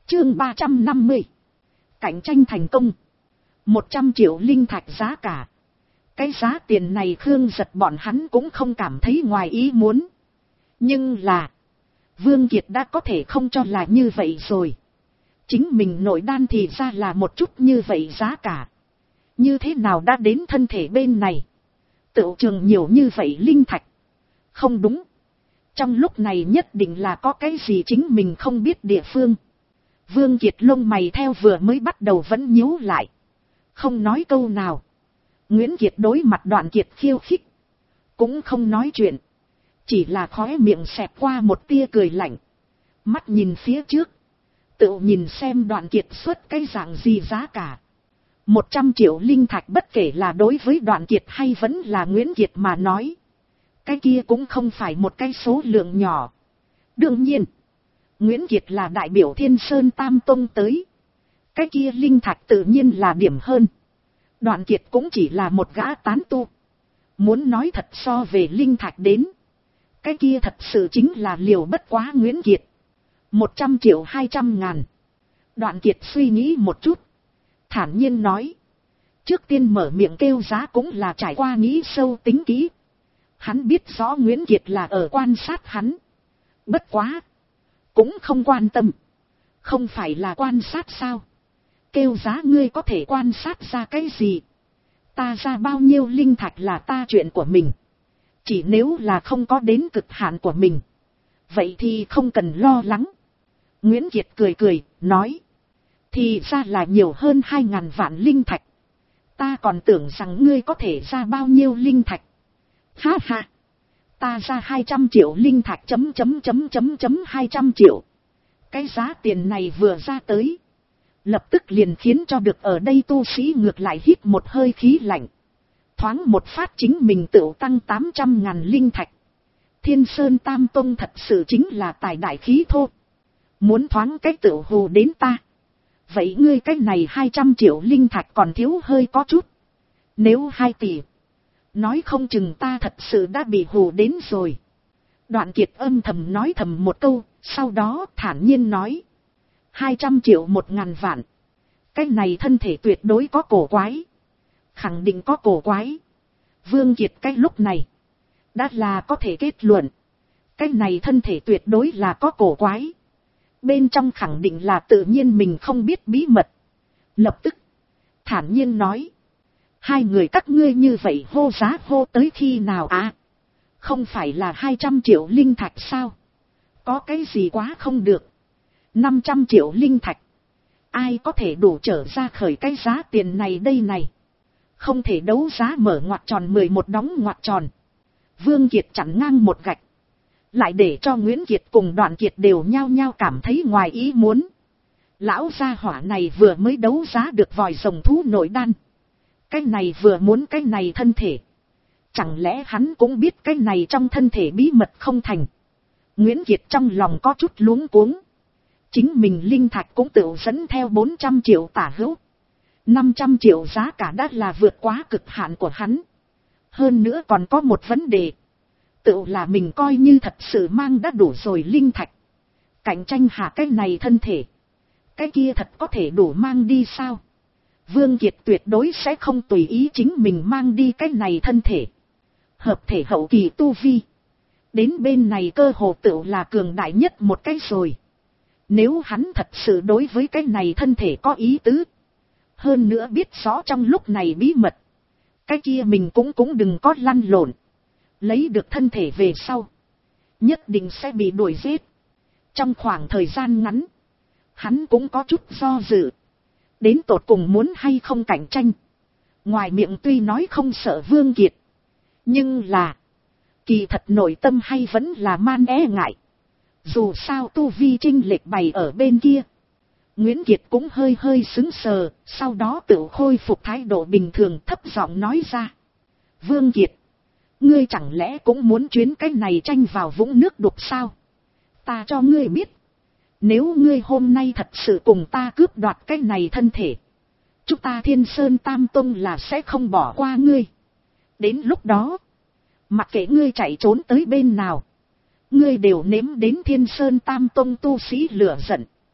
Chương 350. Cạnh tranh thành công. 100 triệu linh thạch giá cả. Cái giá tiền này Khương Giật bọn hắn cũng không cảm thấy ngoài ý muốn. Nhưng là Vương Kiệt đã có thể không cho là như vậy rồi. Chính mình nội đan thì ra là một chút như vậy giá cả. Như thế nào đã đến thân thể bên này? Tựu trường nhiều như vậy linh thạch. Không đúng. Trong lúc này nhất định là có cái gì chính mình không biết địa phương. Vương Kiệt lông mày theo vừa mới bắt đầu vẫn nhíu lại. Không nói câu nào. Nguyễn Kiệt đối mặt Đoạn Kiệt khiêu khích. Cũng không nói chuyện. Chỉ là khóe miệng xẹt qua một tia cười lạnh. Mắt nhìn phía trước. Tự nhìn xem Đoạn Kiệt xuất cái dạng gì giá cả. 100 triệu linh thạch bất kể là đối với Đoạn Kiệt hay vẫn là Nguyễn Kiệt mà nói. Cái kia cũng không phải một cái số lượng nhỏ. Đương nhiên. Nguyễn Kiệt là đại biểu Thiên Sơn Tam Tông tới. Cái kia linh thạch tự nhiên là điểm hơn. Đoạn Kiệt cũng chỉ là một gã tán tu. Muốn nói thật so về linh thạch đến. Cái kia thật sự chính là liều bất quá Nguyễn Kiệt. 100 triệu 200 ngàn. Đoạn Kiệt suy nghĩ một chút. Thản nhiên nói. Trước tiên mở miệng kêu giá cũng là trải qua nghĩ sâu tính kỹ. Hắn biết rõ Nguyễn Kiệt là ở quan sát hắn. Bất quá. Cũng không quan tâm. Không phải là quan sát sao? Kêu giá ngươi có thể quan sát ra cái gì? Ta ra bao nhiêu linh thạch là ta chuyện của mình. Chỉ nếu là không có đến cực hạn của mình. Vậy thì không cần lo lắng. Nguyễn Kiệt cười cười, nói. Thì ra là nhiều hơn 2.000 vạn linh thạch. Ta còn tưởng rằng ngươi có thể ra bao nhiêu linh thạch. Ha ha. Ta ra 200 triệu linh thạch 200 triệu. Cái giá tiền này vừa ra tới. Lập tức liền khiến cho được ở đây tu sĩ ngược lại hít một hơi khí lạnh. Thoáng một phát chính mình tự tăng 800.000 linh thạch. Thiên Sơn Tam Tông thật sự chính là tài đại khí thô. Muốn thoáng cái tự hù đến ta. Vậy ngươi cái này 200 triệu linh thạch còn thiếu hơi có chút. Nếu 2 tỷ. Nói không chừng ta thật sự đã bị hù đến rồi. Đoạn Kiệt âm thầm nói thầm một câu. Sau đó thản nhiên nói. 200 triệu 1.000 vạn. Cái này thân thể tuyệt đối có cổ quái. Khẳng định có cổ quái. Vương Kiệt cái lúc này. Đã là có thể kết luận. Cái này thân thể tuyệt đối là có cổ quái. Bên trong khẳng định là tự nhiên mình không biết bí mật. Lập tức. Thản nhiên nói. Hai người các ngươi như vậy hô giá hô tới khi nào à? Không phải là 200 triệu linh thạch sao? Có cái gì quá không được? 500 triệu linh thạch. Ai có thể đủ trở ra khởi cái giá tiền này đây này? Không thể đấu giá mở ngoặc tròn 11 đóng ngoặc tròn. Vương Kiệt chặn ngang một gạch. Lại để cho Nguyễn Kiệt cùng Đoạn Kiệt đều nhao nhao cảm thấy ngoài ý muốn. Lão gia hỏa này vừa mới đấu giá được vòi rồng thú nội đan. Cái này vừa muốn cái này thân thể. Chẳng lẽ hắn cũng biết cái này trong thân thể bí mật không thành? Nguyễn Kiệt trong lòng có chút luống cuống. Chính mình linh thạch cũng tự dẫn theo 400 triệu tả hữu. 500 triệu giá cả đã là vượt quá cực hạn của hắn. Hơn nữa còn có một vấn đề. Tự là mình coi như thật sự mang đã đủ rồi linh thạch. Cạnh tranh hạ cái này thân thể. Cái kia thật có thể đủ mang đi sao? Vương Kiệt tuyệt đối sẽ không tùy ý chính mình mang đi cái này thân thể. Hợp thể hậu kỳ tu vi. Đến bên này cơ hồ tự là cường đại nhất một cái rồi. Nếu hắn thật sự đối với cái này thân thể có ý tứ. Hơn nữa biết rõ trong lúc này bí mật. Cái kia mình cũng đừng có lăn lộn. Lấy được thân thể về sau. Nhất định sẽ bị đuổi giết. Trong khoảng thời gian ngắn. Hắn cũng có chút do dự. Đến tột cùng muốn hay không cạnh tranh. Ngoài miệng tuy nói không sợ Vương Kiệt. Nhưng là. Kỳ thật nội tâm hay vẫn là man e ngại. Dù sao tu vi chênh lệch bày ở bên kia. Nguyễn Kiệt cũng hơi sững sờ. Sau đó tự khôi phục thái độ bình thường thấp giọng nói ra. Vương Kiệt. Ngươi chẳng lẽ cũng muốn chuyến cái này tranh vào vũng nước đục sao? Ta cho ngươi biết. Nếu ngươi hôm nay thật sự cùng ta cướp đoạt cái này thân thể. Chúng ta Thiên Sơn Tam Tông là sẽ không bỏ qua ngươi. Đến lúc đó. Mặc kệ ngươi chạy trốn tới bên nào. Ngươi đều nếm đến Thiên Sơn Tam Tông tu sĩ lửa giận.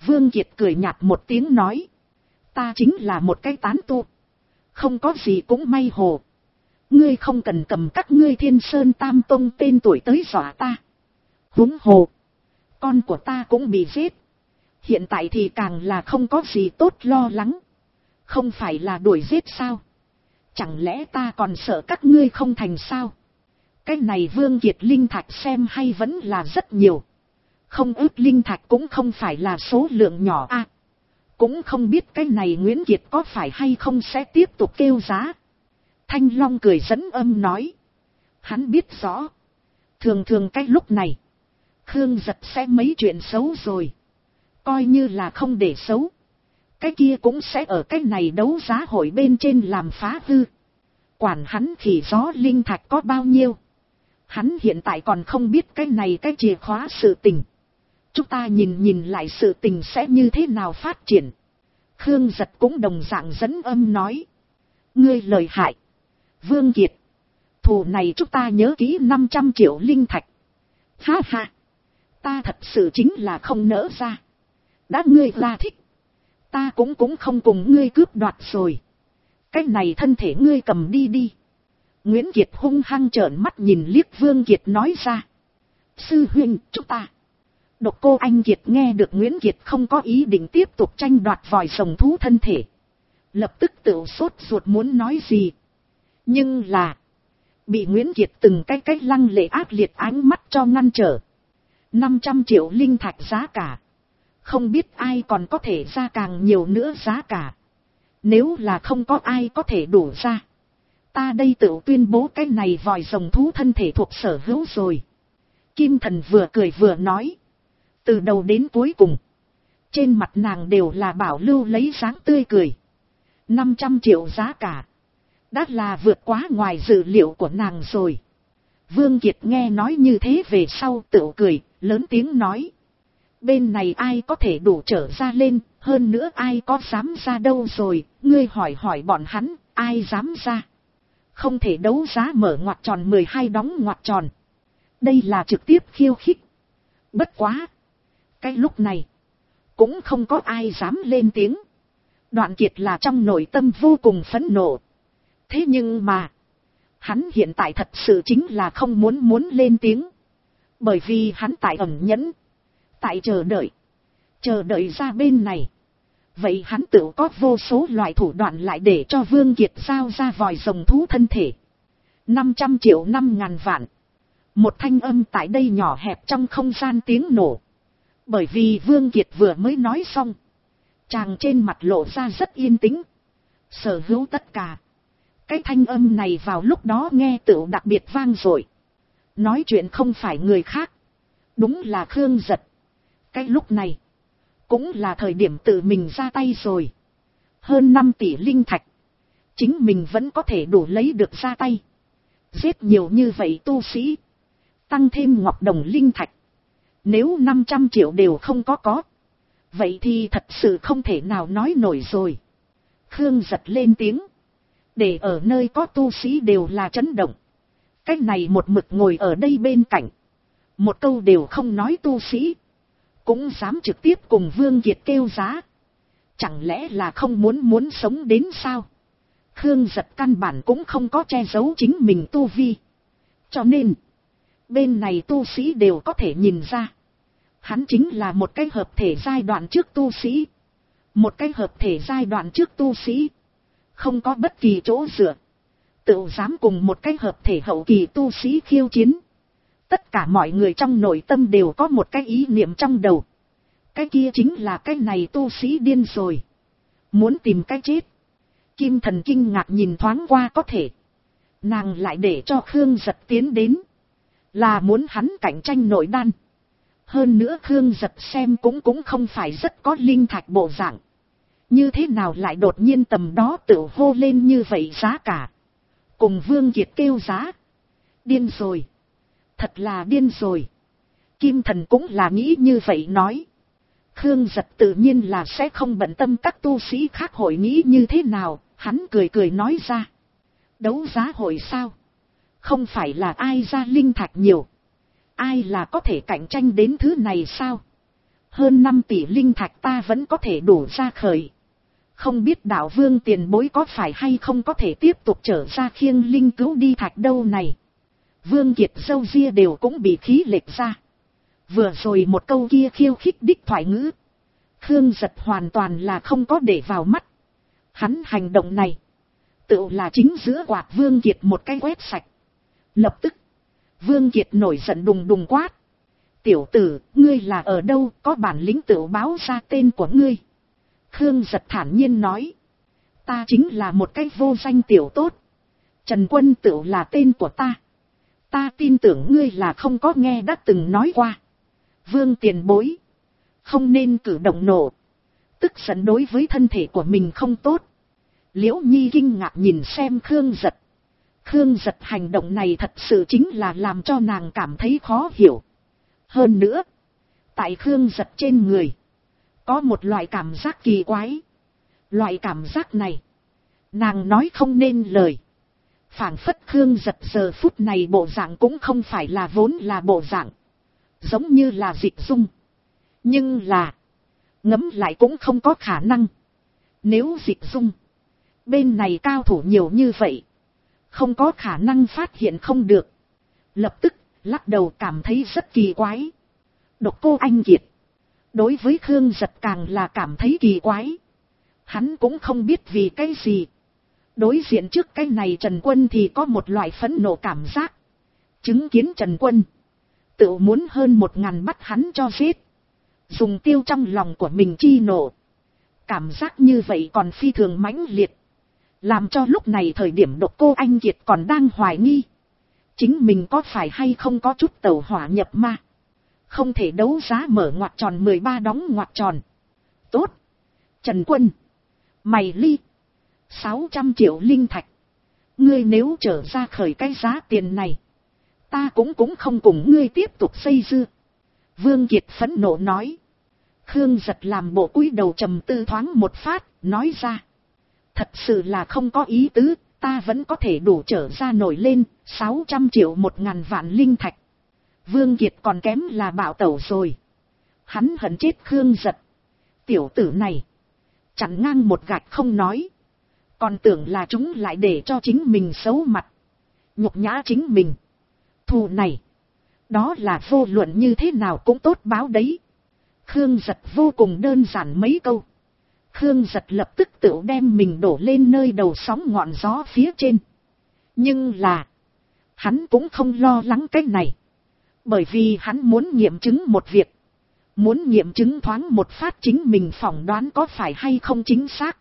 Vương Kiệt cười nhạt một tiếng nói. Ta chính là một cái tán tu. Không có gì cũng may hồ. Ngươi không cần cầm các ngươi Thiên Sơn Tam Tông tên tuổi tới dọa ta. Huống hồ. Con của ta cũng bị giết. Hiện tại thì càng là không có gì tốt lo lắng. Không phải là đuổi giết sao? Chẳng lẽ ta còn sợ các ngươi không thành sao? Cái này Vương Kiệt linh thạch xem hay vẫn là rất nhiều. Không ước linh thạch cũng không phải là số lượng nhỏ a. Cũng không biết cái này Nguyễn Kiệt có phải hay không sẽ tiếp tục kêu giá. Thanh Long cười dẫn âm nói. Hắn biết rõ. Thường thường cái lúc này. Khương Giật sẽ mấy chuyện xấu rồi. Coi như là không để xấu. Cái kia cũng sẽ ở cái này đấu giá hội bên trên làm phá hư. Quản hắn khỉ gió linh thạch có bao nhiêu. Hắn hiện tại còn không biết cái này cái chìa khóa sự tình. Chúng ta nhìn lại sự tình sẽ như thế nào phát triển. Khương Giật cũng đồng dạng dẫn âm nói. Ngươi lời hại. Vương Kiệt. Thù này chúng ta nhớ kỹ 500 triệu linh thạch. Ha ha. Ta thật sự chính là không nỡ ra. Đã ngươi là thích. Ta cũng không cùng ngươi cướp đoạt rồi. Cái này thân thể ngươi cầm đi đi. Nguyễn Kiệt hung hăng trợn mắt nhìn liếc Vương Kiệt nói ra. Sư huynh, chúng ta. Độc Cô Anh Kiệt nghe được Nguyễn Kiệt không có ý định tiếp tục tranh đoạt vòi rồng thú thân thể. Lập tức tự sốt ruột muốn nói gì. Nhưng là. Bị Nguyễn Kiệt từng cái lăng lệ ác liệt ánh mắt cho ngăn trở. 500 triệu linh thạch giá cả. Không biết ai còn có thể ra càng nhiều nữa giá cả. Nếu là không có ai có thể đủ ra. Ta đây tự tuyên bố cái này vòi rồng thú thân thể thuộc sở hữu rồi. Kim Thần vừa cười vừa nói. Từ đầu đến cuối cùng. Trên mặt nàng đều là bảo lưu lấy dáng tươi cười. 500 triệu giá cả. Đã là vượt quá ngoài dự liệu của nàng rồi. Vương Kiệt nghe nói như thế về sau tự cười, lớn tiếng nói. Bên này ai có thể đủ trở ra lên, hơn nữa ai có dám ra đâu rồi, ngươi hỏi bọn hắn, ai dám ra. Không thể đấu giá mở ngoặc tròn 12 đóng ngoặc tròn. Đây là trực tiếp khiêu khích. Bất quá. Cái lúc này, cũng không có ai dám lên tiếng. Đoạn Kiệt là trong nội tâm vô cùng phẫn nộ. Thế nhưng mà, hắn hiện tại thật sự chính là không muốn lên tiếng. Bởi vì hắn tại ẩn nhẫn, tại chờ đợi ra bên này. Vậy hắn tự có vô số loại thủ đoạn lại để cho Vương Kiệt giao ra vòi rồng thú thân thể. 500 triệu 5.000 vạn. Một thanh âm tại đây nhỏ hẹp trong không gian tiếng nổ. Bởi vì Vương Kiệt vừa mới nói xong. Chàng trên mặt lộ ra rất yên tĩnh. Sở hữu tất cả. Cái thanh âm này vào lúc đó nghe tựu đặc biệt vang dội. Nói chuyện không phải người khác. Đúng là Khương Giật. Cái lúc này. Cũng là thời điểm tự mình ra tay rồi. Hơn 5 tỷ linh thạch. Chính mình vẫn có thể đủ lấy được ra tay. Giết nhiều như vậy tu sĩ. Tăng thêm ngọc đồng linh thạch. Nếu 500 triệu đều không có. Vậy thì thật sự không thể nào nói nổi rồi. Khương Giật lên tiếng. Để ở nơi có tu sĩ đều là chấn động. Cách này một mực ngồi ở đây bên cạnh. Một câu đều không nói tu sĩ. Cũng dám trực tiếp cùng Vương Kiệt kêu giá. Chẳng lẽ là không muốn sống đến sao? Khương Giật căn bản cũng không có che giấu chính mình tu vi. Cho nên, bên này tu sĩ đều có thể nhìn ra. Hắn chính là một cái hợp thể giai đoạn trước tu sĩ. Một cái hợp thể giai đoạn trước tu sĩ. Không có bất kỳ chỗ dựa. Tự dám cùng một cái hợp thể hậu kỳ tu sĩ khiêu chiến. Tất cả mọi người trong nội tâm đều có một cái ý niệm trong đầu. Cái kia chính là cái này tu sĩ điên rồi. Muốn tìm cái chết. Kim Thần kinh ngạc nhìn thoáng qua có thể. Nàng lại để cho Khương Giật tiến đến. Là muốn hắn cạnh tranh nội đan. Hơn nữa Khương Giật xem cũng không phải rất có linh thạch bộ dạng. Như thế nào lại đột nhiên tầm đó tự hô lên như vậy giá cả. Cùng Vương Kiệt kêu giá. Điên rồi. Thật là điên rồi. Kim Thần cũng là nghĩ như vậy nói. Khương Giật tự nhiên là sẽ không bận tâm các tu sĩ khác hội nghĩ như thế nào. Hắn cười nói ra. Đấu giá hội sao? Không phải là ai ra linh thạch nhiều. Ai là có thể cạnh tranh đến thứ này sao? Hơn 5 tỷ linh thạch ta vẫn có thể đủ ra khởi. Không biết đạo vương tiền bối có phải hay không có thể tiếp tục trở ra khiêng linh cứu đi thạch đâu này. Vương Kiệt râu ria đều cũng bị khí lệch ra. Vừa rồi một câu kia khiêu khích đích thoại ngữ, Khương Giật hoàn toàn là không có để vào mắt. Hắn hành động này, tự là chính giữa quạt Vương Kiệt một cái quét sạch. Lập tức, Vương Kiệt nổi giận đùng đùng quát. Tiểu tử, ngươi là ở đâu, có bản lĩnh tự báo ra tên của ngươi. Khương Giật thản nhiên nói. Ta chính là một cái vô danh tiểu tốt. Trần Quân tự là tên của ta. Ta tin tưởng ngươi là không có nghe đã từng nói qua. Vương tiền bối, không nên cử động nổ. Tức giận đối với thân thể của mình không tốt. Liễu Nhi kinh ngạc nhìn xem Khương Giật. Khương Giật hành động này thật sự chính là làm cho nàng cảm thấy khó hiểu. Hơn nữa, tại Khương Giật trên người, có một loại cảm giác kỳ quái. Loại cảm giác này, nàng nói không nên lời. Phảng phất Khương Giật giờ phút này bộ dạng cũng không phải là vốn là bộ dạng. Giống như là dịch dung. Nhưng là, ngẫm lại cũng không có khả năng. Nếu dịch dung, bên này cao thủ nhiều như vậy, không có khả năng phát hiện không được. Lập tức, lắc đầu cảm thấy rất kỳ quái. Độc Cô Anh Kiệt, đối với Khương Giật càng là cảm thấy kỳ quái. Hắn cũng không biết vì cái gì. Đối diện trước cái này Trần Quân thì có một loại phẫn nộ cảm giác. Chứng kiến Trần Quân, tự muốn hơn 1000 bắt hắn cho giết. Dùng tiêu trong lòng của mình chi nộ. Cảm giác như vậy còn phi thường mãnh liệt. Làm cho lúc này thời điểm Độc Cô Anh Kiệt còn đang hoài nghi. Chính mình có phải hay không có chút tẩu hỏa nhập ma. Không thể đấu giá mở ngoặc tròn 13 đóng ngoặc tròn. Tốt. Trần Quân. Mày ly. 600 triệu linh thạch. Ngươi nếu trở ra khởi cái giá tiền này, ta cũng không cùng ngươi tiếp tục xây dưa. Vương Kiệt phẫn nộ nói. Khương Giật làm bộ cúi đầu trầm tư thoáng một phát, nói ra. Thật sự là không có ý tứ, ta vẫn có thể đủ trở ra nổi lên, 600 triệu 1000 vạn linh thạch. Vương Kiệt còn kém là bạo tẩu rồi. Hắn hận chết Khương Giật. Tiểu tử này, chặn ngang một gạch không nói. Còn tưởng là chúng lại để cho chính mình xấu mặt. Nhục nhã chính mình. Thù này, đó là vô luận như thế nào cũng tốt báo đấy. Khương Giật vô cùng đơn giản mấy câu. Khương Giật lập tức tự đem mình đổ lên nơi đầu sóng ngọn gió phía trên. Nhưng là, hắn cũng không lo lắng cái này. Bởi vì hắn muốn nghiệm chứng một việc. Muốn nghiệm chứng thoáng một phát chính mình phỏng đoán có phải hay không chính xác.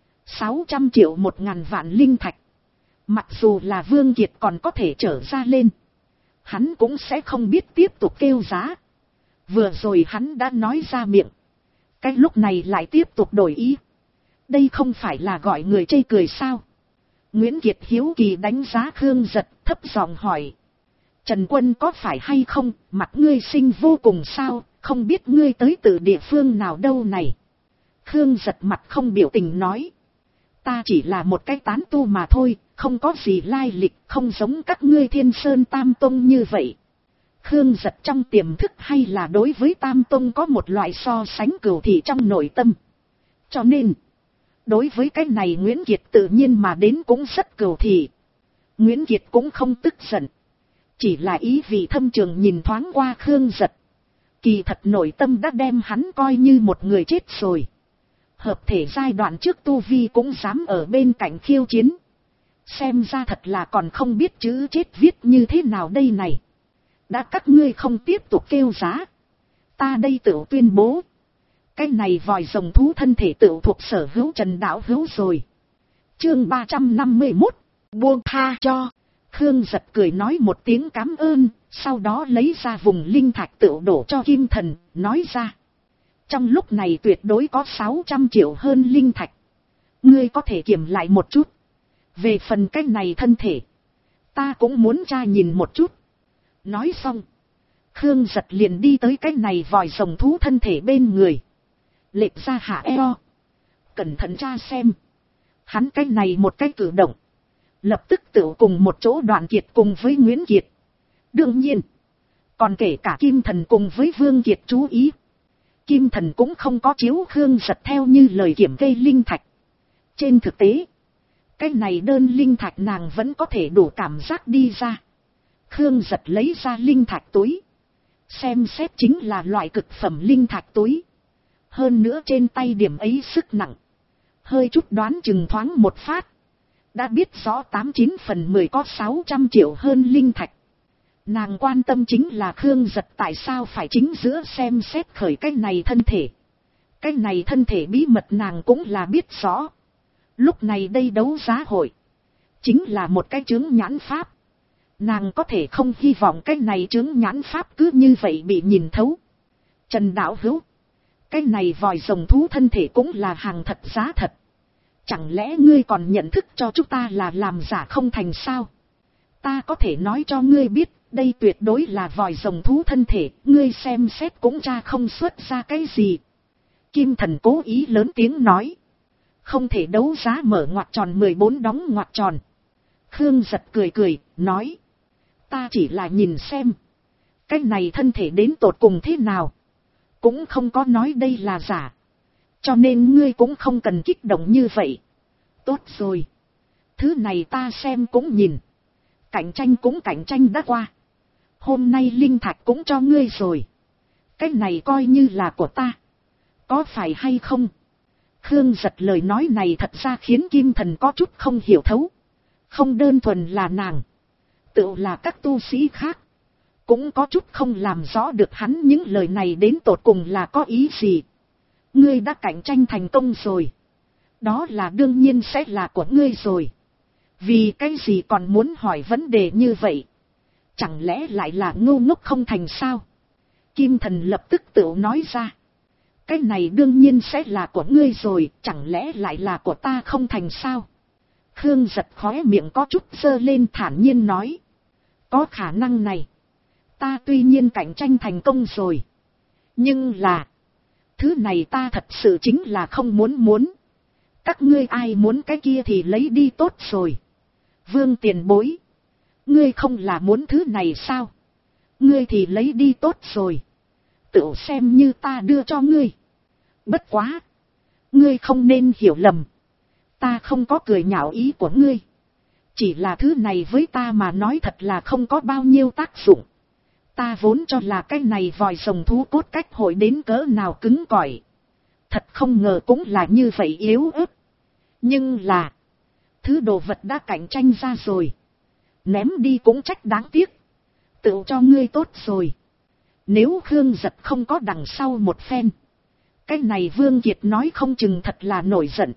600 triệu 1000 vạn linh thạch. Mặc dù là Vương Kiệt còn có thể trở ra lên, hắn cũng sẽ không biết tiếp tục kêu giá. Vừa rồi hắn đã nói ra miệng, cái lúc này lại tiếp tục đổi ý. Đây không phải là gọi người chê cười sao? Nguyễn Kiệt hiếu kỳ đánh giá Khương Giật, thấp giọng hỏi. Trần Quân có phải hay không, mặt ngươi xinh vô cùng sao, không biết ngươi tới từ địa phương nào đâu này. Khương Giật mặt không biểu tình nói. Ta chỉ là một cái tán tu mà thôi, không có gì lai lịch, không giống các ngươi Thiên Sơn Tam Tông như vậy. Khương Giật trong tiềm thức hay là đối với Tam Tông có một loại so sánh cừu thị trong nội tâm. Cho nên, đối với cái này Nguyễn Kiệt tự nhiên mà đến cũng rất cừu thị. Nguyễn Kiệt cũng không tức giận, chỉ là ý vị thâm trường nhìn thoáng qua Khương Giật. Kỳ thật nội tâm đã đem hắn coi như một người chết rồi. Hợp thể giai đoạn trước tu vi cũng dám ở bên cạnh khiêu chiến. Xem ra thật là còn không biết chữ chết viết như thế nào đây này. Đã các ngươi không tiếp tục kêu giá, ta đây tự tuyên bố. Cái này vòi rồng thú thân thể tự thuộc sở hữu Trần Đạo Hữu rồi. Chương 351, buông tha cho. Khương Giật cười nói một tiếng cảm ơn, sau đó lấy ra vùng linh thạch tự đổ cho Kim Thần, nói ra. Trong lúc này tuyệt đối có 600 triệu hơn linh thạch. Ngươi có thể kiểm lại một chút. Về phần cái này thân thể, ta cũng muốn tra nhìn một chút. Nói xong, Khương Giật liền đi tới cái này vòi rồng thú thân thể bên người. Lệch ra hạ eo. Cẩn thận tra xem. Hắn cái này một cái cử động, lập tức tự cùng một chỗ Đoạn Kiệt cùng với Nguyễn Kiệt. Đương nhiên, còn kể cả Kim Thần cùng với Vương Kiệt chú ý. Kim Thần cũng không có chiếu Khương Giật theo như lời kiểm kê linh thạch. Trên thực tế, cái này đơn linh thạch nàng vẫn có thể đủ cảm giác đi ra. Khương Giật lấy ra linh thạch túi. Xem xét chính là loại cực phẩm linh thạch túi. Hơn nữa trên tay điểm ấy sức nặng. Hơi chút đoán chừng thoáng một phát. Đã biết rõ 89 phần 10 có 600 triệu hơn linh thạch. Nàng quan tâm chính là Khương Giật tại sao phải chính giữa xem xét khởi cái này thân thể. Cái này thân thể bí mật nàng cũng là biết rõ. Lúc này đây đấu giá hội. Chính là một cái chướng nhãn pháp. Nàng có thể không hy vọng cái này chướng nhãn pháp cứ như vậy bị nhìn thấu. Trần đạo hữu. Cái này vòi rồng thú thân thể cũng là hàng thật giá thật. Chẳng lẽ ngươi còn nhận thức cho chúng ta là làm giả không thành sao? Ta có thể nói cho ngươi biết, đây tuyệt đối là vòi rồng thú thân thể, ngươi xem xét cũng tra không xuất ra cái gì. Kim Thần cố ý lớn tiếng nói. Không thể đấu giá mở ngoặc tròn 14 đóng ngoặc tròn. Khương Giật cười cười, nói. Ta chỉ là nhìn xem. Cái này thân thể đến tột cùng thế nào. Cũng không có nói đây là giả. Cho nên ngươi cũng không cần kích động như vậy. Tốt rồi. Thứ này ta xem cũng nhìn. Cạnh tranh cũng cạnh tranh đã qua. Hôm nay linh thạch cũng cho ngươi rồi. Cái này coi như là của ta. Có phải hay không? Khương Giật lời nói này thật ra khiến Kim Thần có chút không hiểu thấu. Không đơn thuần là nàng. Tự là các tu sĩ khác. Cũng có chút không làm rõ được hắn những lời này đến tột cùng là có ý gì. Ngươi đã cạnh tranh thành công rồi. Đó là đương nhiên sẽ là của ngươi rồi. Vì cái gì còn muốn hỏi vấn đề như vậy? Chẳng lẽ lại là ngu ngốc không thành sao? Kim Thần lập tức tự nói ra. Cái này đương nhiên sẽ là của ngươi rồi, chẳng lẽ lại là của ta không thành sao? Khương Giật khóe miệng có chút giơ lên thản nhiên nói. Có khả năng này. Ta tuy nhiên cạnh tranh thành công rồi. Nhưng là. Thứ này ta thật sự chính là không muốn. Các ngươi ai muốn cái kia thì lấy đi tốt rồi. Vương tiền bối. Ngươi không là muốn thứ này sao? Ngươi thì lấy đi tốt rồi. Tự xem như ta đưa cho ngươi. Bất quá. Ngươi không nên hiểu lầm. Ta không có cười nhạo ý của ngươi. Chỉ là thứ này với ta mà nói thật là không có bao nhiêu tác dụng. Ta vốn cho là cái này vòi rồng thú cốt cách hội đến cỡ nào cứng cỏi. Thật không ngờ cũng là như vậy yếu ớt. Nhưng là. Thứ đồ vật đã cạnh tranh ra rồi. Ném đi cũng trách đáng tiếc. Tự cho ngươi tốt rồi. Nếu Khương Giật không có đằng sau một phen. Cái này Vương Kiệt nói không chừng thật là nổi giận.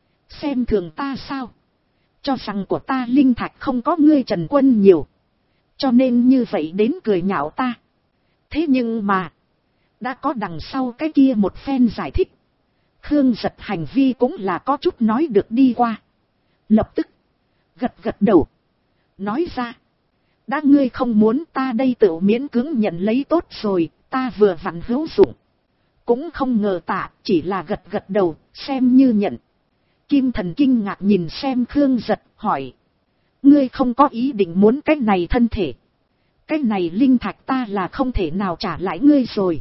Xem thường ta sao? Cho rằng của ta linh thạch không có ngươi Trần Quân nhiều. Cho nên như vậy đến cười nhạo ta. Thế nhưng mà. Đã có đằng sau cái kia một phen giải thích. Khương Giật hành vi cũng là có chút nói được đi qua. Lập tức. Gật đầu. Nói ra. Đã ngươi không muốn ta đây tự miễn cưỡng nhận lấy tốt rồi. Ta vừa vặn hữu dụng. Cũng không ngờ tạ, chỉ là gật đầu, xem như nhận. Kim Thần kinh ngạc nhìn xem Khương Giật, hỏi. Ngươi không có ý định muốn cái này thân thể. Cái này linh thạch ta là không thể nào trả lại ngươi rồi.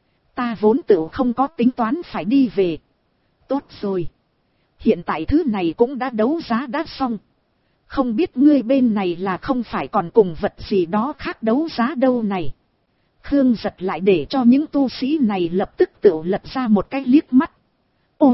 Ta vốn tự không có tính toán phải đi về. Tốt rồi. Hiện tại thứ này cũng đã đấu giá đã xong. Không biết ngươi bên này là không phải còn cùng vật gì đó khác đấu giá đâu này. Khương Giật lại để cho những tu sĩ này lập tức tự lật ra một cái liếc mắt. Ồ!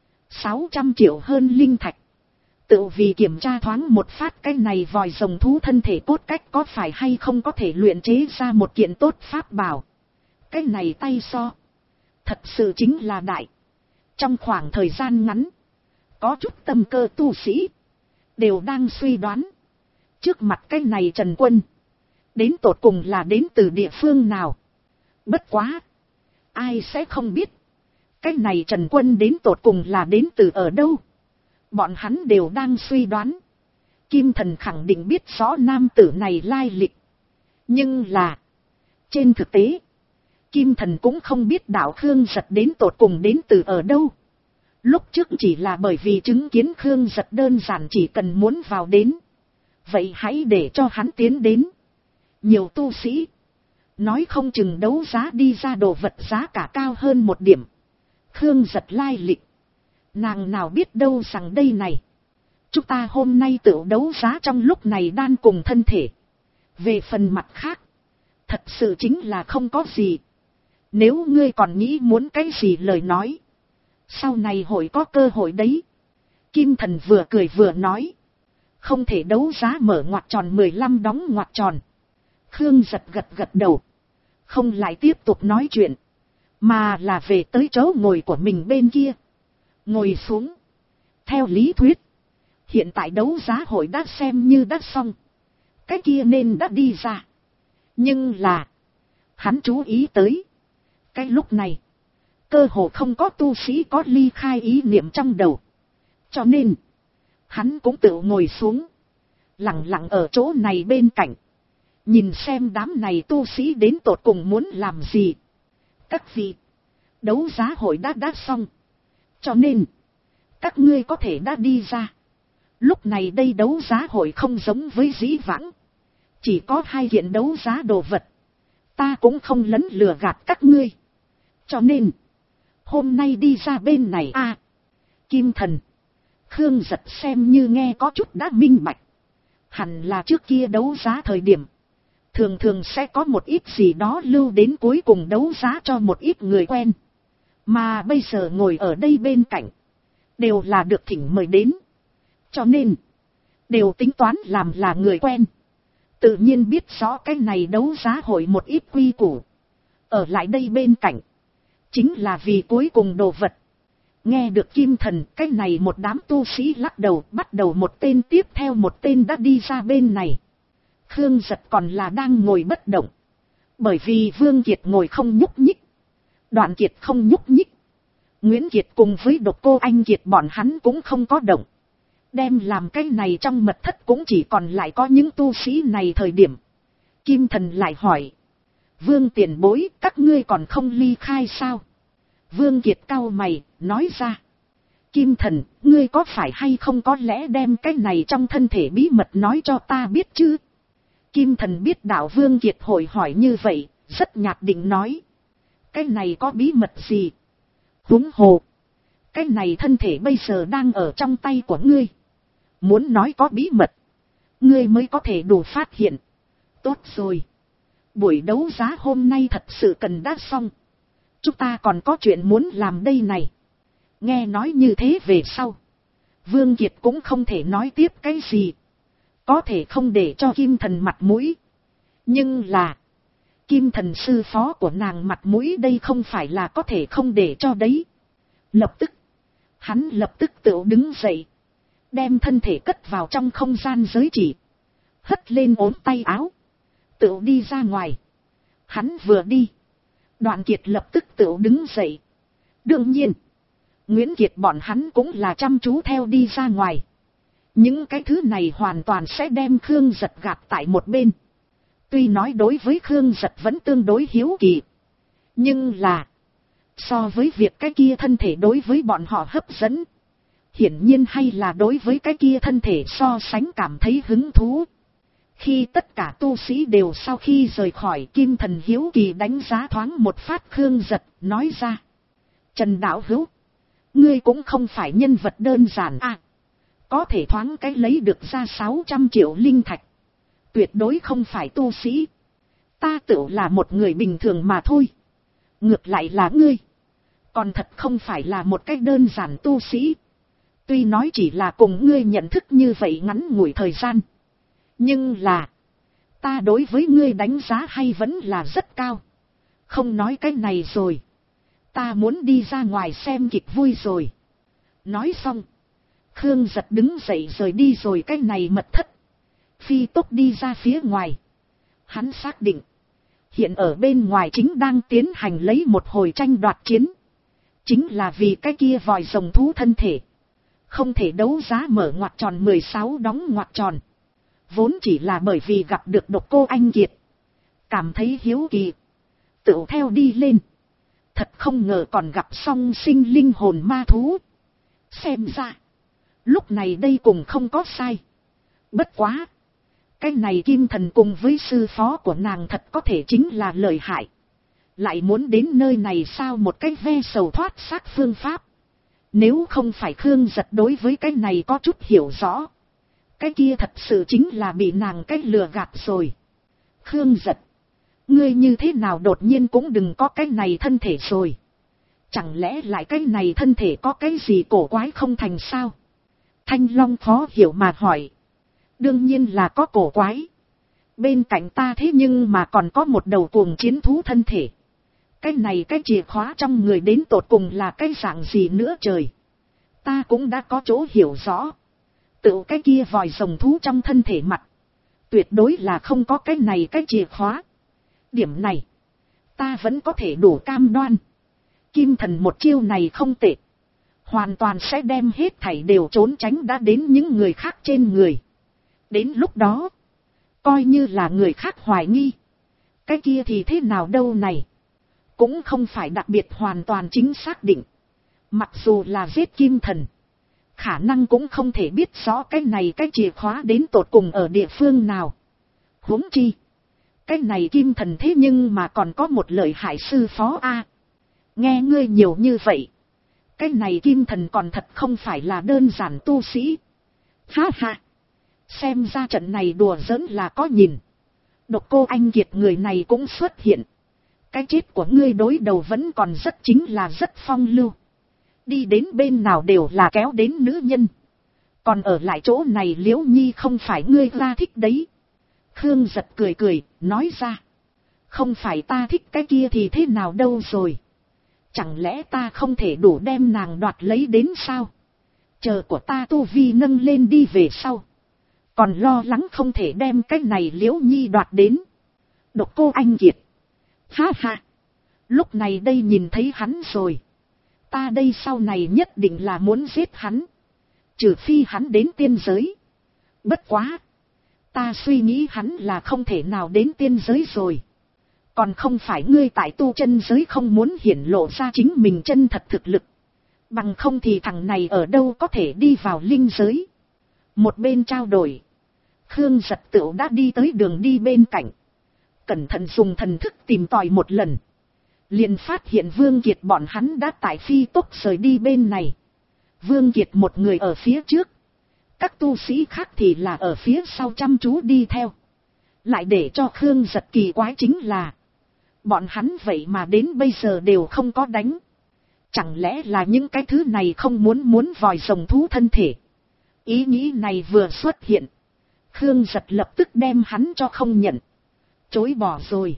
600 triệu hơn linh thạch. Tự vì kiểm tra thoáng một phát cái này vòi rồng thú thân thể cốt cách có phải hay không có thể luyện chế ra một kiện tốt pháp bảo. Cái này tay so. Thật sự chính là đại. Trong khoảng thời gian ngắn. Có chút tâm cơ tu sĩ. Đều đang suy đoán. Trước mặt cái này Trần Quân. Đến tột cùng là đến từ địa phương nào. Bất quá. Ai sẽ không biết. Cái này Trần Quân đến tột cùng là đến từ ở đâu. Bọn hắn đều đang suy đoán. Kim Thần khẳng định biết rõ nam tử này lai lịch. Nhưng là. Trên thực tế. Kim Thần cũng không biết đạo Khương Giật đến tột cùng đến từ ở đâu. Lúc trước chỉ là bởi vì chứng kiến Khương Giật đơn giản chỉ cần muốn vào đến. Vậy hãy để cho hắn tiến đến. Nhiều tu sĩ. Nói không chừng đấu giá đi ra đồ vật giá cả cao hơn một điểm. Khương giật lai lịch. Nàng nào biết đâu rằng đây này. Chúng ta hôm nay tự đấu giá trong lúc này đan cùng thân thể. Về phần mặt khác. Thật sự chính là không có gì. Nếu ngươi còn nghĩ muốn cái gì lời nói. Sau này hội có cơ hội đấy. Kim Thần vừa cười vừa nói. Không thể đấu giá mở ngoặc tròn 15 đóng ngoặc tròn. Khương giật gật gật đầu. Không lại tiếp tục nói chuyện. Mà là về tới chỗ ngồi của mình bên kia. Ngồi xuống. Theo lý thuyết. Hiện tại đấu giá hội đã xem như đã xong. Cái kia nên đã đi ra. Nhưng là. Hắn chú ý tới. Cái lúc này. Cơ hồ không có tu sĩ có ly khai ý niệm trong đầu. Cho nên. Hắn cũng tự ngồi xuống. Lặng lặng ở chỗ này bên cạnh. Nhìn xem đám này tu sĩ đến tột cùng muốn làm gì. Các vị. Đấu giá hội đã xong. Cho nên. Các ngươi có thể đã đi ra. Lúc này đây đấu giá hội không giống với dĩ vãng. Chỉ có 2 kiện đấu giá đồ vật. Ta cũng không lấn lừa gạt các ngươi. Cho nên. Hôm nay đi ra bên này Kim Thần. Khương giật xem như nghe có chút đã minh bạch. Hẳn là trước kia đấu giá thời điểm. Thường thường sẽ có một ít gì đó lưu đến cuối cùng đấu giá cho một ít người quen. Mà bây giờ ngồi ở đây bên cạnh. Đều là được thỉnh mời đến. Cho nên. Đều tính toán làm là người quen. Tự nhiên biết rõ cái này đấu giá hội một ít quy củ. Ở lại đây bên cạnh. Chính là vì cuối cùng đồ vật. Nghe được Kim Thần, cái này một đám tu sĩ lắc đầu, bắt đầu một tên tiếp theo một tên đã đi ra bên này. Khương giật còn là đang ngồi bất động. Bởi vì Vương Kiệt ngồi không nhúc nhích. Đoạn Kiệt không nhúc nhích. Nguyễn Kiệt cùng với Độc Cô Anh Kiệt bọn hắn cũng không có động. Đem làm cái này trong mật thất cũng chỉ còn lại có những tu sĩ này thời điểm. Kim Thần lại hỏi. Vương tiền bối, các ngươi còn không ly khai sao? Vương Kiệt cau mày, nói ra. Kim Thần, ngươi có phải hay không có lẽ đem cái này trong thân thể bí mật nói cho ta biết chứ? Kim Thần biết đạo Vương Kiệt hồi hỏi như vậy, rất nhạt định nói. Cái này có bí mật gì? Huống hồ. Cái này thân thể bây giờ đang ở trong tay của ngươi. Muốn nói có bí mật. Ngươi mới có thể đủ phát hiện. Tốt rồi. Buổi đấu giá hôm nay thật sự cần đã xong. Chúng ta còn có chuyện muốn làm đây này. Nghe nói như thế về sau. Vương Kiệt cũng không thể nói tiếp cái gì. Có thể không để cho Kim Thần mặt mũi. Nhưng là. Kim Thần sư phó của nàng mặt mũi đây không phải là có thể không để cho đấy. Lập tức. Hắn lập tức tự đứng dậy. Đem thân thể cất vào trong không gian giới chỉ. Hất lên ốm tay áo. Tự đi ra ngoài. Hắn vừa đi. Đoạn Kiệt lập tức tự đứng dậy. Đương nhiên. Nguyễn Kiệt bọn hắn cũng là chăm chú theo đi ra ngoài. Những cái thứ này hoàn toàn sẽ đem Khương giật gạt tại một bên. Tuy nói đối với Khương giật vẫn tương đối hiếu kỳ. Nhưng là. So với việc cái kia thân thể đối với bọn họ hấp dẫn. Hiển nhiên hay là đối với cái kia thân thể so sánh cảm thấy hứng thú. Khi tất cả tu sĩ đều sau khi rời khỏi, Kim Thần hiếu kỳ đánh giá thoáng một phát Khương giật, nói ra. Trần Đạo Hữu, ngươi cũng không phải nhân vật đơn giản có thể thoáng cái lấy được ra 600 triệu linh thạch. Tuyệt đối không phải tu sĩ. Ta tự là một người bình thường mà thôi. Ngược lại là ngươi. Còn thật không phải là một cách đơn giản tu sĩ. Tuy nói chỉ là cùng ngươi nhận thức như vậy ngắn ngủi thời gian. Nhưng là. Ta đối với ngươi đánh giá hay vẫn là rất cao. Không nói cái này rồi. Ta muốn đi ra ngoài xem kịch vui rồi. Nói xong. Khương giật đứng dậy rời đi rồi cái này mật thất. Phi tốc đi ra phía ngoài. Hắn xác định. Hiện ở bên ngoài chính đang tiến hành lấy một hồi tranh đoạt chiến. Chính là vì cái kia vòi rồng thú thân thể. Không thể đấu giá mở ngoặc tròn 16 đóng ngoặc tròn. Vốn chỉ là bởi vì gặp được Độc Cô Anh Kiệt. Cảm thấy hiếu kỳ. Tự theo đi lên. Thật không ngờ còn gặp song sinh linh hồn ma thú. Xem ra. Lúc này đây cũng không có sai. Bất quá. Cái này Kim Thần cùng với sư phó của nàng thật có thể chính là lợi hại. Lại muốn đến nơi này sao một cái ve sầu thoát xác phương pháp. Nếu không phải Khương Giật đối với cái này có chút hiểu rõ. Cái kia thật sự chính là bị nàng cái lừa gạt rồi. Khương Giật. Ngươi như thế nào đột nhiên cũng đừng có cái này thân thể rồi. Chẳng lẽ lại cái này thân thể có cái gì cổ quái không thành sao? Thanh Long khó hiểu mà hỏi. Đương nhiên là có cổ quái. Bên cạnh ta thế nhưng mà còn có một đầu cuồng chiến thú thân thể. Cái này cái chìa khóa trong người đến tột cùng là cái dạng gì nữa trời. Ta cũng đã có chỗ hiểu rõ. Tự cái kia vòi rồng thú trong thân thể mặt. Tuyệt đối là không có cái này cái chìa khóa. Điểm này. Ta vẫn có thể đủ cam đoan. Kim Thần một chiêu này không tệ. Hoàn toàn sẽ đem hết thảy đều trốn tránh đã đến những người khác trên người. Đến lúc đó. Coi như là người khác hoài nghi. Cái kia thì thế nào đâu này. Cũng không phải đặc biệt hoàn toàn chính xác định. Mặc dù là giết Kim Thần. Khả năng cũng không thể biết rõ cái này cái chìa khóa đến tột cùng ở địa phương nào. Huống chi. Cái này Kim Thần thế nhưng mà còn có một lợi hại sư phó A. Nghe ngươi nhiều như vậy. Cái này Kim Thần còn thật không phải là đơn giản tu sĩ. Ha ha. Xem ra trận này đùa giỡn là có nhìn. Độc Cô Anh Kiệt người này cũng xuất hiện. Cái chết của ngươi đối đầu vẫn còn rất chính là rất phong lưu. Đi đến bên nào đều là kéo đến nữ nhân. Còn ở lại chỗ này Liễu Nhi không phải ngươi ra thích đấy. Khương Giật cười cười, nói ra. Không phải ta thích cái kia thì thế nào đâu rồi. Chẳng lẽ ta không thể đủ đem nàng đoạt lấy đến sao? Chờ của ta tu vi nâng lên đi về sau. Còn lo lắng không thể đem cái này Liễu Nhi đoạt đến. Độc Cô Anh Kiệt. Ha ha. Lúc này đây nhìn thấy hắn rồi. Ta đây sau này nhất định là muốn giết hắn. Trừ phi hắn đến tiên giới. Bất quá. Ta suy nghĩ hắn là không thể nào đến tiên giới rồi. Còn không phải ngươi tại tu chân giới không muốn hiển lộ ra chính mình chân thật thực lực. Bằng không thì thằng này ở đâu có thể đi vào linh giới. Một bên trao đổi. Khương Giật Tửu đã đi tới đường đi bên cạnh. Cẩn thận dùng thần thức tìm tòi một lần. Liền phát hiện Vương Kiệt bọn hắn đã tại phi tốc rời đi bên này. Vương Kiệt một người ở phía trước. Các tu sĩ khác thì là ở phía sau chăm chú đi theo. Lại để cho Khương Giật kỳ quái chính là. Bọn hắn vậy mà đến bây giờ đều không có đánh. Chẳng lẽ là những cái thứ này không muốn vòi rồng thú thân thể. Ý nghĩ này vừa xuất hiện. Khương Giật lập tức đem hắn cho không nhận. Chối bỏ rồi.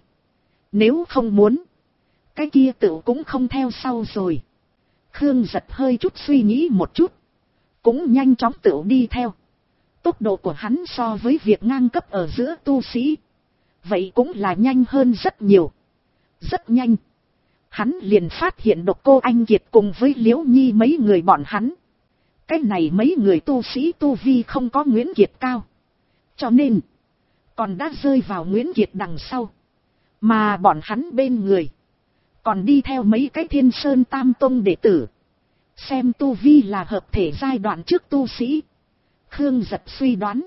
Nếu không muốn. Cái kia tựu cũng không theo sau rồi. Khương Giật hơi chút suy nghĩ một chút. Cũng nhanh chóng tựu đi theo. Tốc độ của hắn so với việc ngang cấp ở giữa tu sĩ. Vậy cũng là nhanh hơn rất nhiều. Rất nhanh. Hắn liền phát hiện Độc Cô Anh Kiệt cùng với Liễu Nhi mấy người bọn hắn. Cái này mấy người tu sĩ tu vi không có Nguyễn Kiệt cao. Cho nên. Còn đã rơi vào Nguyễn Kiệt đằng sau. Mà bọn hắn bên người. Còn đi theo mấy cái Thiên Sơn Tam Tông đệ tử. Xem tu vi là hợp thể giai đoạn trước tu sĩ. Khương Giật suy đoán.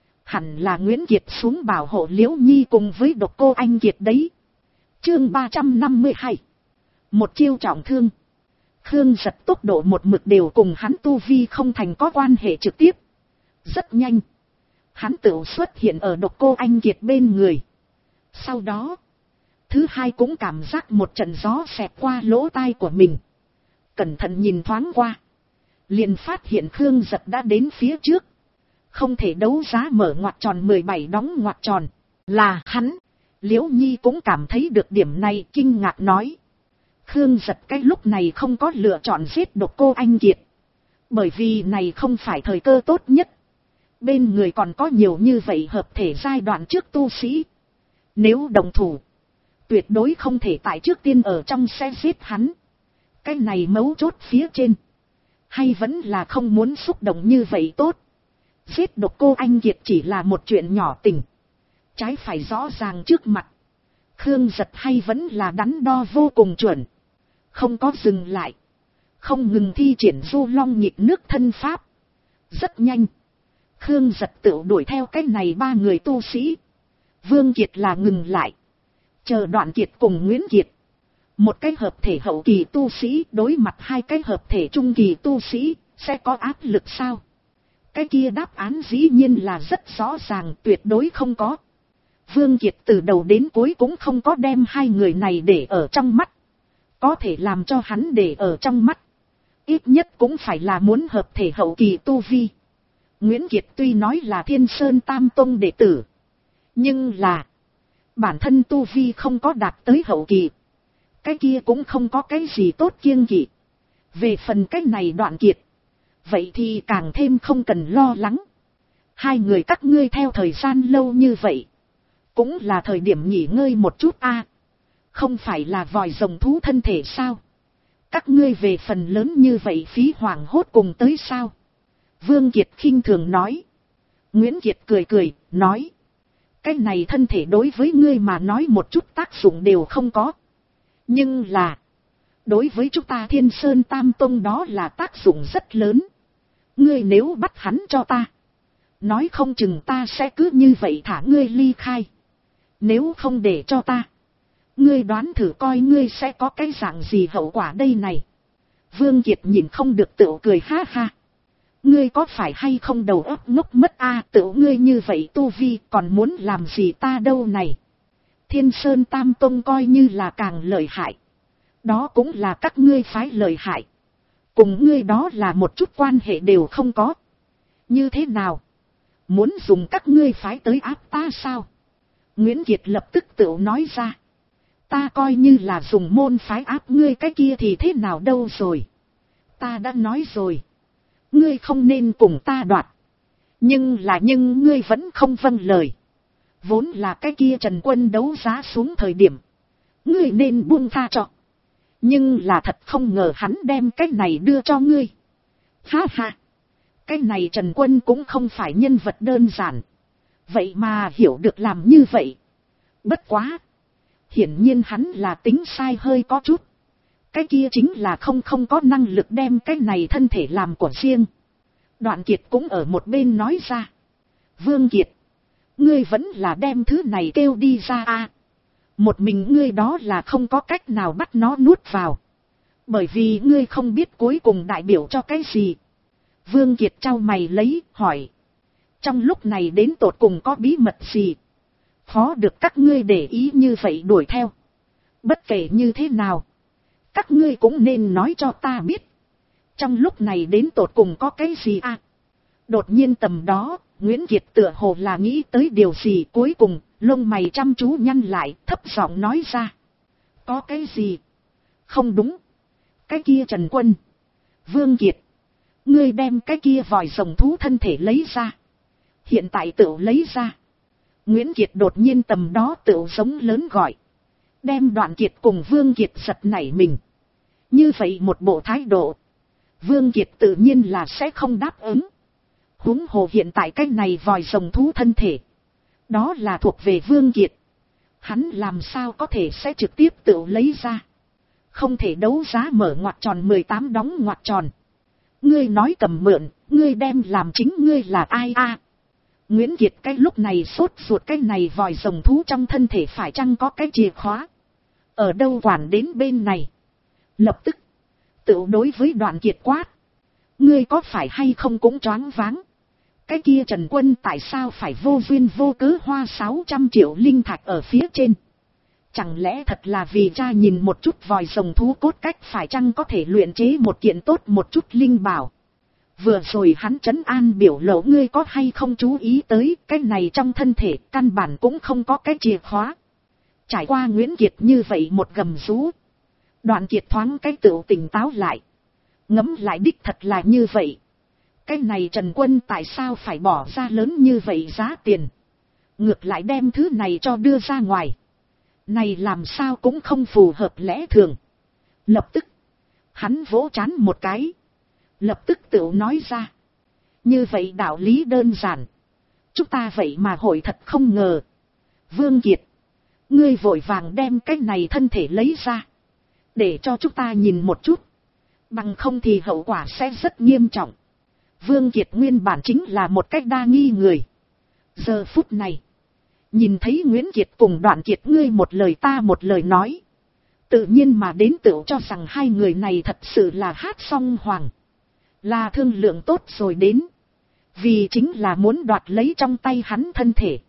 Hẳn là Nguyễn Kiệt xuống bảo hộ Liễu Nhi cùng với Độc Cô Anh Kiệt đấy. Chương 352. Một chiêu trọng thương. Khương Giật tốc độ một mực đều cùng hắn tu vi không thành có quan hệ trực tiếp. Rất nhanh. Hắn tự xuất hiện ở Độc Cô Anh Kiệt bên người. Sau đó. Thứ hai cũng cảm giác một trận gió xẹt qua lỗ tai của mình. Cẩn thận nhìn thoáng qua. Liền phát hiện Khương Giật đã đến phía trước. Không thể đấu giá mở ngoặc tròn 17 đóng ngoặc tròn. Là hắn. Liễu Nhi cũng cảm thấy được điểm này, kinh ngạc nói. Khương Giật cái lúc này không có lựa chọn giết Độc Cô Anh Kiệt. Bởi vì này không phải thời cơ tốt nhất. Bên người còn có nhiều như vậy hợp thể giai đoạn trước tu sĩ. Nếu đồng thủ. Tuyệt đối không thể tại trước tiên ở trong xe giết hắn. Cái này mấu chốt phía trên. Hay vẫn là không muốn xúc động như vậy tốt. Giết Độc Cô Anh Kiệt chỉ là một chuyện nhỏ tình. Trái phải rõ ràng trước mặt. Khương Giật hay vẫn là đắn đo vô cùng chuẩn. Không có dừng lại. Không ngừng thi triển Du Long Nhịp Nước thân pháp. Rất nhanh. Khương Giật tự đuổi theo cái này ba người tu sĩ. Vương Kiệt là ngừng lại. Chờ Đoạn Kiệt cùng Nguyễn Kiệt. Một cái hợp thể hậu kỳ tu sĩ đối mặt hai cái hợp thể trung kỳ tu sĩ, sẽ có áp lực sao? Cái kia đáp án dĩ nhiên là rất rõ ràng, tuyệt đối không có. Vương Kiệt từ đầu đến cuối cũng không có đem hai người này để ở trong mắt. Có thể làm cho hắn để ở trong mắt, ít nhất cũng phải là muốn hợp thể hậu kỳ tu vi. Nguyễn Kiệt tuy nói là Thiên Sơn Tam Tông đệ tử, nhưng là bản thân tu vi không có đạt tới hậu kỳ. Cái kia cũng không có cái gì tốt kiêng kỵ. Về phần cái này Đoạn Kiệt, vậy thì càng thêm không cần lo lắng. Hai người các ngươi theo thời gian lâu như vậy, cũng là thời điểm nghỉ ngơi một chút a. Không phải là vòi rồng thú thân thể sao? Các ngươi về phần lớn như vậy phí hoảng hốt cùng tới sao? Vương Kiệt khinh thường nói. Nguyễn Kiệt cười cười, nói. Cái này thân thể đối với ngươi mà nói một chút tác dụng đều không có. Nhưng là, đối với chúng ta Thiên Sơn Tam Tông đó là tác dụng rất lớn. Ngươi nếu bắt hắn cho ta, nói không chừng ta sẽ cứ như vậy thả ngươi ly khai. Nếu không để cho ta, ngươi đoán thử coi ngươi sẽ có cái dạng gì hậu quả đây này. Vương Kiệt nhìn không được tựu cười ha ha. Ngươi có phải hay không đầu óc ngốc mất a? Tựu ngươi như vậy tu vi còn muốn làm gì ta đâu này. Thiên Sơn Tam Tông coi như là càng lợi hại, đó cũng là các ngươi phái lợi hại. Cùng ngươi đó là một chút quan hệ đều không có. Như thế nào? Muốn dùng các ngươi phái tới áp ta sao? Nguyễn Kiệt lập tức tự nói ra. Ta coi như là dùng môn phái áp ngươi cái kia thì thế nào đâu rồi. Ta đã nói rồi, ngươi không nên cùng ta đoạt. Nhưng ngươi vẫn không vâng lời. Vốn là cái kia Trần Quân đấu giá xuống thời điểm, ngươi nên buông tha cho. Nhưng là thật không ngờ hắn đem cái này đưa cho ngươi. Ha ha. Cái này Trần Quân cũng không phải nhân vật đơn giản. Vậy mà hiểu được làm như vậy. Bất quá, hiển nhiên hắn là tính sai hơi có chút. Cái kia chính là không có năng lực đem cái này thân thể làm của riêng. Đoạn Kiệt cũng ở một bên nói ra. Vương Kiệt, ngươi vẫn là đem thứ này kêu đi ra a. Một mình ngươi đó là không có cách nào bắt nó nuốt vào. Bởi vì ngươi không biết cuối cùng đại biểu cho cái gì. Vương Kiệt chau mày lấy, hỏi. Trong lúc này đến tột cùng có bí mật gì? Khó được các ngươi để ý như vậy đuổi theo. Bất kể như thế nào, các ngươi cũng nên nói cho ta biết. Trong lúc này đến tột cùng có cái gì à? Đột nhiên tầm đó, Nguyễn Kiệt tựa hồ là nghĩ tới điều gì, cuối cùng, lông mày chăm chú nhăn lại, thấp giọng nói ra. Có cái gì? Không đúng. Cái kia Trần Quân. Vương Kiệt, ngươi đem cái kia vòi rồng thú thân thể lấy ra. Hiện tại tự lấy ra. Nguyễn Kiệt đột nhiên tầm đó tự giống lớn gọi. Đem Đoạn Kiệt cùng Vương Kiệt giật nảy mình. Như vậy một bộ thái độ, Vương Kiệt tự nhiên là sẽ không đáp ứng. Huống hồ hiện tại cái này vòi rồng thú thân thể, đó là thuộc về Vương Kiệt. Hắn làm sao có thể sẽ trực tiếp tự lấy ra. Không thể đấu giá mở ngoặc tròn 18 đóng ngoặc tròn. Ngươi nói cầm mượn, ngươi đem làm chính ngươi là ai a? Nguyễn Kiệt cái lúc này sốt ruột cái này vòi rồng thú trong thân thể phải chăng có cái chìa khóa. Ở đâu quản đến bên này. Lập tức, tự đối với Đoạn Kiệt quát. Ngươi có phải hay không cũng choáng váng. Cái kia Trần Quân tại sao phải vô duyên vô cớ hoa 600 triệu linh thạch ở phía trên. Chẳng lẽ thật là vì cha nhìn một chút vòi rồng thú cốt cách phải chăng có thể luyện chế một kiện tốt một chút linh bảo. Vừa rồi hắn trấn an biểu lộ, ngươi có hay không chú ý tới cái này trong thân thể căn bản cũng không có cái chìa khóa. Trải qua Nguyễn Kiệt như vậy một gầm rú, Đoạn Kiệt thoáng cái tự tỉnh táo lại. Ngẫm lại đích thật là như vậy. Cái này Trần Quân tại sao phải bỏ ra lớn như vậy giá tiền, ngược lại đem thứ này cho đưa ra ngoài. Này làm sao cũng không phù hợp lẽ thường. Lập tức, hắn vỗ trán một cái. Lập tức tự nói ra. Như vậy đạo lý đơn giản. Chúng ta vậy mà hội thật không ngờ. Vương Kiệt, ngươi vội vàng đem cái này thân thể lấy ra, để cho chúng ta nhìn một chút. Bằng không thì hậu quả sẽ rất nghiêm trọng. Vương Kiệt nguyên bản chính là một cách đa nghi người. Giờ phút này, nhìn thấy Nguyễn Kiệt cùng Đoạn Kiệt ngươi một lời ta một lời nói. Tự nhiên mà đến tựu cho rằng hai người này thật sự là hát song hoàng. Là thương lượng tốt rồi đến. Vì chính là muốn đoạt lấy trong tay hắn thân thể.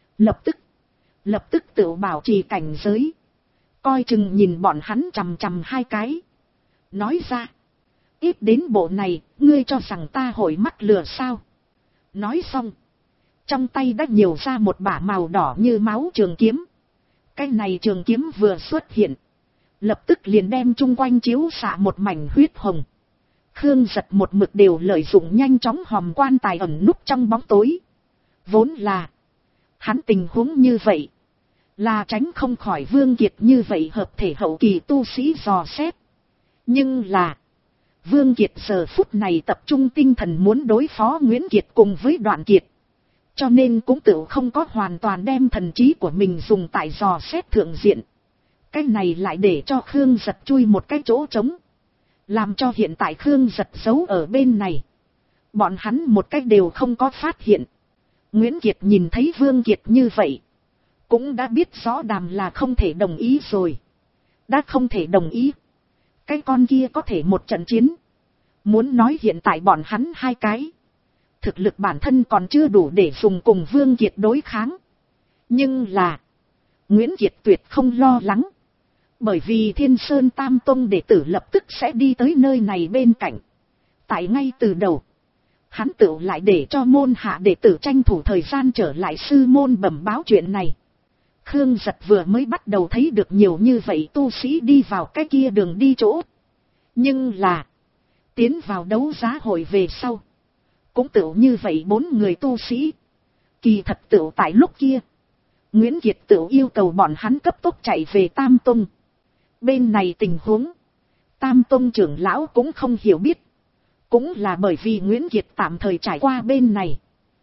Lập tức tựu bảo trì cảnh giới. Coi chừng nhìn bọn hắn chằm chằm hai cái. Nói ra. Ít đến bộ này, ngươi cho rằng ta hội mắc lừa sao. Nói xong. Trong tay đã nhiều ra một bả màu đỏ như máu trường kiếm. Cái này trường kiếm vừa xuất hiện. Lập tức liền đem chung quanh chiếu xạ một mảnh huyết hồng. Khương Giật một mực đều lợi dụng nhanh chóng hòm quan tài ẩn núp trong bóng tối. Vốn là. Hắn tình huống như vậy. Là tránh không khỏi Vương Kiệt như vậy hợp thể hậu kỳ tu sĩ dò xét. Nhưng là. Vương Kiệt giờ phút này tập trung tinh thần muốn đối phó Nguyễn Kiệt cùng với Đoạn Kiệt. Cho nên cũng tự không có hoàn toàn đem thần trí của mình dùng tại dò xét thượng diện. Cái này lại để cho Khương Giật chui một cái chỗ trống. Làm cho hiện tại Khương Giật giấu ở bên này. Bọn hắn một cách đều không có phát hiện. Nguyễn Kiệt nhìn thấy Vương Kiệt như vậy. Cũng đã biết rõ đàm là không thể đồng ý rồi. Đã không thể đồng ý. Cái con kia có thể một trận chiến. Muốn nói hiện tại bọn hắn hai cái. Thực lực bản thân còn chưa đủ để dùng cùng Vương Kiệt đối kháng. Nhưng là. Nguyễn Kiệt tuyệt không lo lắng. Bởi vì Thiên Sơn Tam Tông đệ tử lập tức sẽ đi tới nơi này bên cạnh. Tại ngay từ đầu. Hắn tự lại để cho môn hạ đệ tử tranh thủ thời gian trở lại sư môn bẩm báo chuyện này. Khương Giật vừa mới bắt đầu thấy được nhiều như vậy tu sĩ đi vào cái kia đường đi chỗ. Nhưng là. Tiến vào đấu giá hội về sau. Cũng tự như vậy 4 người tu sĩ. Kỳ thật tự tại lúc kia. Nguyễn Kiệt tự yêu cầu bọn hắn cấp tốc chạy về Tam Tông. Bên này tình huống. Tam Tông trưởng lão cũng không hiểu biết. Cũng là bởi vì Nguyễn Kiệt tạm thời trải qua bên này.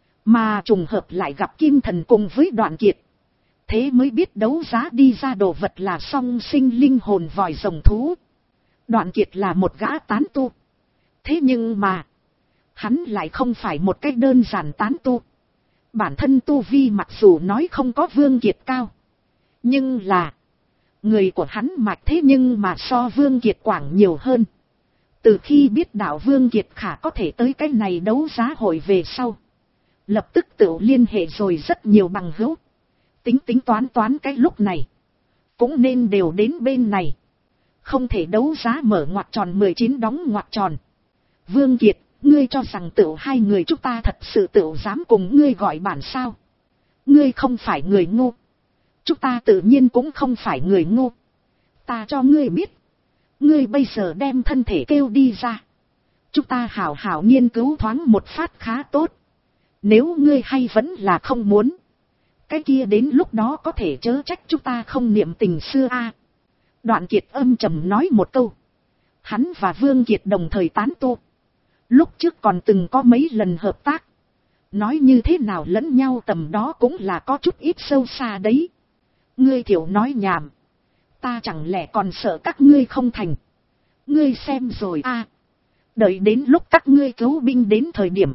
Mà trùng hợp lại gặp Kim Thần cùng với Đoạn Kiệt. Thế mới biết đấu giá đi ra đồ vật là song sinh linh hồn vòi rồng thú. Đoạn Kiệt là một gã tán tu. Thế nhưng mà. Hắn lại không phải một cách đơn giản tán tu. Bản thân tu vi mặc dù nói không có Vương Kiệt cao. Nhưng là. Người của hắn mạch thế nhưng mà so Vương Kiệt quảng nhiều hơn. Từ khi biết đạo Vương Kiệt khả có thể tới cái này đấu giá hội về sau. Lập tức tự liên hệ rồi rất nhiều bằng hữu. Tính toán cái lúc này. Cũng nên đều đến bên này. Không thể đấu giá mở ngoặc tròn 19 đóng ngoặc tròn. Vương Kiệt, ngươi cho rằng tự hai người chúng ta thật sự tự dám cùng ngươi gọi bản sao. Ngươi không phải người ngu. Chúng ta tự nhiên cũng không phải người ngu. Ta cho ngươi biết. Ngươi bây giờ đem thân thể kêu đi ra. Chúng ta hảo hảo nghiên cứu thoáng một phát khá tốt. Nếu ngươi hay vẫn là không muốn. Cái kia đến lúc đó có thể chớ trách chúng ta không niệm tình xưa a. Đoạn Kiệt âm trầm nói một câu. Hắn và Vương Kiệt đồng thời tán tu. Lúc trước còn từng có mấy lần hợp tác. Nói như thế nào lẫn nhau tầm đó cũng là có chút ít sâu xa đấy. Ngươi thiểu nói nhảm. Ta chẳng lẽ còn sợ các ngươi không thành. Ngươi xem rồi a. Đợi đến lúc các ngươi cứu binh đến thời điểm.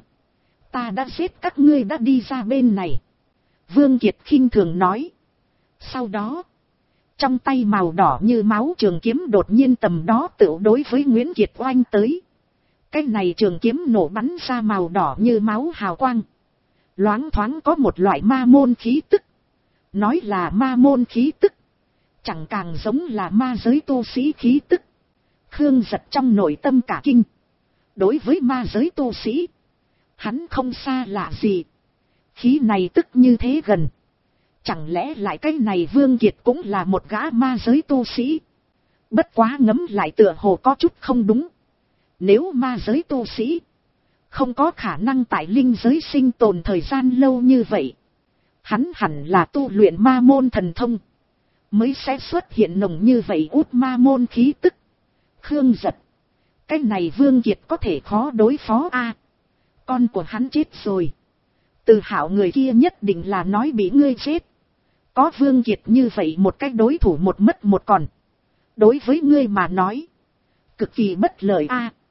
Ta đã giết các ngươi đã đi ra bên này. Vương Kiệt khinh thường nói. Sau đó. Trong tay màu đỏ như máu trường kiếm đột nhiên tầm đó tự đối với Nguyễn Kiệt oanh tới. Cái này trường kiếm nổ bắn ra màu đỏ như máu hào quang. Loáng thoáng có một loại ma môn khí tức. Nói là ma môn khí tức. Chẳng càng giống là ma giới tu sĩ khí tức. Khương Giật trong nội tâm cả kinh. Đối với ma giới tu sĩ. Hắn không xa lạ gì. Khí này tức như thế gần. Chẳng lẽ lại cái này Vương Kiệt cũng là một gã ma giới tu sĩ. Bất quá ngấm lại tựa hồ có chút không đúng. Nếu ma giới tu sĩ. Không có khả năng tại linh giới sinh tồn thời gian lâu như vậy. Hắn hẳn là tu luyện ma môn thần thông. Mới sẽ xuất hiện nồng như vậy út ma môn khí tức. Khương Giật. Cái này Vương Kiệt có thể khó đối phó a. Con của hắn chết rồi. Từ Hạo người kia nhất định là nói bị ngươi chết. Có Vương Kiệt như vậy một cách đối thủ một mất một còn. Đối với ngươi mà nói. Cực kỳ bất lợi a.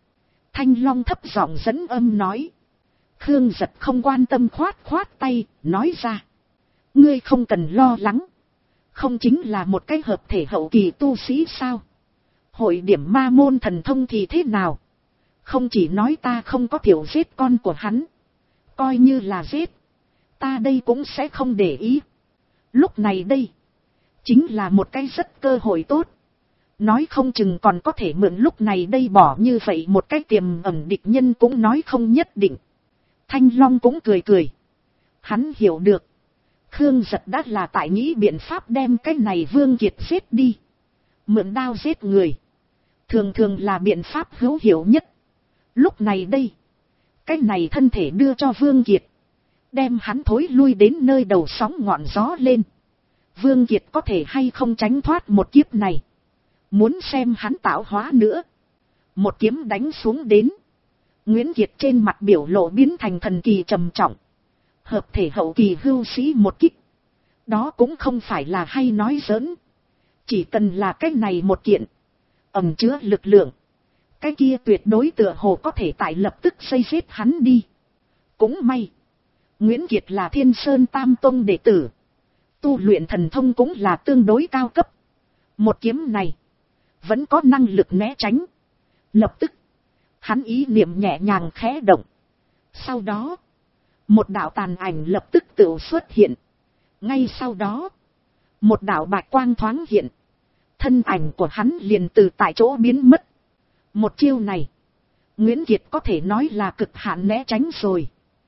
Thanh Long thấp giọng dẫn âm nói. Khương Giật không quan tâm khoát tay, nói ra. Ngươi không cần lo lắng. Không chính là một cái hợp thể hậu kỳ tu sĩ sao? Hội điểm ma môn thần thông thì thế nào? Không chỉ nói ta không có thiểu giết con của hắn. Coi như là giết. Ta đây cũng sẽ không để ý. Lúc này đây. Chính là một cái rất cơ hội tốt. Nói không chừng còn có thể mượn lúc này đây bỏ như vậy một cái tiềm ẩn địch nhân cũng nói không nhất định. Thanh Long cũng cười. Hắn hiểu được. Khương Giật đã là tại nghĩ biện pháp đem cái này Vương Kiệt giết đi. Mượn đao giết người. Thường là biện pháp hữu hiệu nhất. Lúc này đây. Cái này thân thể đưa cho Vương Kiệt. Đem hắn thối lui đến nơi đầu sóng ngọn gió lên. Vương Kiệt có thể hay không tránh thoát một kiếp này. Muốn xem hắn tạo hóa nữa. Một kiếm đánh xuống đến. Nguyễn Kiệt trên mặt biểu lộ biến thành thần kỳ trầm trọng. Hợp thể hậu kỳ hưu sĩ một kích. Đó cũng không phải là hay nói giỡn. Chỉ cần là cái này một kiện. Ẩn chứa lực lượng. Cái kia tuyệt đối tựa hồ có thể tại lập tức xây xếp hắn đi. Cũng may. Nguyễn Kiệt là Thiên Sơn Tam Tông đệ tử. Tu luyện thần thông cũng là tương đối cao cấp. Một kiếm này. Vẫn có năng lực né tránh. Lập tức. Hắn ý niệm nhẹ nhàng khẽ động. Sau đó. Một đạo tàn ảnh lập tức tự xuất hiện. Ngay sau đó. Một đạo bạch quang thoáng hiện. Thân ảnh của hắn liền từ tại chỗ biến mất. Một chiêu này. Nguyễn Kiệt có thể nói là cực hạn né tránh rồi.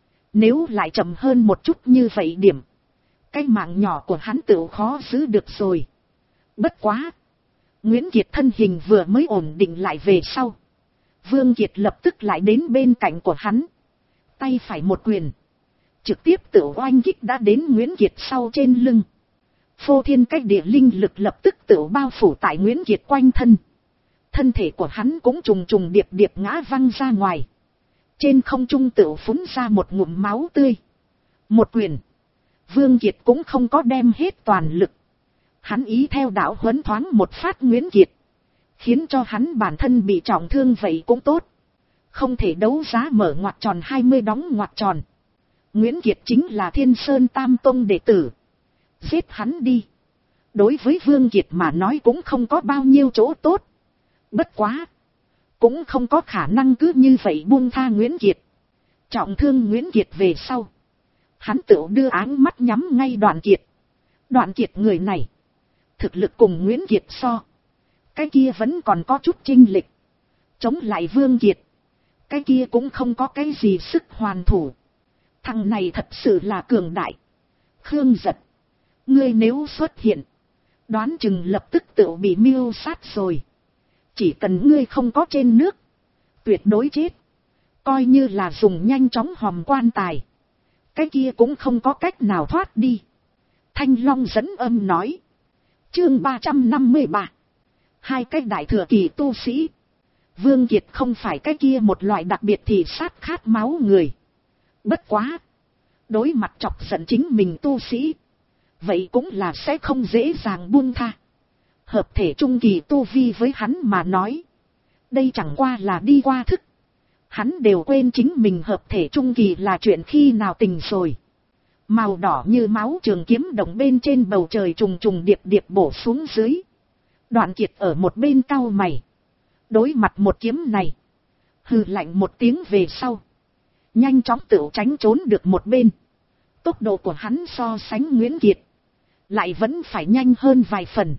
Nếu lại chậm hơn một chút như vậy điểm. Cái mạng nhỏ của hắn tự khó giữ được rồi. Bất quá. Nguyễn Kiệt thân hình vừa mới ổn định lại về sau. Vương Kiệt lập tức lại đến bên cạnh của hắn. Tay phải một quyền. Trực tiếp tự oanh kích đã đến Nguyễn Kiệt sau trên lưng. Phô thiên cách địa linh lực lập tức tự bao phủ tại Nguyễn Kiệt quanh thân. Thân thể của hắn cũng trùng điệp ngã văng ra ngoài. Trên không trung tự phúng ra một ngụm máu tươi. Một quyền. Vương Kiệt cũng không có đem hết toàn lực. Hắn ý theo đạo huấn thoáng một phát Nguyễn Kiệt. Khiến cho hắn bản thân bị trọng thương vậy cũng tốt. Không thể đấu giá mở ngoặc tròn 20 đóng ngoặc tròn. Nguyễn Kiệt chính là Thiên Sơn Tam Tông đệ tử. Giết hắn đi. Đối với Vương Kiệt mà nói cũng không có bao nhiêu chỗ tốt. Bất quá. Cũng không có khả năng cứ như vậy buông tha Nguyễn Kiệt. Trọng thương Nguyễn Kiệt về sau. Hắn tự đưa áng mắt nhắm ngay Đoạn Kiệt. Đoạn Kiệt người này. Thực lực cùng Nguyễn Kiệt so. Cái kia vẫn còn có chút chênh lệch. Chống lại Vương Kiệt. Cái kia cũng không có cái gì sức hoàn thủ. Thằng này thật sự là cường đại. Khương Giật. Ngươi nếu xuất hiện. Đoán chừng lập tức tự bị miêu sát rồi. Chỉ cần ngươi không có trên nước. Tuyệt đối chết. Coi như là dùng nhanh chóng hòm quan tài. Cái kia cũng không có cách nào thoát đi. Thanh Long dẫn âm nói. Chương 353. Hai cái đại thừa kỳ tu sĩ. Vương Kiệt không phải cái kia một loại đặc biệt thì sát khát máu người. Bất quá. Đối mặt chọc giận chính mình tu sĩ. Vậy cũng là sẽ không dễ dàng buông tha. Hợp thể trung kỳ tu vi với hắn mà nói. Đây chẳng qua là đi qua thức. Hắn đều quên chính mình hợp thể trung kỳ là chuyện khi nào tình rồi. Màu đỏ như máu trường kiếm động bên trên bầu trời trùng điệp bổ xuống dưới. Đoạn Kiệt ở một bên cau mày. Đối mặt một kiếm này. Hừ lạnh một tiếng về sau. Nhanh chóng tự tránh trốn được một bên. Tốc độ của hắn so sánh Nguyễn Kiệt. Lại vẫn phải nhanh hơn vài phần.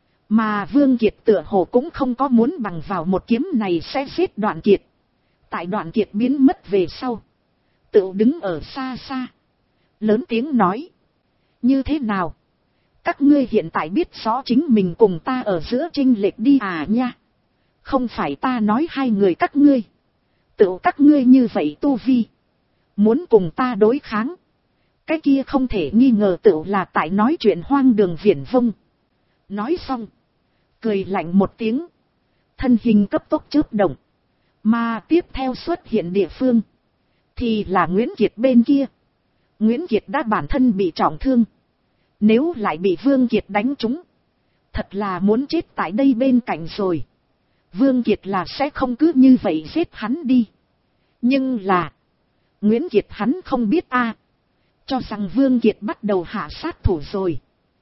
Mà Vương Kiệt tựa hồ cũng không có muốn bằng vào một kiếm này sẽ giết Đoạn Kiệt. Tại Đoạn Kiệt biến mất về sau. Tự đứng ở xa xa. Lớn tiếng nói. Như thế nào? Các ngươi hiện tại biết rõ chính mình cùng ta ở giữa chênh lệch đi à nha. Không phải ta nói hai người các ngươi. Tự các ngươi như vậy tu vi. Muốn cùng ta đối kháng. Cái kia không thể nghi ngờ tự là tại nói chuyện hoang đường viển vông. Nói xong. Cười lạnh một tiếng. Thân hình cấp tốc chớp động. Mà tiếp theo xuất hiện địa phương. Thì là Nguyễn Kiệt bên kia. Nguyễn Kiệt đã bản thân bị trọng thương. Nếu lại bị Vương Kiệt đánh trúng. Thật là muốn chết tại đây bên cạnh rồi. Vương Kiệt là sẽ không cứ như vậy giết hắn đi. Nhưng là, Nguyễn Kiệt hắn không biết a, cho rằng Vương Kiệt bắt đầu hạ sát thủ rồi.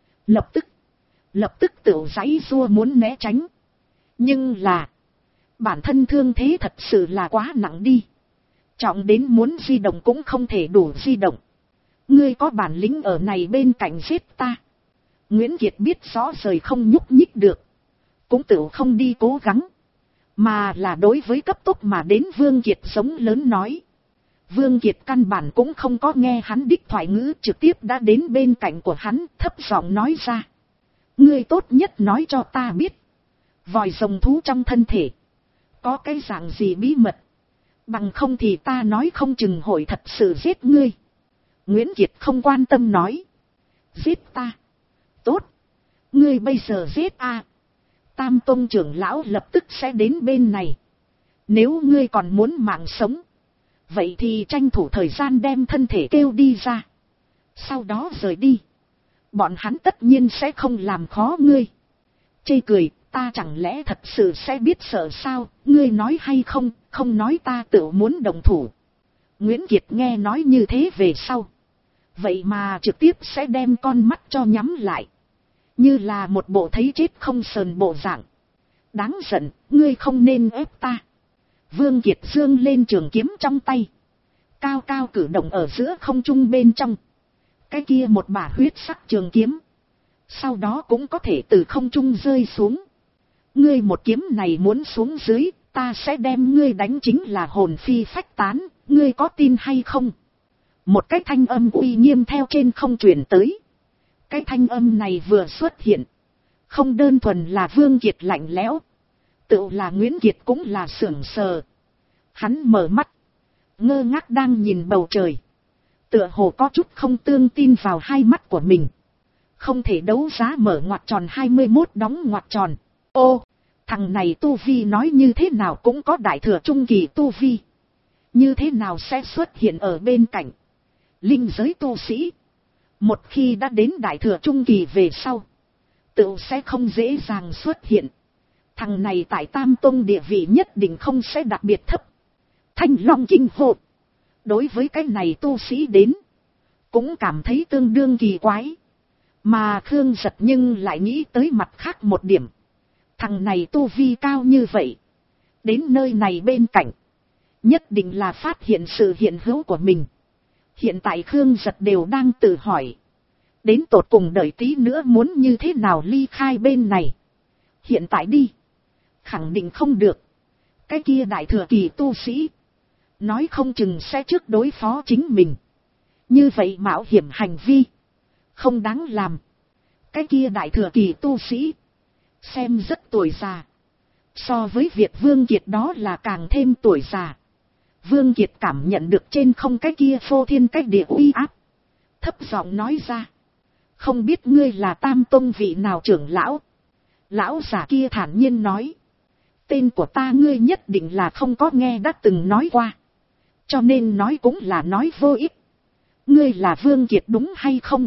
Lập tức tự giãy giụa muốn né tránh. Nhưng là, bản thân thương thế thật sự là quá nặng đi. Trọng đến muốn di động cũng không thể đủ di động. Ngươi có bản lĩnh ở này bên cạnh giết ta. Nguyễn Kiệt biết rõ rời không nhúc nhích được. Cũng tự không đi cố gắng. Mà là đối với cấp tốc mà đến Vương Kiệt giống lớn nói. Vương Kiệt căn bản cũng không có nghe hắn đích thoại ngữ, trực tiếp đã đến bên cạnh của hắn, thấp giọng nói ra. Ngươi tốt nhất nói cho ta biết. Vòi rồng thú trong thân thể có cái dạng gì bí mật. Bằng không thì ta nói không chừng hội thật sự giết ngươi. Nguyễn Kiệt không quan tâm nói. Giết ta? Tốt. Ngươi bây giờ giết a. Tam Tông trưởng lão lập tức sẽ đến bên này. Nếu ngươi còn muốn mạng sống, vậy thì tranh thủ thời gian đem thân thể kêu đi ra. Sau đó rời đi. Bọn hắn tất nhiên sẽ không làm khó ngươi. Chê cười, ta chẳng lẽ thật sự sẽ biết sợ sao, ngươi nói hay không, không nói ta tự muốn đồng thủ. Nguyễn Kiệt nghe nói như thế về sau. Vậy mà trực tiếp sẽ đem con mắt cho nhắm lại. Như là một bộ thấy chết không sờn bộ dạng. Đáng giận, ngươi không nên ép ta. Vương Kiệt giương lên trường kiếm trong tay. Cao cao cử động ở giữa không trung bên trong. Cái kia một bả huyết sắc trường kiếm. Sau đó cũng có thể từ không trung rơi xuống. Ngươi một kiếm này muốn xuống dưới, ta sẽ đem ngươi đánh chính là hồn phi phách tán, ngươi có tin hay không? Một cái thanh âm uy nghiêm theo trên không truyền tới. Cái thanh âm này vừa xuất hiện. Không đơn thuần là Vương Kiệt lạnh lẽo. Tự là Nguyễn Kiệt cũng là sưởng sờ. Hắn mở mắt. Ngơ ngác đang nhìn bầu trời. Tựa hồ có chút không tương tin vào hai mắt của mình. Không thể đấu giá mở ngoặc tròn 21 đóng ngoặc tròn. Ô, thằng này tu vi nói như thế nào cũng có đại thừa trung kỳ tu vi. Như thế nào sẽ xuất hiện ở bên cạnh. Linh giới tu sĩ. Một khi đã đến đại thừa trung kỳ về sau. Tự sẽ không dễ dàng xuất hiện. Thằng này tại Tam Tông địa vị nhất định không sẽ đặc biệt thấp. Thanh Long kinh hộp. Đối với cái này tu sĩ đến. Cũng cảm thấy tương đương kỳ quái. Mà Khương Giật nhưng lại nghĩ tới mặt khác một điểm. Thằng này tu vi cao như vậy. Đến nơi này bên cạnh. Nhất định là phát hiện sự hiện hữu của mình. Hiện tại Khương Giật đều đang tự hỏi. Đến tột cùng đợi tí nữa muốn như thế nào ly khai bên này. Hiện tại đi. Khẳng định không được. Cái kia đại thừa kỳ tu sĩ. Nói không chừng sẽ trước đối phó chính mình. Như vậy mạo hiểm hành vi. Không đáng làm. Cái kia đại thừa kỳ tu sĩ. Xem rất tuổi già. So với việc Vương Kiệt đó là càng thêm tuổi già. Vương Kiệt cảm nhận được trên không cái kia phô thiên cách địa uy áp. Thấp giọng nói ra. Không biết ngươi là Tam Tông vị nào trưởng lão. Lão già kia thản nhiên nói. Tên của ta ngươi nhất định là không có nghe đã từng nói qua. Cho nên nói cũng là nói vô ích. Ngươi là Vương Kiệt đúng hay không?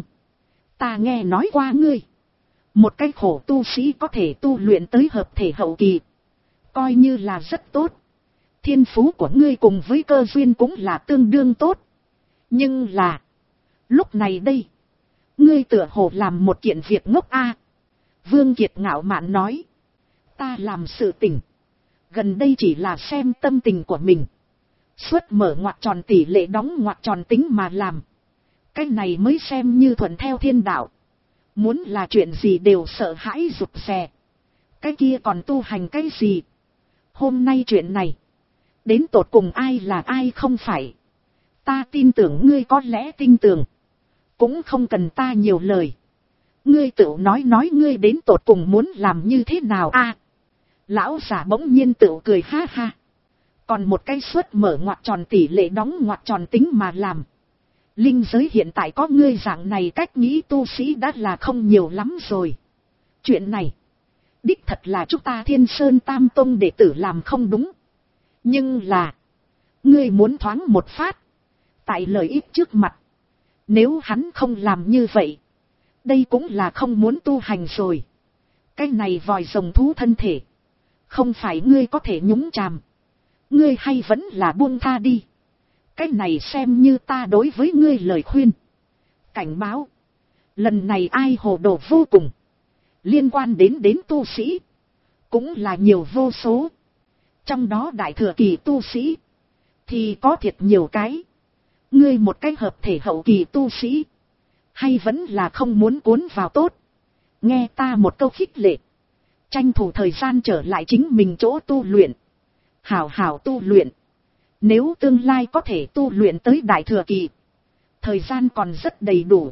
Ta nghe nói qua ngươi. Một cái khổ tu sĩ có thể tu luyện tới hợp thể hậu kỳ. Coi như là rất tốt. Thiên phú của ngươi cùng với cơ duyên cũng là tương đương tốt. Nhưng là. Lúc này đây. Ngươi tựa hồ làm một kiện việc ngốc a. Vương Kiệt ngạo mạn nói. Ta làm sự tình. Gần đây chỉ là xem tâm tình của mình. Suốt mở ngoặc tròn tỷ lệ đóng ngoặc tròn tính mà làm. Cái này mới xem như thuận theo thiên đạo. Muốn là chuyện gì đều sợ hãi rụt rè. Cái kia còn tu hành cái gì. Hôm nay chuyện này. Đến tột cùng ai là ai không phải. Ta tin tưởng ngươi có lẽ tin tưởng. Cũng không cần ta nhiều lời. Ngươi tự nói ngươi đến tột cùng muốn làm như thế nào a? Lão giả bỗng nhiên tự cười ha ha. Còn một cái suất mở ngoặc tròn tỷ lệ đóng ngoặc tròn tính mà làm. Linh giới hiện tại có ngươi dạng này cách nghĩ tu sĩ đã là không nhiều lắm rồi. Chuyện này. Đích thật là chúng ta Thiên Sơn Tam Tông đệ tử làm không đúng. Nhưng là. Ngươi muốn thoáng một phát. Tại lợi ích trước mặt. Nếu hắn không làm như vậy. Đây cũng là không muốn tu hành rồi. Cái này vòi rồng thú thân thể. Không phải ngươi có thể nhúng chàm. Ngươi hay vẫn là buông tha đi. Cái này xem như ta đối với ngươi lời khuyên. Cảnh báo. Lần này ai hồ đồ vô cùng. Liên quan đến tu sĩ. Cũng là nhiều vô số. Trong đó đại thừa kỳ tu sĩ. Thì có thiệt nhiều cái. Ngươi một cái hợp thể hậu kỳ tu sĩ. Hay vẫn là không muốn cuốn vào tốt. Nghe ta một câu khích lệ. Tranh thủ thời gian trở lại chính mình chỗ tu luyện. Hảo hảo tu luyện. Nếu tương lai có thể tu luyện tới đại thừa kỳ. Thời gian còn rất đầy đủ.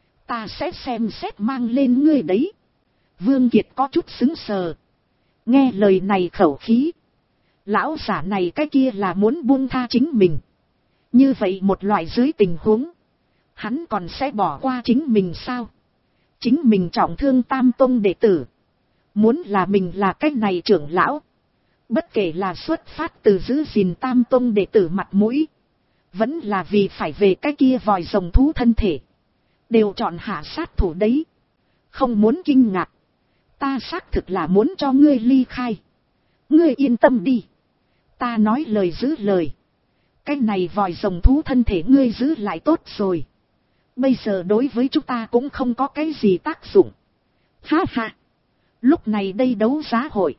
Ta sẽ xem xét mang lên ngươi đấy. Vương Kiệt có chút sững sờ. Nghe lời này khẩu khí. Lão giả này cái kia là muốn buông tha chính mình. Như vậy một loại dưới tình huống. Hắn còn sẽ bỏ qua chính mình sao? Chính mình trọng thương Tam Tông đệ tử. Muốn là mình là cái này trưởng lão. Bất kể là xuất phát từ giữ gìn Tam Tông đệ tử mặt mũi. Vẫn là vì phải về cái kia vòi rồng thú thân thể. Đều chọn hạ sát thủ đấy. Không muốn kinh ngạc. Ta xác thực là muốn cho ngươi ly khai. Ngươi yên tâm đi. Ta nói lời giữ lời. Cái này vòi rồng thú thân thể ngươi giữ lại tốt rồi. Bây giờ đối với chúng ta cũng không có cái gì tác dụng. Ha ha. Lúc này đây đấu giá hội.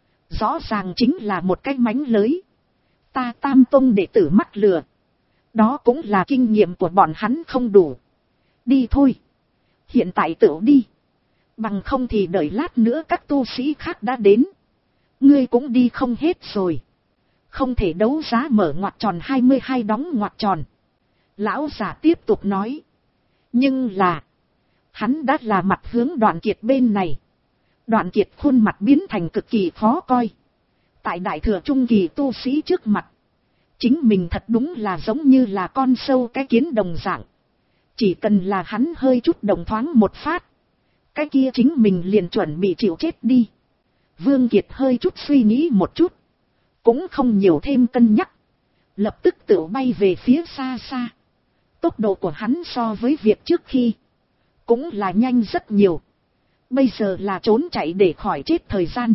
Rõ ràng chính là một cái mánh lới. Ta Tam Tông đệ tử mắc lừa. Đó cũng là kinh nghiệm của bọn hắn không đủ. Đi thôi. Hiện tại tự đi. Bằng không thì đợi lát nữa các tu sĩ khác đã đến. Ngươi cũng đi không hết rồi. Không thể đấu giá mở ngoặc tròn 22 đóng ngoặc tròn. Lão giả tiếp tục nói. Nhưng là. Hắn đã là mặt hướng Đoạn Kiệt bên này. Đoạn Kiệt khuôn mặt biến thành cực kỳ khó coi. Tại đại thừa trung kỳ tu sĩ trước mặt. Chính mình thật đúng là giống như là con sâu cái kiến đồng dạng. Chỉ cần là hắn hơi chút động thoáng một phát. Cái kia chính mình liền chuẩn bị chịu chết đi. Vương Kiệt hơi chút suy nghĩ một chút. Cũng không nhiều thêm cân nhắc. Lập tức tự bay về phía xa xa. Tốc độ của hắn so với việc trước khi. Cũng là nhanh rất nhiều. Bây giờ là trốn chạy để khỏi chết thời gian.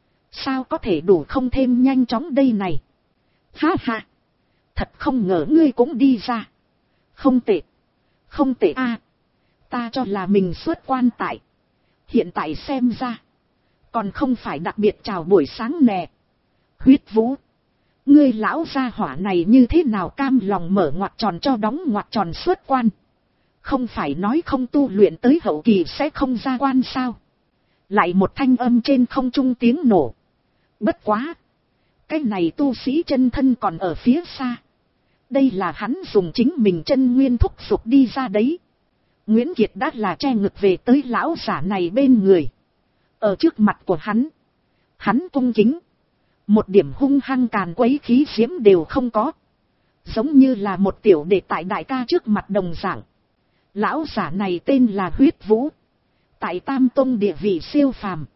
Sao có thể đủ không thêm nhanh chóng đây này. Ha ha. Thật không ngờ ngươi cũng đi ra. Không tệ. Không tệ a. Ta cho là mình xuất quan tại. Hiện tại xem ra. Còn không phải đặc biệt chào buổi sáng nè. Huyết Vũ. Ngươi lão gia hỏa này như thế nào cam lòng mở ngoặc tròn cho đóng ngoặc tròn xuất quan. Không phải nói không tu luyện tới hậu kỳ sẽ không ra quan sao. Lại một thanh âm trên không trung tiếng nổ. Bất quá. Cái này tu sĩ chân thân còn ở phía xa. Đây là hắn dùng chính mình chân nguyên thúc giục đi ra đấy. Nguyễn Kiệt đã là che ngực về tới lão giả này bên người. Ở trước mặt của hắn. Hắn cung kính. Một điểm hung hăng càn quấy khí diễm đều không có. Giống như là một tiểu đệ tại đại ca trước mặt đồng dạng. Lão giả này tên là Huyết Vũ. Tại Tam Tông địa vị siêu phàm.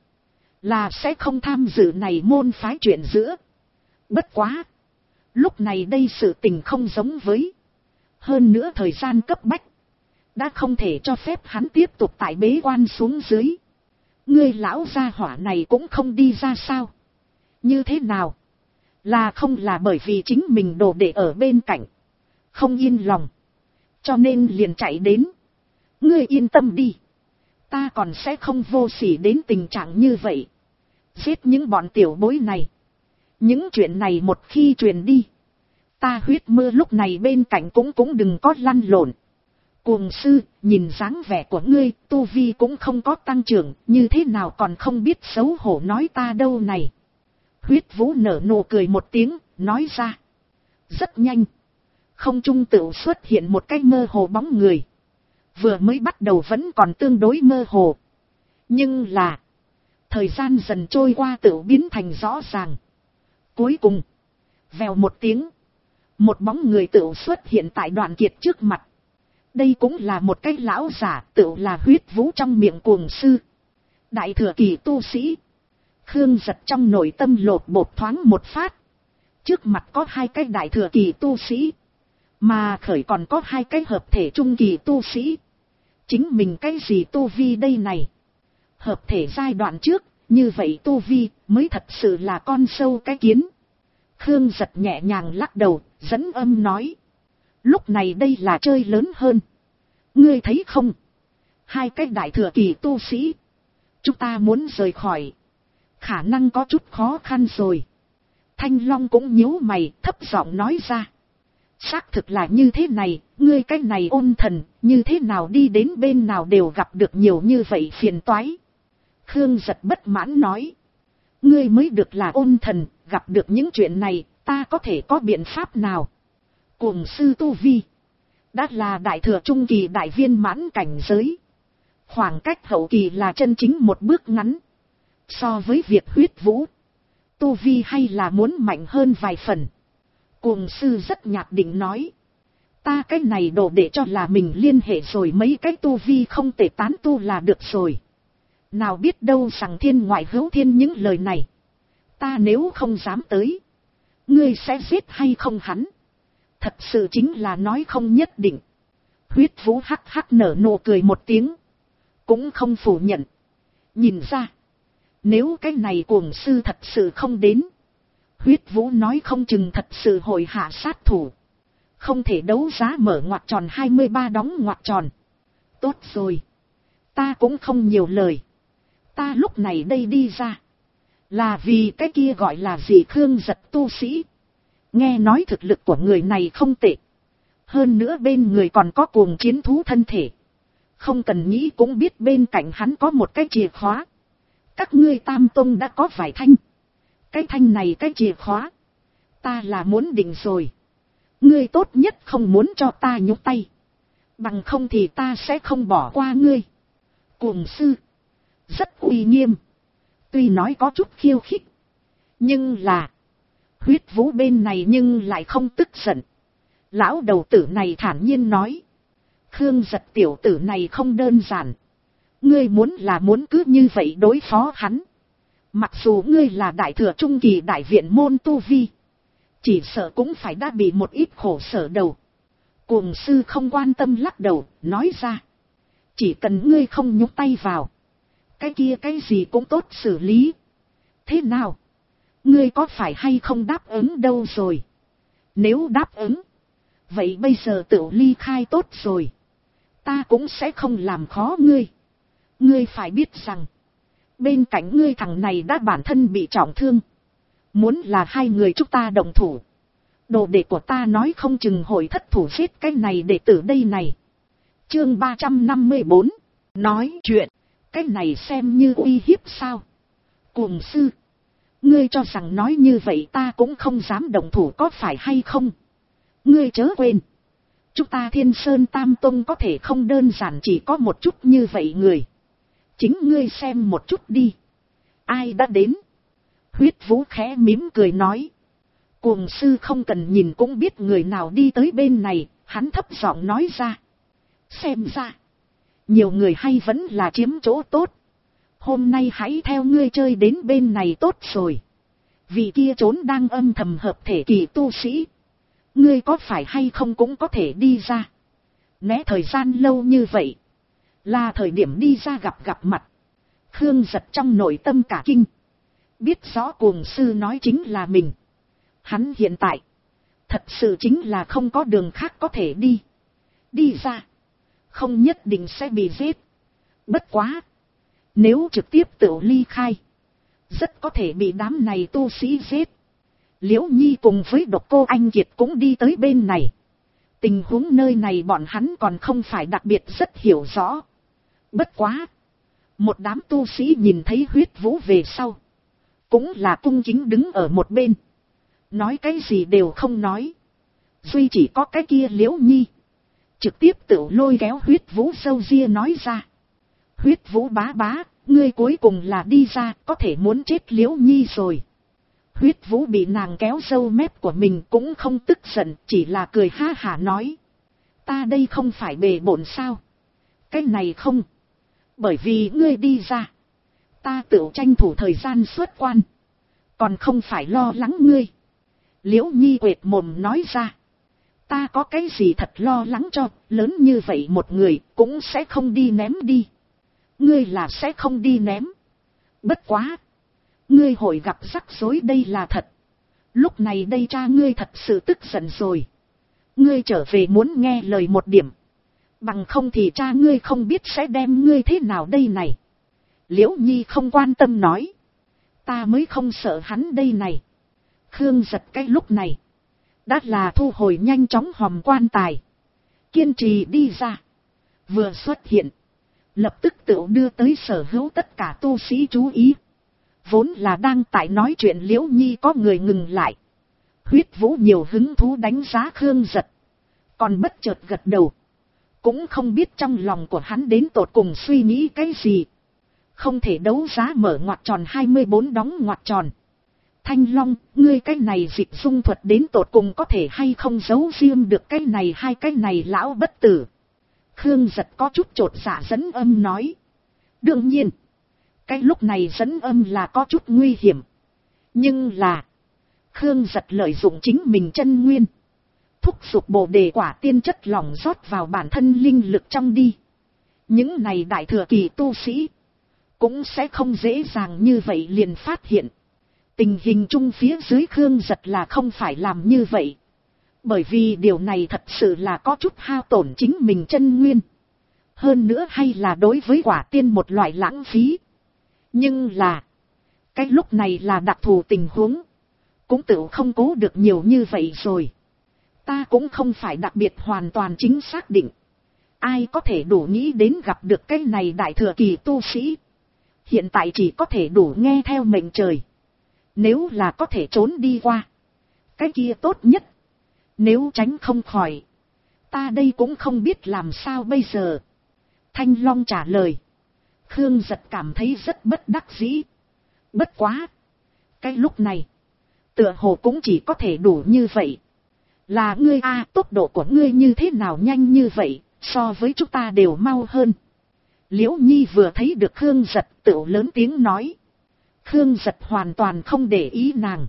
Là sẽ không tham dự này môn phái chuyện giữa. Bất quá. Lúc này đây sự tình không giống với. Hơn nữa thời gian cấp bách. Đã không thể cho phép hắn tiếp tục tại bế quan xuống dưới. Ngươi lão gia hỏa này cũng không đi ra sao. Như thế nào? Là không là bởi vì chính mình đồ để ở bên cạnh. Không yên lòng. Cho nên liền chạy đến. Ngươi yên tâm đi. Ta còn sẽ không vô sỉ đến tình trạng như vậy. Giết những bọn tiểu bối này. Những chuyện này một khi truyền đi. Ta Huyết Mưa lúc này bên cạnh cũng đừng có lăn lộn. Cuồng sư, nhìn dáng vẻ của ngươi, tu vi cũng không có tăng trưởng, như thế nào còn không biết xấu hổ nói ta đâu này. Huyết Vũ nở nụ cười một tiếng, nói ra. Rất nhanh. Không trung tựu xuất hiện một cái mơ hồ bóng người. Vừa mới bắt đầu vẫn còn tương đối mơ hồ. Nhưng là. Thời gian dần trôi qua tựu biến thành rõ ràng. Cuối cùng. Vèo một tiếng. Một bóng người tựu xuất hiện tại Đoạn Kiệt trước mặt. Đây cũng là một cái lão giả tựu là Huyết Vũ trong miệng cuồng sư. Đại thừa kỳ tu sĩ. Khương Giật trong nội tâm lột bột thoáng một phát. Trước mặt có hai cái đại thừa kỳ tu sĩ. Mà khởi còn có hai cái hợp thể trung kỳ tu sĩ. Chính mình cái gì tu vi đây này. Hợp thể giai đoạn trước, Như vậy tu vi mới thật sự là con sâu cái kiến. Khương Giật nhẹ nhàng lắc đầu, dẫn âm nói. Lúc này đây là chơi lớn hơn. Ngươi thấy không? Hai cái đại thừa kỳ tu sĩ. Chúng ta muốn rời khỏi. Khả năng có chút khó khăn rồi. Thanh Long cũng nhíu mày, thấp giọng nói ra. Xác thực là như thế này, ngươi cái này ôn thần, như thế nào đi đến bên nào đều gặp được nhiều như vậy phiền toái. Khương Giật bất mãn nói. Ngươi mới được là ôn thần, gặp được những chuyện này, ta có thể có biện pháp nào? Cuồng sư tu vi. Đã là đại thừa trung kỳ đại viên mãn cảnh giới. Khoảng cách hậu kỳ là chân chính một bước ngắn. So với việc huyết vũ, tu vi hay là muốn mạnh hơn vài phần. Cuồng sư rất nhạt định nói. Ta cái này đổ để cho là mình liên hệ rồi mấy cái tu vi không thể tán tu là được rồi. Nào biết đâu rằng thiên ngoại hữu thiên những lời này. Ta nếu không dám tới, ngươi sẽ giết hay không hắn? Thật sự chính là nói không nhất định. Huyết vũ hắc hắc nở nụ cười một tiếng. Cũng không phủ nhận. Nhìn ra, nếu cái này cuồng sư thật sự không đến, huyết vũ nói không chừng thật sự hội hạ sát thủ. Không thể đấu giá mở ngoặc tròn 23 đóng ngoặc tròn. Tốt rồi. Ta cũng không nhiều lời. Ta lúc này đây đi ra. Là vì cái kia gọi là gì Khương Giật tu sĩ. Nghe nói thực lực của người này không tệ. Hơn nữa bên người còn có cuồng chiến thú thân thể. Không cần nghĩ cũng biết bên cạnh hắn có một cái chìa khóa. Các ngươi Tam Tông đã có vài thanh. Cái thanh này cái chìa khóa. Ta là muốn định rồi. Ngươi tốt nhất không muốn cho ta nhúc tay. Bằng không thì ta sẽ không bỏ qua ngươi. Cuồng sư. Rất uy nghiêm. Tuy nói có chút khiêu khích. Nhưng là. Huyết vũ bên này nhưng lại không tức giận. Lão đầu tử này thản nhiên nói. Khương Giật tiểu tử này không đơn giản. Ngươi muốn là muốn cứ như vậy đối phó hắn. Mặc dù ngươi là đại thừa trung kỳ đại viện môn tu vi. Chỉ sợ cũng phải đã bị một ít khổ sở đầu. Cuồng sư không quan tâm lắc đầu, nói ra. Chỉ cần ngươi không nhúc tay vào. Cái kia cái gì cũng tốt xử lý. Thế nào? Ngươi có phải hay không đáp ứng đâu rồi? Nếu đáp ứng. Vậy bây giờ tự ly khai tốt rồi. Ta cũng sẽ không làm khó ngươi. Ngươi phải biết rằng. Bên cạnh ngươi thằng này đã bản thân bị trọng thương. Muốn là hai người chúng ta đồng thủ. Đồ đệ của ta nói không chừng hội thất thủ giết cái này đệ tử đây này. Chương 354. Nói chuyện. Cái này xem như uy hiếp sao? Cuồng sư. Ngươi cho rằng nói như vậy ta cũng không dám đồng thủ có phải hay không? Ngươi chớ quên. Chúng ta Thiên Sơn Tam Tông có thể không đơn giản chỉ có một chút như vậy người. Chính ngươi xem một chút đi. Ai đã đến? Huyết vũ khẽ mím cười nói. Cuồng sư không cần nhìn cũng biết người nào đi tới bên này. Hắn thấp giọng nói ra. Xem ra. Nhiều người hay vẫn là chiếm chỗ tốt. Hôm nay hãy theo ngươi chơi đến bên này tốt rồi. Vị kia trốn đang âm thầm hợp thể kỳ tu sĩ. Ngươi có phải hay không cũng có thể đi ra. Né thời gian lâu như vậy. Là thời điểm đi ra gặp mặt. Khương Giật trong nội tâm cả kinh. Biết rõ cuồng sư nói chính là mình. Hắn hiện tại. Thật sự chính là không có đường khác có thể đi. Đi ra. Không nhất định sẽ bị giết. Bất quá. Nếu trực tiếp tự ly khai. Rất có thể bị đám này tu sĩ giết. Liễu Nhi cùng với Độc Cô Anh Kiệt cũng đi tới bên này. Tình huống nơi này bọn hắn còn không phải đặc biệt rất hiểu rõ. Bất quá. Một đám tu sĩ nhìn thấy huyết vũ về sau. Cũng là cung kính đứng ở một bên. Nói cái gì đều không nói. Duy chỉ có cái kia Liễu Nhi. Trực tiếp tự lôi kéo huyết vũ sâu ria nói ra. Huyết vũ bá bá, ngươi cuối cùng là đi ra, có thể muốn chết Liễu Nhi rồi. Huyết vũ bị nàng kéo râu mép của mình cũng không tức giận, chỉ là cười ha hả nói. Ta đây không phải bề bộn sao? Cái này không. Bởi vì ngươi đi ra. Ta tự tranh thủ thời gian xuất quan. Còn không phải lo lắng ngươi. Liễu Nhi quệt mồm nói ra. Ta có cái gì thật lo lắng cho, lớn như vậy một người cũng sẽ không đi ném đi. Ngươi là sẽ không đi ném. Bất quá, ngươi hội gặp rắc rối đây là thật. Lúc này đây cha ngươi thật sự tức giận rồi. Ngươi trở về muốn nghe lời một điểm. Bằng không thì cha ngươi không biết sẽ đem ngươi thế nào đây này. Liễu Nhi không quan tâm nói. Ta mới không sợ hắn đây này. Khương Giật cái lúc này. Đã là thu hồi nhanh chóng hòm quan tài. Kiên trì đi ra. Vừa xuất hiện. Lập tức tự đưa tới sở hữu tất cả tu sĩ chú ý. Vốn là đang tại nói chuyện Liễu Nhi có người ngừng lại. Huyết Vũ nhiều hứng thú đánh giá Khương Giật. Còn bất chợt gật đầu. Cũng không biết trong lòng của hắn đến tột cùng suy nghĩ cái gì. Không thể đấu giá mở ngoặc tròn 24 đóng ngoặc tròn. Thanh Long, ngươi cái này dịch dung thuật đến tột cùng có thể hay không giấu riêng được cái này hai cái này lão bất tử. Khương Giật có chút chột dạ dẫn âm nói. Đương nhiên, cái lúc này dẫn âm là có chút nguy hiểm. Nhưng là, Khương Giật lợi dụng chính mình chân nguyên. Thúc giục bồ đề quả tiên chất lỏng rót vào bản thân linh lực trong đi. Những này đại thừa kỳ tu sĩ cũng sẽ không dễ dàng như vậy liền phát hiện. Tình hình chung phía dưới Khương Giật là không phải làm như vậy. Bởi vì điều này thật sự là có chút hao tổn chính mình chân nguyên. Hơn nữa hay là đối với quả tiên một loại lãng phí. Nhưng là, cái lúc này là đặc thù tình huống. Cũng tự không cố được nhiều như vậy rồi. Ta cũng không phải đặc biệt hoàn toàn chính xác định. Ai có thể đủ nghĩ đến gặp được cái này đại thừa kỳ tu sĩ. Hiện tại chỉ có thể đủ nghe theo mệnh trời. Nếu là có thể trốn đi qua, cái kia tốt nhất. Nếu tránh không khỏi, ta đây cũng không biết làm sao bây giờ. Thanh Long trả lời. Khương Giật cảm thấy rất bất đắc dĩ. Bất quá, cái lúc này, tựa hồ cũng chỉ có thể đủ như vậy. Là ngươi a, tốc độ của ngươi như thế nào nhanh như vậy, so với chúng ta đều mau hơn. Liễu Nhi vừa thấy được Khương Giật tự lớn tiếng nói. Khương Giật hoàn toàn không để ý nàng,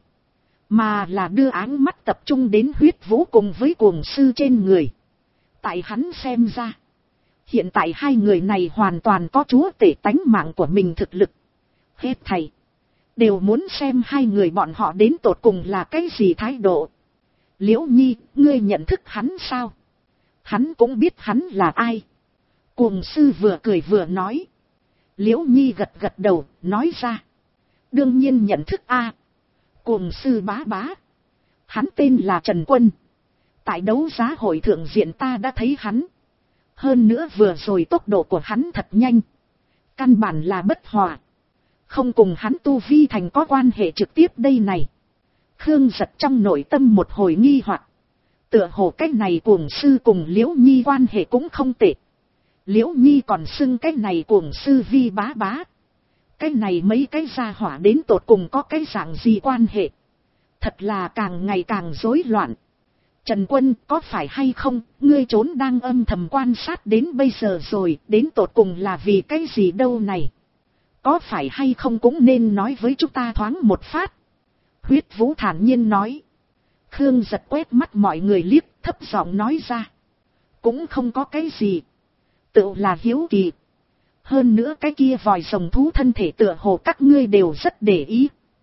mà là đưa áng mắt tập trung đến Huyết Vũ cùng với Cuồng Sư trên người. Tại hắn xem ra, hiện tại hai người này hoàn toàn có chúa tể tánh mạng của mình thực lực. Hết thầy đều muốn xem hai người bọn họ đến tột cùng là cái gì thái độ. Liễu Nhi, ngươi nhận thức hắn sao? Hắn cũng biết hắn là ai. Cuồng Sư vừa cười vừa nói. Liễu Nhi gật gật đầu, nói ra. Đương nhiên nhận thức a. Cuồng Sư bá bá. Hắn tên là Trần Quân. Tại đấu giá hội thượng diện ta đã thấy hắn. Hơn nữa vừa rồi tốc độ của hắn thật nhanh. Căn bản là bất hòa. Không cùng hắn tu vi thành có quan hệ trực tiếp đây này. Khương Giật trong nội tâm một hồi nghi hoặc. Tựa hồ cái này Cuồng Sư cùng Liễu Nhi quan hệ cũng không tệ. Liễu Nhi còn xưng cái này Cuồng Sư vi bá bá. Cái này mấy cái gia hỏa đến tột cùng có cái dạng gì quan hệ. Thật là càng ngày càng rối loạn. Trần Quân, có phải hay không, ngươi trốn đang âm thầm quan sát đến bây giờ rồi, đến tột cùng là vì cái gì đâu này. Có phải hay không cũng nên nói với chúng ta thoáng một phát. Huyết Vũ thản nhiên nói. Khương Giật quét mắt mọi người liếc, thấp giọng nói ra. Cũng không có cái gì. Tự là hiếu kỳ. Hơn nữa cái kia vòi rồng thú thân thể tựa hồ các ngươi đều rất để ý.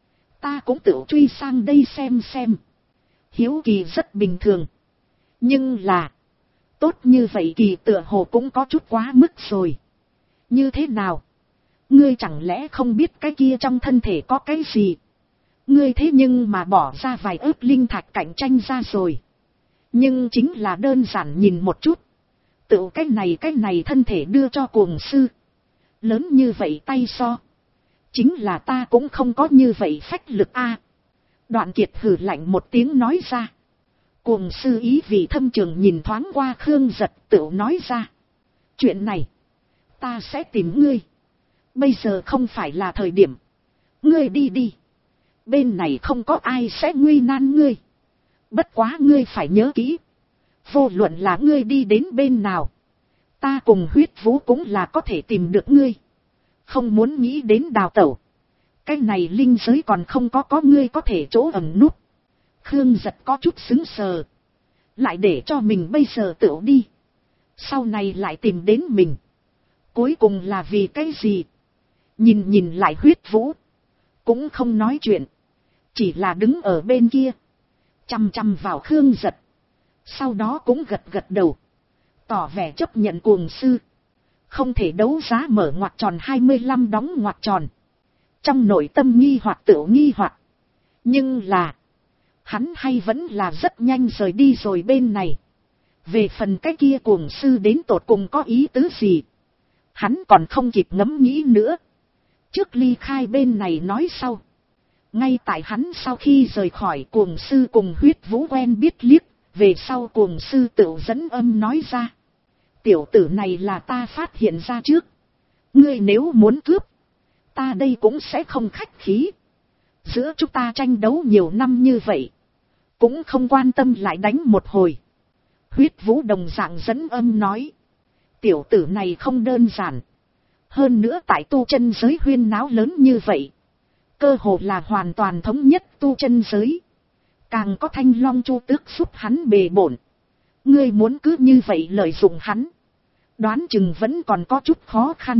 Ta cũng tự truy sang đây xem. Hiếu kỳ rất bình thường. Nhưng là, tốt như vậy kỳ tựa hồ cũng có chút quá mức rồi. Như thế nào? Ngươi chẳng lẽ không biết cái kia trong thân thể có cái gì? Ngươi thế nhưng mà bỏ ra vài ức linh thạch cạnh tranh ra rồi. Nhưng chính là đơn giản nhìn một chút. Tự cái này thân thể đưa cho Cuồng Sư. Lớn như vậy tay so. Chính là ta cũng không có như vậy phách lực a. Đoạn Kiệt hừ lạnh một tiếng nói ra. Cuồng Sư ý vị thâm trường nhìn thoáng qua Khương Giật tự nói ra. Chuyện này, ta sẽ tìm ngươi. Bây giờ không phải là thời điểm. Ngươi đi đi. Bên này không có ai sẽ nguy nan ngươi. Bất quá ngươi phải nhớ kỹ. Vô luận là ngươi đi đến bên nào. Ta cùng Huyết Vũ cũng là có thể tìm được ngươi. Không muốn nghĩ đến đào tẩu. Cái này linh giới còn không có ngươi có thể chỗ ẩn nút. Khương Giật có chút sững sờ. Lại để cho mình bây giờ tự đi. Sau này lại tìm đến mình. Cuối cùng là vì cái gì? Nhìn nhìn lại Huyết Vũ. Cũng không nói chuyện. Chỉ là đứng ở bên kia. Chăm chăm vào Khương Giật. Sau đó cũng gật gật đầu. Tỏ vẻ chấp nhận cuồng sư. Không thể đấu giá mở ngoặc tròn 25 đóng ngoặc tròn. Trong nội tâm nghi hoặc tựu nghi hoặc. Nhưng là. Hắn hay vẫn là rất nhanh rời đi rồi bên này. Về phần cái kia cuồng sư đến tột cùng có ý tứ gì. Hắn còn không kịp ngẫm nghĩ nữa. Trước ly khai bên này nói sau. Ngay tại hắn sau khi rời khỏi cuồng sư cùng Huyết Vũ quen biết liếc. Về sau cuồng sư tự dẫn âm nói ra. Tiểu tử này là ta phát hiện ra trước. Ngươi nếu muốn cướp. Ta đây cũng sẽ không khách khí. Giữa chúng ta tranh đấu nhiều năm như vậy. Cũng không quan tâm lại đánh một hồi. Huyết Vũ đồng dạng dẫn âm nói. Tiểu tử này không đơn giản. Hơn nữa tại tu chân giới huyên náo lớn như vậy. Cơ hồ là hoàn toàn thống nhất tu chân giới. Càng có Thanh Long Chu Tước giúp hắn bề bổn. Ngươi muốn cứ như vậy lợi dụng hắn. Đoán chừng vẫn còn có chút khó khăn.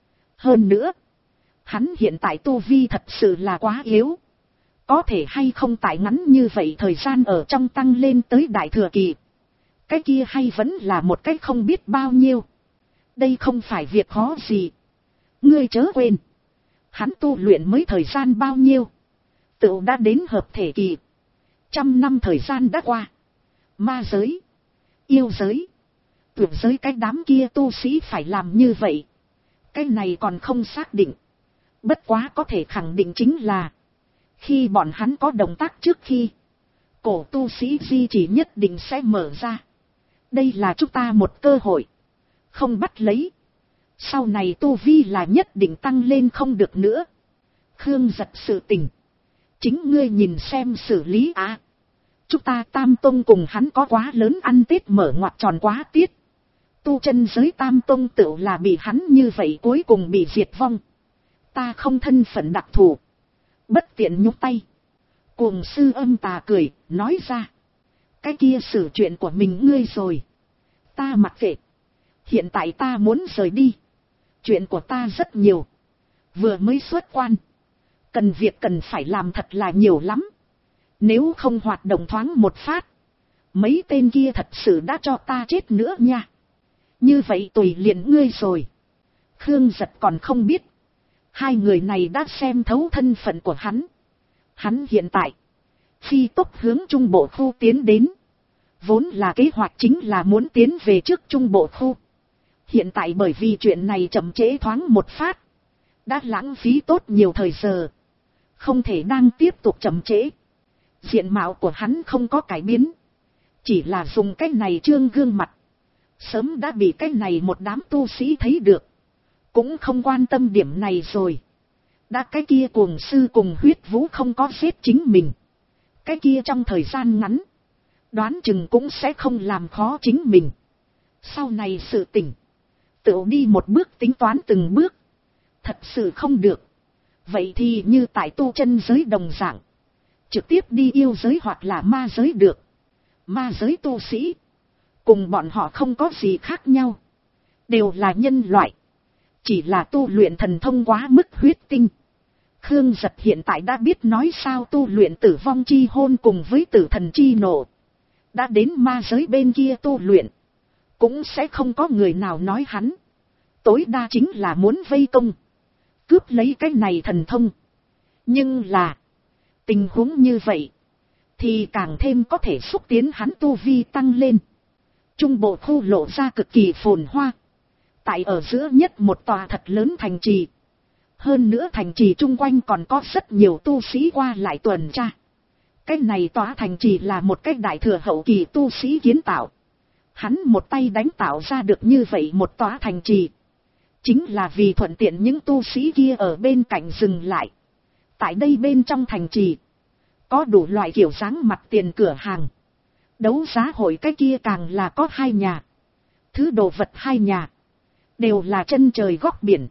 Hơn nữa. Hắn hiện tại tu vi thật sự là quá yếu. Có thể hay không tại ngắn như vậy thời gian ở trong tăng lên tới đại thừa kỳ. Cái kia hay vẫn là một cái không biết bao nhiêu. Đây không phải việc khó gì. Ngươi chớ quên. Hắn tu luyện mới thời gian bao nhiêu. Tựu đã đến hợp thể kỳ. 100 năm thời gian đã qua. Ma giới. Yêu giới. Tuyệt giới cái đám kia tu sĩ phải làm như vậy. Cái này còn không xác định. Bất quá có thể khẳng định chính là. Khi bọn hắn có động tác trước khi. Cổ tu sĩ di chỉ nhất định sẽ mở ra. Đây là chúng ta một cơ hội. Không bắt lấy. Sau này tu vi là nhất định tăng lên không được nữa. Khương Giật sự tình. Chính ngươi nhìn xem xử lý á. Chúng ta Tam Tông cùng hắn có quá lớn ăn Tết mở ngoặc tròn quá tiết. Tu chân giới Tam Tông tự là bị hắn như vậy cuối cùng bị diệt vong. Ta không thân phận đặc thù. Bất tiện nhúc tay. Cuồng sư âm tà cười, nói ra. Cái kia xử chuyện của mình ngươi rồi. Ta mặc kệ. Hiện tại ta muốn rời đi. Chuyện của ta rất nhiều. Vừa mới xuất quan. Cần việc cần phải làm thật là nhiều lắm. Nếu không hoạt động thoáng một phát. Mấy tên kia thật sự đã cho ta chết nữa nha. Như vậy tùy liền ngươi rồi. Khương Giật còn không biết. Hai người này đã xem thấu thân phận của hắn. Hắn hiện tại. Phi tốc hướng Trung Bộ khu tiến đến. Vốn là kế hoạch chính là muốn tiến về trước Trung Bộ khu. Hiện tại bởi vì chuyện này chậm trễ thoáng một phát. Đã lãng phí tốt nhiều thời giờ. Không thể đang tiếp tục chậm trễ. Diện mạo của hắn không có cải biến. Chỉ là dùng cái này trương gương mặt. Sớm đã bị cái này một đám tu sĩ thấy được. Cũng không quan tâm điểm này rồi. Đã cái kia cuồng sư cùng Huyết Vũ không có giết chính mình. Cái kia trong thời gian ngắn. Đoán chừng cũng sẽ không làm khó chính mình. Sau này sự tỉnh. Tự đi một bước tính toán từng bước. Thật sự không được. Vậy thì như tại tu chân giới đồng dạng. Trực tiếp đi yêu giới hoặc là ma giới được. Ma giới tu sĩ. Cùng bọn họ không có gì khác nhau. Đều là nhân loại. Chỉ là tu luyện thần thông quá mức huyết tinh. Khương Giật hiện tại đã biết nói sao tu luyện tử vong chi hôn cùng với tử thần chi nộ. Đã đến ma giới bên kia tu luyện. Cũng sẽ không có người nào nói hắn. Tối đa chính là muốn vây công. Cướp lấy cái này thần thông. Nhưng là. Tình huống như vậy. Thì càng thêm có thể xúc tiến hắn tu vi tăng lên. Trung Bộ khu lộ ra cực kỳ phồn hoa. Tại ở giữa nhất một tòa thật lớn thành trì. Hơn nữa thành trì chung quanh còn có rất nhiều tu sĩ qua lại tuần tra. Cái này tòa thành trì là một cái đại thừa hậu kỳ tu sĩ kiến tạo. Hắn một tay đánh tạo ra được như vậy một tòa thành trì. Chính là vì thuận tiện những tu sĩ kia ở bên cạnh dừng lại. Tại đây bên trong thành trì. Có đủ loại kiểu dáng mặt tiền cửa hàng. Đấu giá hội cái kia càng là có 2 nhà. Thứ đồ vật 2 nhà. Đều là chân trời góc biển.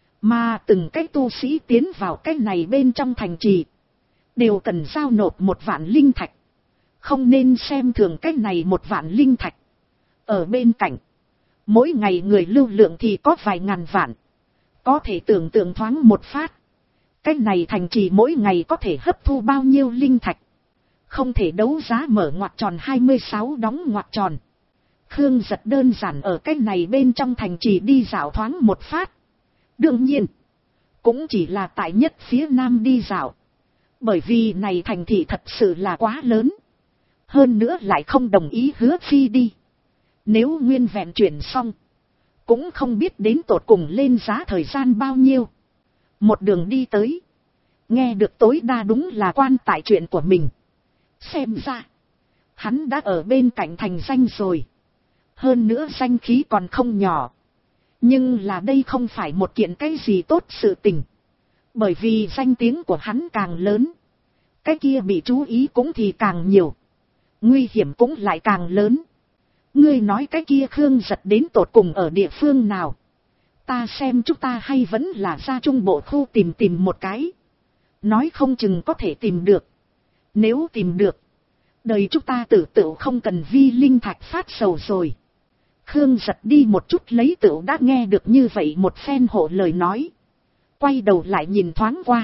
Mà từng cái tu sĩ tiến vào cái này bên trong thành trì. Đều cần giao nộp 1 vạn linh thạch. Không nên xem thường cái này 1 vạn linh thạch. Ở bên cạnh. Mỗi ngày người lưu lượng thì có vài ngàn vạn. Có thể tưởng tượng thoáng một phát. Cái này thành trì mỗi ngày có thể hấp thu bao nhiêu linh thạch. Không thể đấu giá mở ngoặc tròn 26 đóng ngoặc tròn. Khương Giật đơn giản ở cái này bên trong thành trì đi dạo thoáng một phát. Đương nhiên, cũng chỉ là tại nhất phía nam đi dạo. Bởi vì này thành thị thật sự là quá lớn. Hơn nữa lại không đồng ý Hứa Phi đi. Nếu nguyên vẹn chuyển xong, cũng không biết đến tột cùng lên giá thời gian bao nhiêu. Một đường đi tới, nghe được tối đa đúng là quan tại chuyện của mình. Xem ra, hắn đã ở bên cạnh thành danh rồi. Hơn nữa danh khí còn không nhỏ. Nhưng là đây không phải một kiện cái gì tốt sự tình. Bởi vì danh tiếng của hắn càng lớn, cái kia bị chú ý cũng thì càng nhiều. Nguy hiểm cũng lại càng lớn. Ngươi nói cái kia Khương Giật đến tột cùng ở địa phương nào? Ta xem chúng ta hay vẫn là ra trung bộ khu tìm một cái. Nói không chừng có thể tìm được. Nếu tìm được, đời chúng ta tử tựu không cần vi linh thạch phát sầu rồi. Khương Giật đi một chút lấy tựu đã nghe được như vậy một phen hộ lời nói. Quay đầu lại nhìn thoáng qua.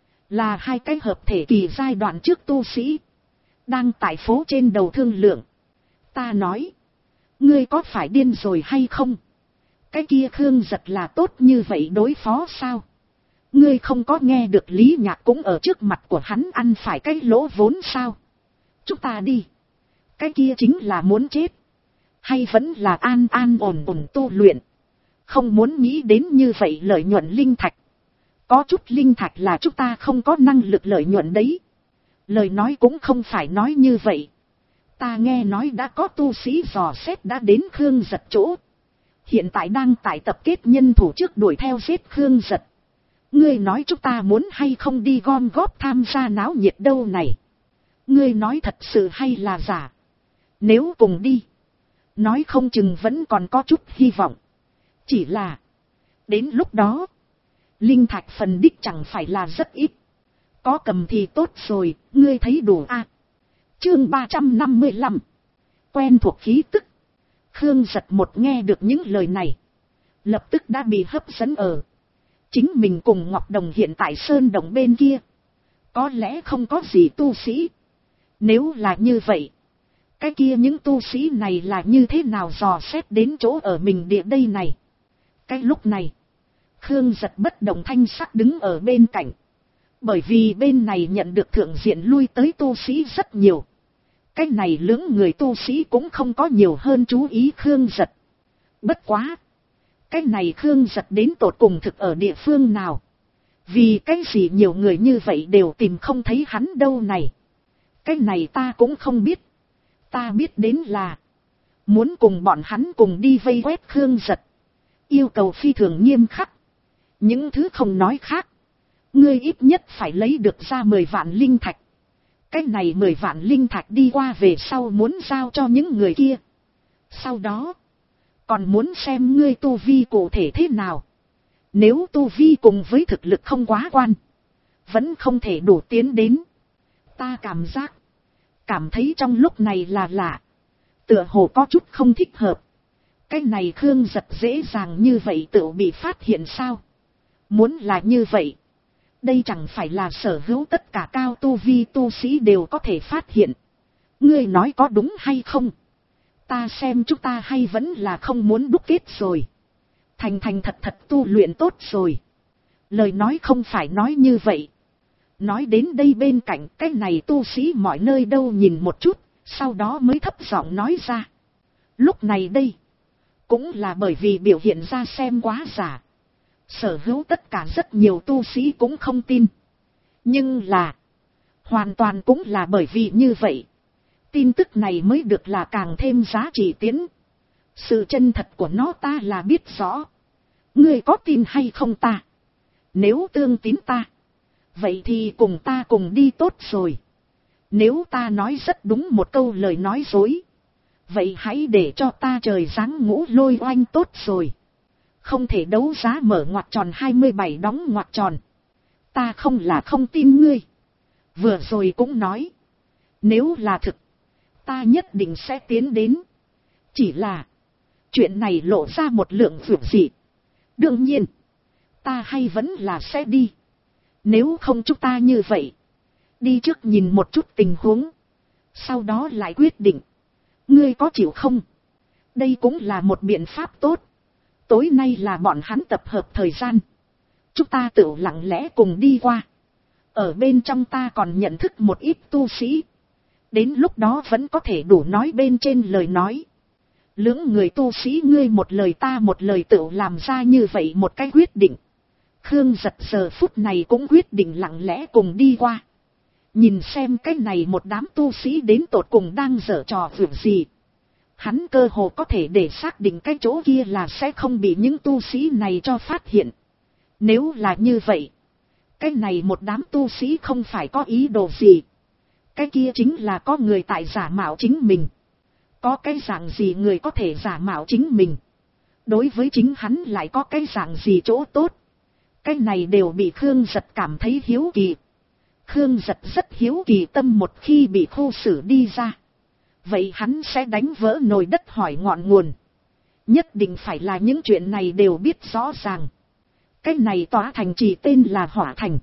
Là hai cái hợp thể kỳ giai đoạn trước tu sĩ. Đang tại phố trên đầu thương lượng. Ta nói, ngươi có phải điên rồi hay không? Cái kia Khương Giật là tốt như vậy đối phó sao? Ngươi không có nghe được Lý Nhạc cũng ở trước mặt của hắn ăn phải cái lỗ vốn sao? Chúng ta đi. Cái kia chính là muốn chết. Hay vẫn là an an ổn ổn tu luyện. Không muốn nghĩ đến như vậy lợi nhuận linh thạch. Có chút linh thạch là chúng ta không có năng lực lợi nhuận đấy. Lời nói cũng không phải nói như vậy. Ta nghe nói đã có tu sĩ dò xét đã đến Khương Giật chỗ. Hiện tại đang tại tập kết nhân thủ trước đuổi theo giết Khương Giật. Ngươi nói chúng ta muốn hay không đi gom góp tham gia náo nhiệt đâu này. Ngươi nói thật sự hay là giả. Nếu cùng đi, nói không chừng vẫn còn có chút hy vọng. Chỉ là, đến lúc đó, linh thạch phần đích chẳng phải là rất ít. Có cầm thì tốt rồi, ngươi thấy đủ à. Chương 355. Quen thuộc khí tức. Khương Giật một nghe được những lời này, lập tức đã bị hấp dẫn ở. Chính mình cùng Ngọc Đồng hiện tại sơn đồng bên kia. Có lẽ không có gì tu sĩ. Nếu là như vậy, cái kia những tu sĩ này là như thế nào dò xét đến chỗ ở mình địa đây này. Cái lúc này, Khương Giật bất động thanh sắc đứng ở bên cạnh. Bởi vì bên này nhận được thượng diện lui tới tu sĩ rất nhiều. Cái này lưỡng người tu sĩ cũng không có nhiều hơn chú ý Khương Giật. Bất quá, cái này Khương Giật đến tột cùng thực ở địa phương nào? Vì cái gì nhiều người như vậy đều tìm không thấy hắn đâu này? Cái này ta cũng không biết. Ta biết đến là muốn cùng bọn hắn cùng đi vây quét Khương Giật. Yêu cầu phi thường nghiêm khắc. Những thứ không nói khác, ngươi ít nhất phải lấy được ra 10 vạn linh thạch. Cái này 10 vạn linh thạch đi qua về sau muốn giao cho những người kia. Sau đó, còn muốn xem ngươi tu vi cụ thể thế nào. Nếu tu vi cùng với thực lực không quá quan, vẫn không thể đủ tiến đến. Ta cảm thấy trong lúc này là lạ. Tựa hồ có chút không thích hợp. Cái này Khương Giật dễ dàng như vậy tự bị phát hiện sao? Muốn là như vậy, đây chẳng phải là sở hữu tất cả cao tu vi tu sĩ đều có thể phát hiện. Ngươi nói có đúng hay không? Ta xem chúng ta hay vẫn là không muốn đúc kết rồi. Thành thật tu luyện tốt rồi. Lời nói không phải nói như vậy. Nói đến đây bên cạnh cái này tu sĩ mọi nơi đâu nhìn một chút, sau đó mới thấp giọng nói ra. Lúc này đây, cũng là bởi vì biểu hiện ra xem quá giả. Sở hữu tất cả rất nhiều tu sĩ cũng không tin. Nhưng là, hoàn toàn cũng là bởi vì như vậy. Tin tức này mới được là càng thêm giá trị tiến. Sự chân thật của nó ta là biết rõ. Ngươi có tin hay không ta? Nếu tương tín ta, vậy thì cùng ta cùng đi tốt rồi. Nếu ta nói rất đúng một câu lời nói dối, vậy hãy để cho ta trời giáng ngũ lôi oanh tốt rồi. Không thể đấu giá mở ngoặc tròn 27 đóng ngoặc tròn. Ta không là không tin ngươi. Vừa rồi cũng nói, nếu là thực, ta nhất định sẽ tiến đến. Chỉ là, chuyện này lộ ra một lượng vượt dị. Đương nhiên, Ta hay vẫn là sẽ đi. Nếu không chúng ta như vậy. Đi trước nhìn một chút tình huống. Sau đó lại quyết định. Ngươi có chịu không? Đây cũng là một biện pháp tốt. Tối nay là bọn hắn tập hợp thời gian. Chúng ta tự lặng lẽ cùng đi qua. Ở bên trong ta còn nhận thức một ít tu sĩ. Đến lúc đó vẫn có thể đủ nói bên trên lời nói. Lưỡng người tu sĩ ngươi một lời ta một lời tự làm ra như vậy một cái quyết định. Khương Giật giờ phút này cũng quyết định lặng lẽ cùng đi qua. Nhìn xem cái này một đám tu sĩ đến tột cùng đang giở trò việc gì. Hắn cơ hồ có thể để xác định cái chỗ kia là sẽ không bị những tu sĩ này cho phát hiện. Nếu là như vậy, cái này một đám tu sĩ không phải có ý đồ gì. Cái kia chính là có người tại giả mạo chính mình. Có cái dạng gì người có thể giả mạo chính mình. Đối với chính hắn lại có cái dạng gì chỗ tốt. Cái này đều bị Khương Giật cảm thấy hiếu kỳ. Khương Giật rất hiếu kỳ tâm một khi bị khu xử đi ra. Vậy hắn sẽ đánh vỡ nồi đất hỏi ngọn nguồn. Nhất định phải là những chuyện này đều biết rõ ràng. Cái này tòa thành trì tên là Hỏa Thành.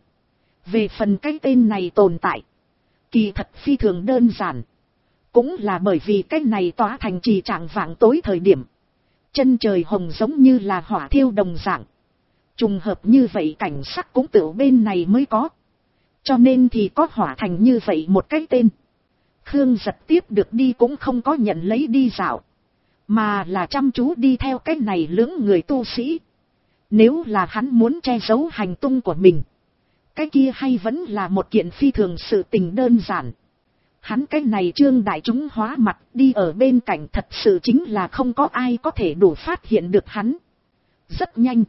Về phần cái tên này tồn tại. Kỳ thật phi thường đơn giản. Cũng là bởi vì cái này tòa thành trì trạng vạng tối thời điểm. Chân trời hồng giống như là hỏa thiêu đồng dạng. Trùng hợp như vậy cảnh sắc cũng tự bên này mới có. Cho nên thì có Hỏa Thành như vậy một cái tên. Khương Giật tiếp được đi cũng không có nhận lấy đi dạo. Mà là chăm chú đi theo cái này lưỡng người tu sĩ. Nếu là hắn muốn che giấu hành tung của mình. Cái kia hay vẫn là một kiện phi thường sự tình đơn giản. Hắn cái này trương đại chúng hóa mặt đi ở bên cạnh thật sự chính là không có ai có thể đủ phát hiện được hắn. Rất nhanh.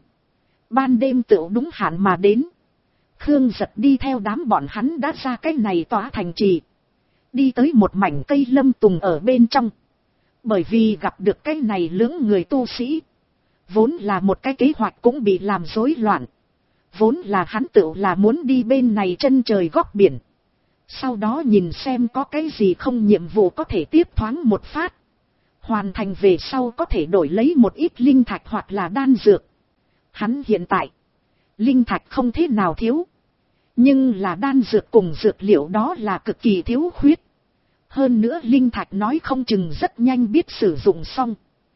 Ban đêm tựu đúng hạn mà đến. Khương Giật đi theo đám bọn hắn đã ra cái này tòa thành trì. Đi tới một mảnh cây lâm tùng ở bên trong. Bởi vì gặp được cái này lưỡng người tu sĩ. Vốn là một cái kế hoạch cũng bị làm rối loạn. Vốn là hắn tự là muốn đi bên này chân trời góc biển. Sau đó nhìn xem có cái gì không nhiệm vụ có thể tiếp thoáng một phát. Hoàn thành về sau có thể đổi lấy một ít linh thạch hoặc là đan dược. Hắn hiện tại, linh thạch không thế nào thiếu. Nhưng là đan dược cùng dược liệu đó là cực kỳ thiếu khuyết. Hơn nữa linh thạch nói không chừng rất nhanh biết sử dụng xong.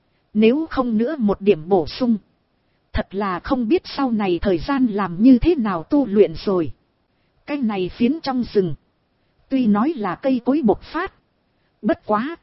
Nếu không nữa một điểm bổ sung. Thật là không biết sau này thời gian làm như thế nào tu luyện rồi. Cái này phiến trong rừng. Tuy nói là cây cối bộc phát. Bất quá.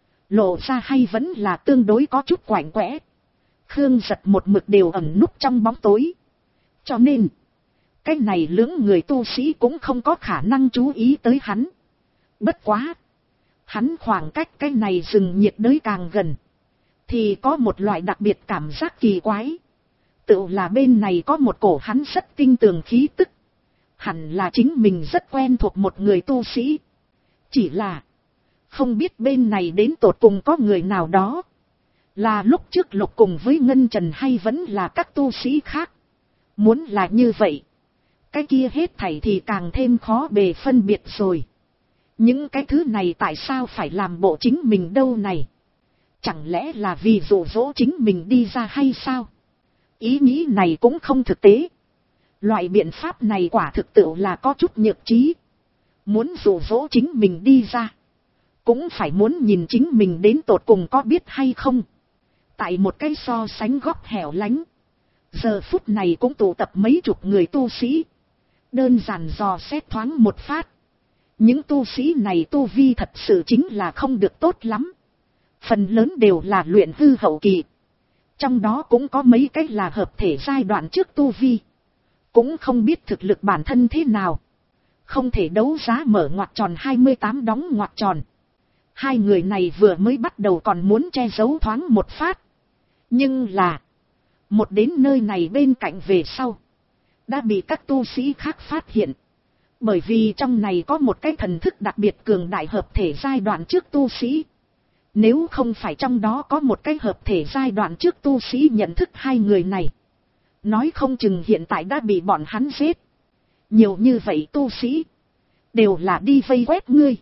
Lộ ra hay vẫn là tương đối có chút quạnh quẽ. Khương Giật một mực đều ẩn núp trong bóng tối. Cho nên. Cái này lưỡng người tu sĩ cũng không có khả năng chú ý tới hắn. Bất quá. Hắn khoảng cách cái này rừng nhiệt đới càng gần. Thì có một loại đặc biệt cảm giác kỳ quái. Tự là bên này có một cổ hắn rất tinh tường khí tức. Hẳn là chính mình rất quen thuộc một người tu sĩ. Chỉ là. Không biết bên này đến tột cùng có người nào đó. Là lúc trước Lục cùng với Ngân Trần hay vẫn là các tu sĩ khác. Muốn là như vậy. Cái kia hết thảy thì càng thêm khó bề phân biệt rồi. Những cái thứ này tại sao phải làm bộ chính mình đâu này? Chẳng lẽ là vì dụ dỗ chính mình đi ra hay sao? Ý nghĩ này cũng không thực tế. Loại biện pháp này quả thực tự là có chút nhược trí. Muốn dụ dỗ chính mình đi ra. Cũng phải muốn nhìn chính mình đến tột cùng có biết hay không. Tại một cái so sánh góc hẻo lánh. Giờ phút này cũng tụ tập mấy chục người tu sĩ. Đơn giản dò xét thoáng một phát. Những tu sĩ này tu vi thật sự chính là không được tốt lắm. Phần lớn đều là luyện hư hậu kỳ. Trong đó cũng có mấy cách là hợp thể giai đoạn trước tu vi. Cũng không biết thực lực bản thân thế nào. Không thể đấu giá mở ngoặc tròn 28 đóng ngoặc tròn. Hai người này vừa mới bắt đầu còn muốn che giấu thoáng một phát. Nhưng là. Một đến nơi này bên cạnh về sau. Đã bị các tu sĩ khác phát hiện. Bởi vì trong này có một cái thần thức đặc biệt cường đại hợp thể giai đoạn trước tu sĩ. Nếu không phải trong đó có một cái hợp thể giai đoạn trước tu sĩ nhận thức hai người này. Nói không chừng hiện tại đã bị bọn hắn giết. Nhiều như vậy tu sĩ. Đều là đi vây quét ngươi.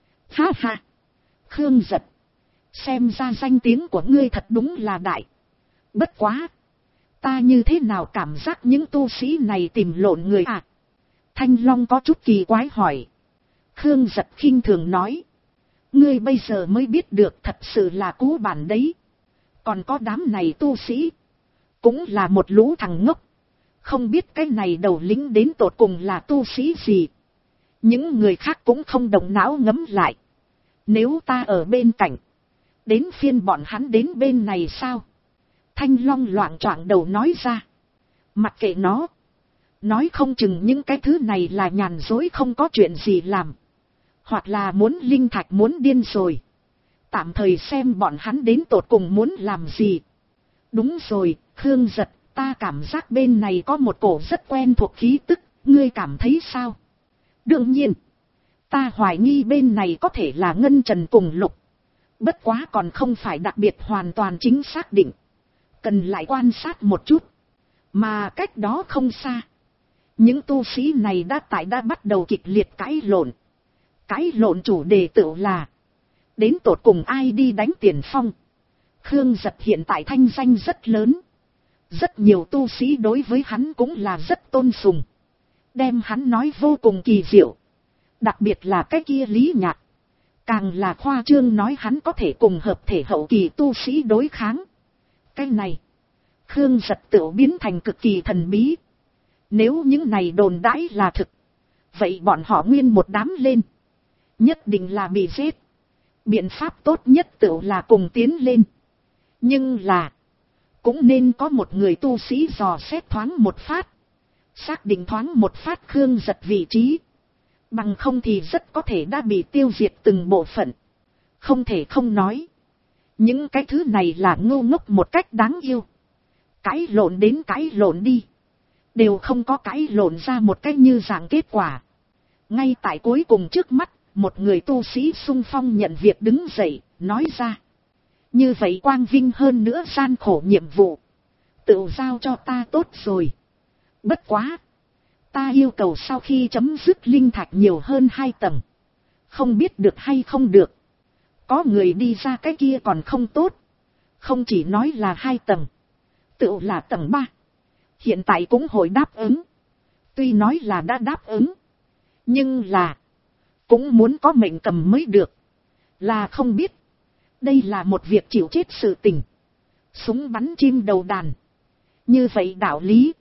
Ha ha. Khương Giật. Xem ra danh tiếng của ngươi thật đúng là đại. Bất quá. Ta như thế nào cảm giác những tu sĩ này tìm lộn người à? Thanh Long có chút kỳ quái hỏi. Khương Giật khinh thường nói. Ngươi bây giờ mới biết được thật sự là cú bản đấy. Còn có đám này tu sĩ. Cũng là một lũ thằng ngốc. Không biết cái này đầu lĩnh đến tột cùng là tu sĩ gì. Những người khác cũng không động não ngẫm lại. Nếu ta ở bên cạnh. Đến phiên bọn hắn đến bên này sao? Thanh Long loạng choạng đầu nói ra. Mặc kệ nó. Nói không chừng những cái thứ này là nhàn dối không có chuyện gì làm. Hoặc là muốn linh thạch muốn điên rồi. Tạm thời xem bọn hắn đến tột cùng muốn làm gì. Đúng rồi, Khương Giật, ta cảm giác bên này có một cổ rất quen thuộc khí tức, ngươi cảm thấy sao? Đương nhiên, ta hoài nghi bên này có thể là Ngân Trần cùng Lục. Bất quá còn không phải đặc biệt hoàn toàn chính xác định. Cần lại quan sát một chút. Mà cách đó không xa. Những tu sĩ này đã bắt đầu kịch liệt cãi lộn. Cãi lộn chủ đề tựu là. Đến tột cùng ai đi đánh tiền phong. Khương Giật hiện tại thanh danh rất lớn. Rất nhiều tu sĩ đối với hắn cũng là rất tôn sùng. Đem hắn nói vô cùng kỳ diệu. Đặc biệt là cái kia Lý Nhạc. Càng là khoa trương nói hắn có thể cùng hợp thể hậu kỳ tu sĩ đối kháng. Cái này. Khương Giật tựu biến thành cực kỳ thần bí. Nếu những này đồn đãi là thực. Vậy bọn họ nguyên một đám lên. Nhất định là bị giết. Biện pháp tốt nhất tựu là cùng tiến lên. Nhưng là. Cũng nên có một người tu sĩ dò xét thoáng một phát. Xác định thoáng một phát Khương Giật vị trí. Bằng không thì rất có thể đã bị tiêu diệt từng bộ phận. Không thể không nói. Những cái thứ này là ngu ngốc một cách đáng yêu. Cãi lộn đến cãi lộn đi. Đều không có cãi lộn ra một cách như dạng kết quả. Ngay tại cuối cùng trước mắt, một người tu sĩ xung phong nhận việc đứng dậy, nói ra. Như vậy quang vinh hơn nữa gian khổ nhiệm vụ. Tự giao cho ta tốt rồi. Bất quá. Ta yêu cầu sau khi chấm dứt linh thạch nhiều hơn 2 tầng. Không biết được hay không được. Có người đi ra cái kia còn không tốt. Không chỉ nói là 2 tầng. Tự là tầng 3. Hiện tại cũng hội đáp ứng. Tuy nói là đã đáp ứng. Nhưng là. Cũng muốn có mệnh cầm mới được. Là không biết. Đây là một việc chịu chết sự tình. Súng bắn chim đầu đàn. Như vậy đạo lý.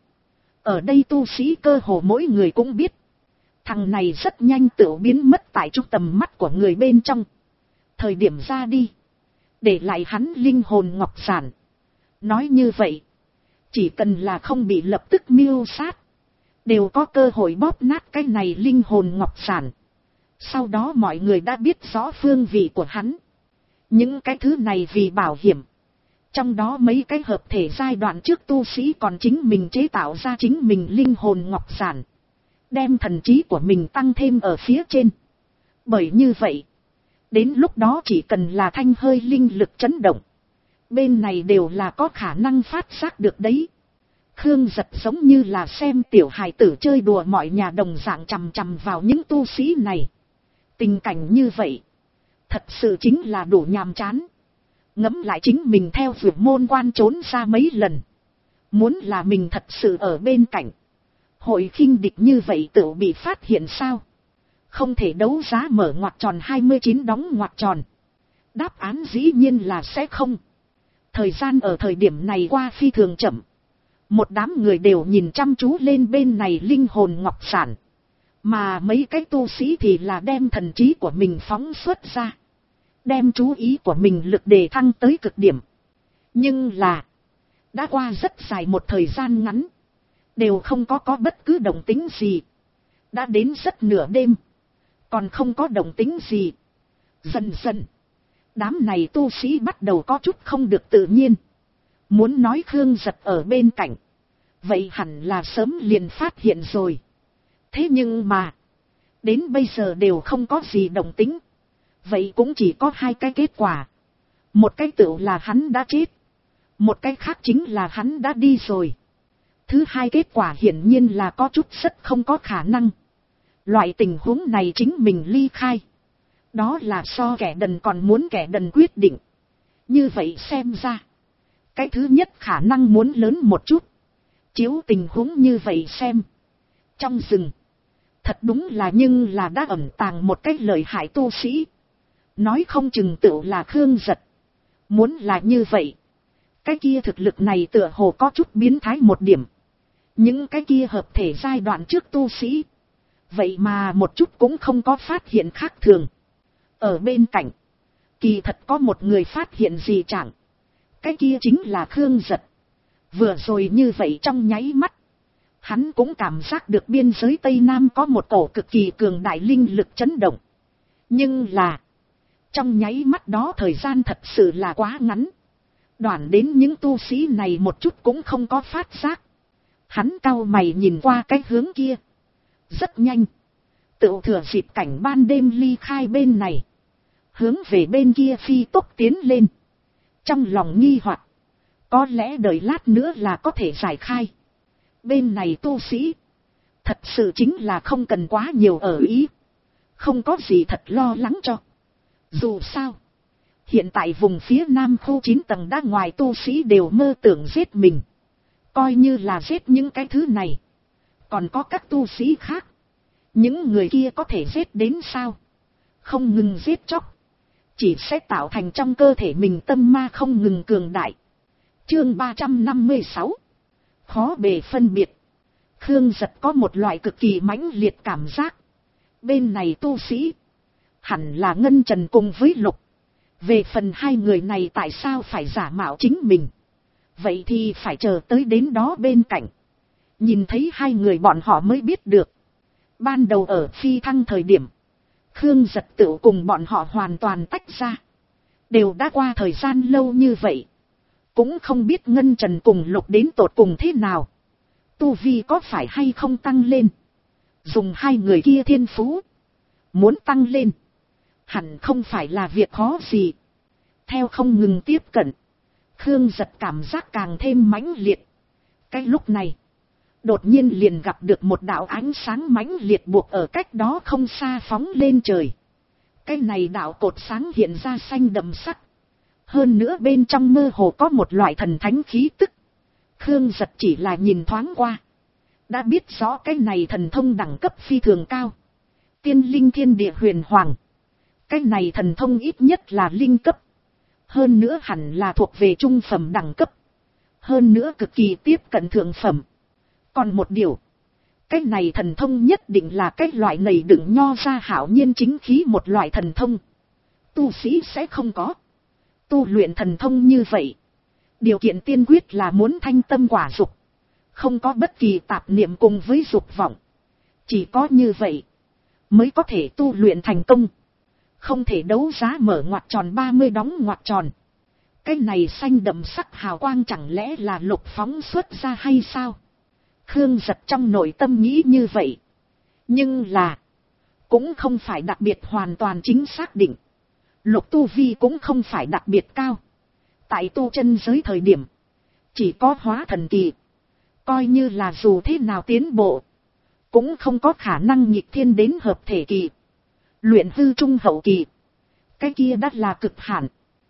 Ở đây tu sĩ cơ hồ mỗi người cũng biết. Thằng này rất nhanh tự biến mất tại trung tầm mắt của người bên trong. Thời điểm ra đi. Để lại hắn linh hồn ngọc sản. Nói như vậy. Chỉ cần là không bị lập tức mưu sát. Đều có cơ hội bóp nát cái này linh hồn ngọc sản. Sau đó mọi người đã biết rõ phương vị của hắn. Những cái thứ này vì bảo hiểm. Trong đó mấy cái hợp thể giai đoạn trước tu sĩ còn chính mình chế tạo ra chính mình linh hồn ngọc sản. Đem thần trí của mình tăng thêm ở phía trên. Bởi như vậy. Đến lúc đó chỉ cần là thanh hơi linh lực chấn động. Bên này đều là có khả năng phát giác được đấy. Khương Giật giống như là xem tiểu hài tử chơi đùa mọi nhà đồng dạng chằm chằm vào những tu sĩ này. Tình cảnh như vậy. Thật sự chính là đủ nhàm chán. Ngẫm lại chính mình theo vượt môn quan trốn ra mấy lần. Muốn là mình thật sự ở bên cạnh. Hội khinh địch như vậy tự bị phát hiện sao? Không thể đấu giá mở ngoặc tròn 29 đóng ngoặc tròn. Đáp án dĩ nhiên là sẽ không. Thời gian ở thời điểm này qua phi thường chậm. Một đám người đều nhìn chăm chú lên bên này linh hồn ngọc sản. Mà mấy cái tu sĩ thì là đem thần trí của mình phóng xuất ra. Đem chú ý của mình lực đề thăng tới cực điểm. Nhưng là. Đã qua rất dài một thời gian ngắn. Đều không có bất cứ động tĩnh gì. Đã đến rất nửa đêm. Còn không có động tĩnh gì. Dần dần. Đám này tu sĩ bắt đầu có chút không được tự nhiên. Muốn nói Khương Giật ở bên cạnh. Vậy hẳn là sớm liền phát hiện rồi. Thế nhưng mà. Đến bây giờ đều không có gì động tĩnh. Vậy cũng chỉ có 2 cái kết quả. Một cái tựu là hắn đã chết. Một cái khác chính là hắn đã đi rồi. Thứ 2 kết quả hiển nhiên là có chút rất không có khả năng. Loại tình huống này chính mình ly khai. Đó là so kẻ đần còn muốn kẻ đần quyết định. Như vậy xem ra. cái thứ nhất khả năng muốn lớn một chút. Chiếu tình huống như vậy xem. Trong rừng. Thật đúng là nhưng là đã ẩn tàng một cái lợi hại tu sĩ. Nói không chừng tựu là Khương Giật. Muốn là như vậy. Cái kia thực lực này tựa hồ có chút biến thái một điểm. Những cái kia hợp thể giai đoạn trước tu sĩ. Vậy mà một chút cũng không có phát hiện khác thường. Ở bên cạnh. Kỳ thật có một người phát hiện gì chẳng. Cái kia chính là Khương Giật. Vừa rồi như vậy trong nháy mắt. Hắn cũng cảm giác được biên giới Tây Nam có một cổ cực kỳ cường đại linh lực chấn động. Nhưng là. Trong nháy mắt đó thời gian thật sự là quá ngắn. Đoản đến những tu sĩ này một chút cũng không có phát giác. Hắn cau mày nhìn qua cái hướng kia. Rất nhanh. Tựu thừa dịp cảnh ban đêm ly khai bên này. Hướng về bên kia phi tốc tiến lên. Trong lòng nghi hoặc. Có lẽ đợi lát nữa là có thể giải khai. Bên này tu sĩ. Thật sự chính là không cần quá nhiều ở ý. Không có gì thật lo lắng cho. Dù sao. Hiện tại vùng phía nam khu 9 tầng đã ngoài tu sĩ đều mơ tưởng giết mình. Coi như là giết những cái thứ này. Còn có các tu sĩ khác. Những người kia có thể giết đến sao? Không ngừng giết chóc. Chỉ sẽ tạo thành trong cơ thể mình tâm ma không ngừng cường đại. Chương 356. Khó bề phân biệt. Khương Giật có một loại cực kỳ mãnh liệt cảm giác. Bên này tu sĩ. Hẳn là Ngân Trần cùng với Lục. Về phần hai người này tại sao phải giả mạo chính mình. Vậy thì phải chờ tới đến đó bên cạnh. Nhìn thấy hai người bọn họ mới biết được. Ban đầu ở phi thăng thời điểm. Khương Giật tự cùng bọn họ hoàn toàn tách ra. Đều đã qua thời gian lâu như vậy. Cũng không biết Ngân Trần cùng Lục đến tột cùng thế nào. Tu vi có phải hay không tăng lên. Dùng hai người kia thiên phú. Muốn tăng lên. Hẳn không phải là việc khó gì. Theo không ngừng tiếp cận. Khương Giật cảm giác càng thêm mãnh liệt. Cái lúc này. Đột nhiên liền gặp được một đạo ánh sáng mãnh liệt buộc ở cách đó không xa phóng lên trời. Cái này đạo cột sáng hiện ra xanh đậm sắc. Hơn nữa bên trong mơ hồ có một loại thần thánh khí tức. Khương Giật chỉ là nhìn thoáng qua. Đã biết rõ cái này thần thông đẳng cấp phi thường cao. Tiên linh thiên địa huyền hoàng. Cái này thần thông ít nhất là linh cấp. Hơn nữa hẳn là thuộc về trung phẩm đẳng cấp. Hơn nữa cực kỳ tiếp cận thượng phẩm. Còn một điều. Cái này thần thông nhất định là cái loại nầy đựng nho ra hảo nhiên chính khí một loại thần thông. Tu sĩ sẽ không có. Tu luyện thần thông như vậy. Điều kiện tiên quyết là muốn thanh tâm quả dục. Không có bất kỳ tạp niệm cùng với dục vọng. Chỉ có như vậy. Mới có thể tu luyện thành công. Không thể đấu giá mở ngoặc tròn 30 đóng ngoặc tròn. Cái này xanh đậm sắc hào quang chẳng lẽ là Lục phóng xuất ra hay sao? Khương Giật trong nội tâm nghĩ như vậy. Nhưng là. Cũng không phải đặc biệt hoàn toàn chính xác định. Lục tu vi cũng không phải đặc biệt cao. Tại tu chân giới thời điểm. Chỉ có hóa thần kỳ. Coi như là dù thế nào tiến bộ. Cũng không có khả năng nghịch thiên đến hợp thể kỳ. Luyện hư trung hậu kỳ. Cái kia đắt là cực hạn.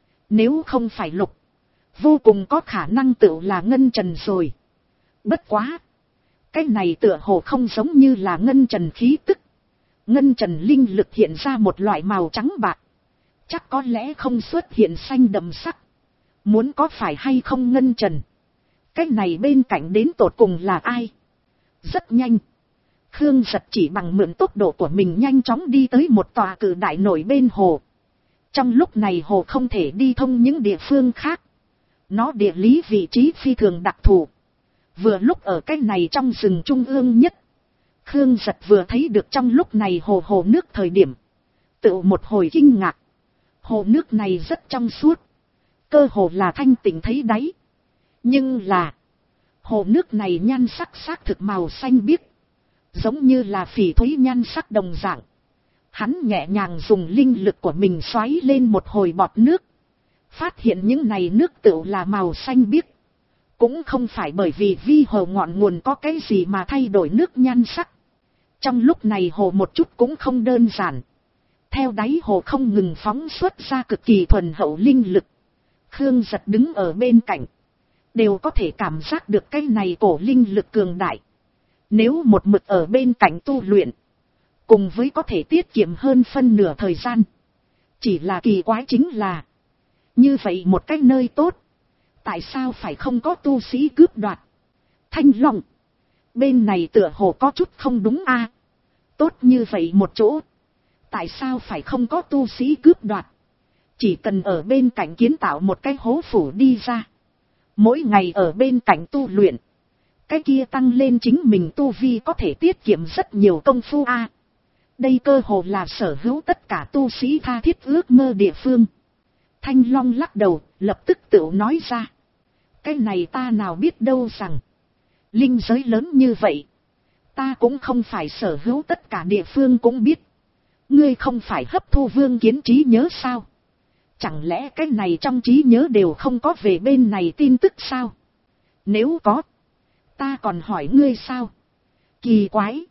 Nếu không phải Lục. Vô cùng có khả năng tự là Ngân Trần rồi. Bất quá. Cái này tựa hồ không giống như là Ngân Trần khí tức. Ngân Trần linh lực hiện ra một loại màu trắng bạc. Chắc có lẽ không xuất hiện xanh đậm sắc. Muốn có phải hay không Ngân Trần. Cái này bên cạnh đến tột cùng là ai? Rất nhanh. Khương Giật chỉ bằng mượn tốc độ của mình nhanh chóng đi tới một tòa cự đại nổi bên hồ. Trong lúc này hồ không thể đi thông những địa phương khác. Nó địa lý vị trí phi thường đặc thù. Vừa lúc ở cái này trong rừng trung ương nhất. Khương Giật vừa thấy được trong lúc này hồ nước thời điểm. Tự một hồi kinh ngạc. Hồ nước này rất trong suốt. Cơ hồ là thanh tịnh thấy đáy. Nhưng là. Hồ nước này nhan sắc xác thực màu xanh biếc. Giống như là phỉ thúy nhan sắc đồng dạng. Hắn nhẹ nhàng dùng linh lực của mình xoáy lên một hồi bọt nước. Phát hiện những này nước tựu là màu xanh biếc. Cũng không phải bởi vì vi hồ ngọn nguồn có cái gì mà thay đổi nước nhan sắc. Trong lúc này hồ một chút cũng không đơn giản. Theo đáy hồ không ngừng phóng xuất ra cực kỳ thuần hậu linh lực. Khương Giật đứng ở bên cạnh. đều có thể cảm giác được cái này cổ linh lực cường đại. Nếu một mực ở bên cạnh tu luyện, cùng với có thể tiết kiệm hơn phân nửa thời gian. Chỉ là kỳ quái chính là, như vậy một cái nơi tốt, tại sao phải không có tu sĩ cướp đoạt? Thanh Long, bên này tựa hồ có chút không đúng a. Tốt như vậy một chỗ, tại sao phải không có tu sĩ cướp đoạt? Chỉ cần ở bên cạnh kiến tạo một cái hố phủ đi ra, mỗi ngày ở bên cạnh tu luyện, cái kia tăng lên chính mình tu vi có thể tiết kiệm rất nhiều công phu a. Đây cơ hồ là sở hữu tất cả tu sĩ tha thiết ước mơ địa phương. Thanh Long lắc đầu, lập tức tự nói ra. Cái này ta nào biết đâu rằng, linh giới lớn như vậy, ta cũng không phải sở hữu tất cả địa phương cũng biết. Ngươi không phải hấp thu Vương Kiến trí nhớ sao? Chẳng lẽ cái này trong trí nhớ đều không có về bên này tin tức sao? Nếu có, ta còn hỏi ngươi sao? Kỳ quái,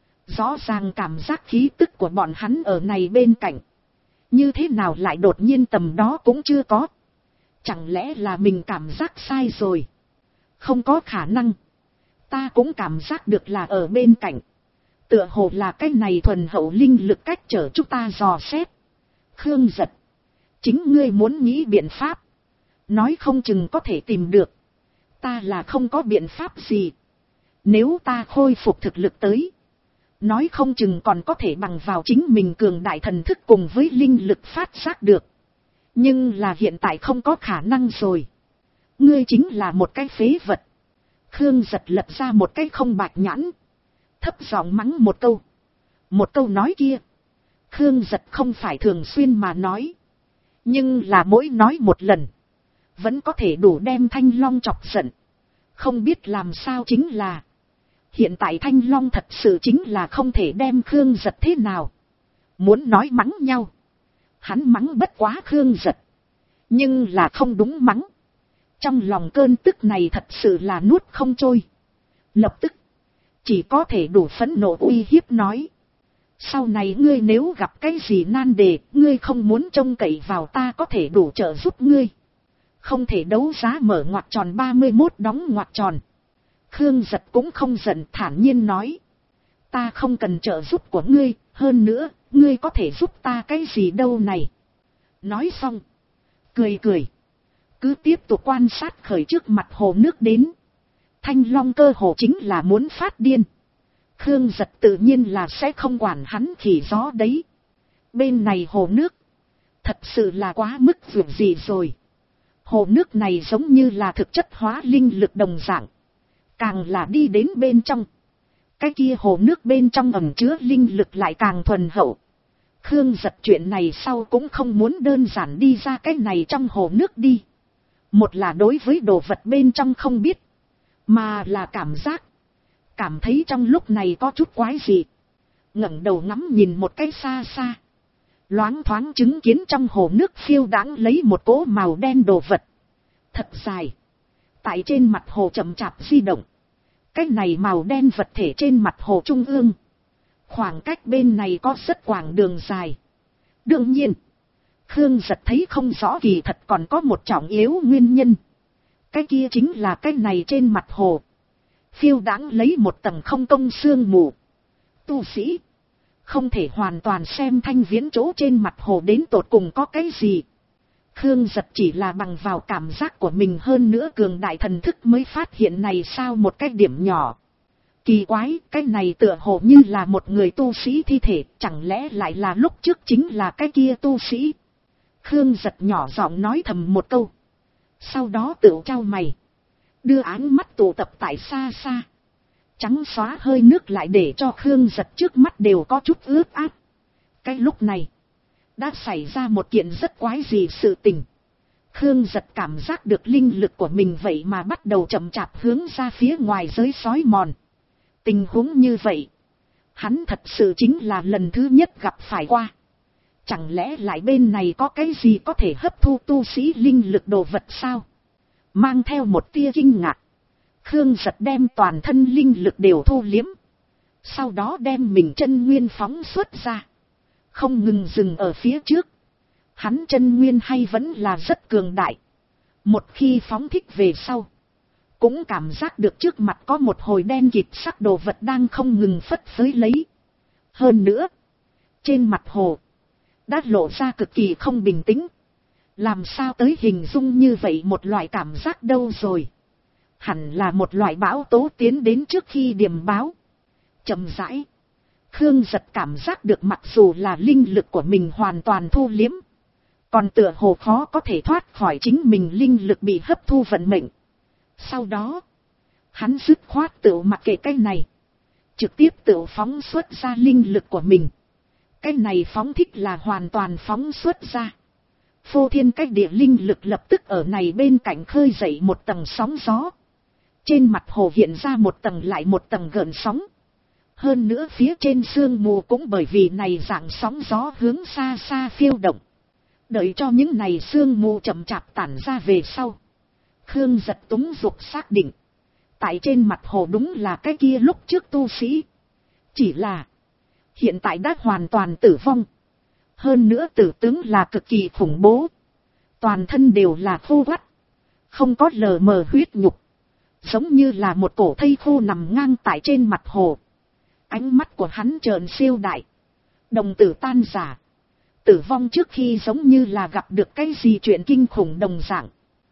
rõ ràng cảm giác khí tức của bọn hắn ở này bên cạnh, như thế nào lại đột nhiên tầm đó cũng chưa có? Chẳng lẽ là mình cảm giác sai rồi? Không có khả năng, ta cũng cảm giác được là ở bên cạnh, tựa hồ là cái này thuần hậu linh lực cách trở chúng ta dò xét. Khương Giật, chính ngươi muốn nghĩ biện pháp, nói không chừng có thể tìm được. Ta là không có biện pháp gì. Nếu ta khôi phục thực lực tới, nói không chừng còn có thể bằng vào chính mình cường đại thần thức cùng với linh lực phát giác được. Nhưng là hiện tại không có khả năng rồi. Ngươi chính là một cái phế vật. Khương Giật lật ra một cái không bạch nhãn, thấp giọng mắng một câu. Một câu nói kia, Khương Giật không phải thường xuyên mà nói, nhưng là mỗi nói một lần, vẫn có thể đủ đem Thanh Long chọc giận. Không biết làm sao chính là, hiện tại Thanh Long thật sự chính là không thể đem Khương Giật thế nào. Muốn nói mắng nhau, hắn mắng bất quá Khương Giật, nhưng là không đúng mắng. Trong lòng cơn tức này thật sự là nuốt không trôi. Lập tức, chỉ có thể đủ phẫn nộ uy hiếp nói. Sau này ngươi nếu gặp cái gì nan đề, ngươi không muốn trông cậy vào ta có thể đủ trợ giúp ngươi. Không thể đấu giá mở ngoặc tròn 31 đóng ngoặc tròn. Khương Giật cũng không giận, thản nhiên nói. Ta không cần trợ giúp của ngươi, hơn nữa, ngươi có thể giúp ta cái gì đâu này. Nói xong, cười cười, cứ tiếp tục quan sát khởi trước mặt hồ nước đến. Thanh Long cơ hồ chính là muốn phát điên. Khương Giật tự nhiên là sẽ không quản hắn khỉ gió đấy. Bên này hồ nước, thật sự là quá mức vượt gì rồi. Hồ nước này giống như là thực chất hóa linh lực đồng dạng. Càng là đi đến bên trong, cái kia hồ nước bên trong ẩn chứa linh lực lại càng thuần hậu. Khương Giật chuyện này sau cũng không muốn đơn giản đi ra cái này trong hồ nước đi. Một là đối với đồ vật bên trong không biết, mà là cảm thấy trong lúc này có chút quái gì. Ngẩng đầu ngắm nhìn một cái xa xa, loáng thoáng chứng kiến trong hồ nước phiêu đãng lấy một cỗ màu đen đồ vật thật dài, tại trên mặt hồ chậm chạp di động. Cái này màu đen vật thể trên mặt hồ trung ương, khoảng cách bên này có rất quãng đường dài. Đương nhiên, Khương Giật thấy không rõ kỳ thật còn có một trọng yếu nguyên nhân. Cái kia chính là cái này trên mặt hồ phiêu đãng lấy một tầng không công sương mù. Tu sĩ không thể hoàn toàn xem Thanh Viễn chỗ trên mặt hồ đến tột cùng có cái gì. Khương Giật chỉ là bằng vào cảm giác của mình hơn nữa cường đại thần thức mới phát hiện này sao một cái điểm nhỏ. Kỳ quái, cái này tựa hồ như là một người tu sĩ thi thể, chẳng lẽ lại là lúc trước chính là cái kia tu sĩ. Khương Giật nhỏ giọng nói thầm một câu, sau đó tựu chau mày, đưa ánh mắt tụ tập tại xa xa. Trắng xóa hơi nước lại để cho Khương Giật trước mắt đều có chút ướt át. Cái lúc này, đã xảy ra một kiện rất quái dị sự tình. Khương Giật cảm giác được linh lực của mình vậy mà bắt đầu chậm chạp hướng ra phía ngoài giới xói mòn. Tình huống như vậy, hắn thật sự chính là lần thứ nhất gặp phải qua. Chẳng lẽ lại bên này có cái gì có thể hấp thu tu sĩ linh lực đồ vật sao? Mang theo một tia kinh ngạc, Khương Giật đem toàn thân linh lực đều thu liếm. Sau đó đem mình chân nguyên phóng xuất ra, không ngừng dừng ở phía trước. Hắn chân nguyên hay vẫn là rất cường đại. Một khi phóng thích về sau, cũng cảm giác được trước mặt có một hồi đen kịt sắc đồ vật đang không ngừng phất phới lấy. Hơn nữa, trên mặt hồ, đã lộ ra cực kỳ không bình tĩnh. Làm sao tới hình dung như vậy một loại cảm giác đâu rồi. Hẳn là một loại bão tố tiến đến trước khi điềm báo. Chậm rãi, Khương Giật cảm giác được mặc dù là linh lực của mình hoàn toàn thu liếm, còn tựa hồ khó có thể thoát khỏi chính mình linh lực bị hấp thu vận mệnh. Sau đó, hắn dứt khoát tự mặc kệ cái này, trực tiếp tự phóng xuất ra linh lực của mình. Cái này phóng thích là hoàn toàn phóng xuất ra. Phô thiên cách địa linh lực lập tức ở này bên cạnh khơi dậy một tầng sóng gió. Trên mặt hồ hiện ra một tầng lại một tầng gợn sóng. Hơn nữa phía trên sương mù cũng bởi vì này dạng sóng gió hướng xa xa phiêu động. Đợi cho những này sương mù chậm chạp tản ra về sau, Khương Giật túng dục xác định, tại trên mặt hồ đúng là cái kia lúc trước tu sĩ. Chỉ là hiện tại đã hoàn toàn tử vong. Hơn nữa tử tướng là cực kỳ khủng bố. Toàn thân đều là khô quắt, không có lờ mờ huyết nhục, giống như là một cổ thây khô nằm ngang tại trên mặt hồ. Ánh mắt của hắn trợn siêu đại, đồng tử tan rã. Tử vong trước khi giống như là gặp được cái gì chuyện kinh khủng đồng dạng.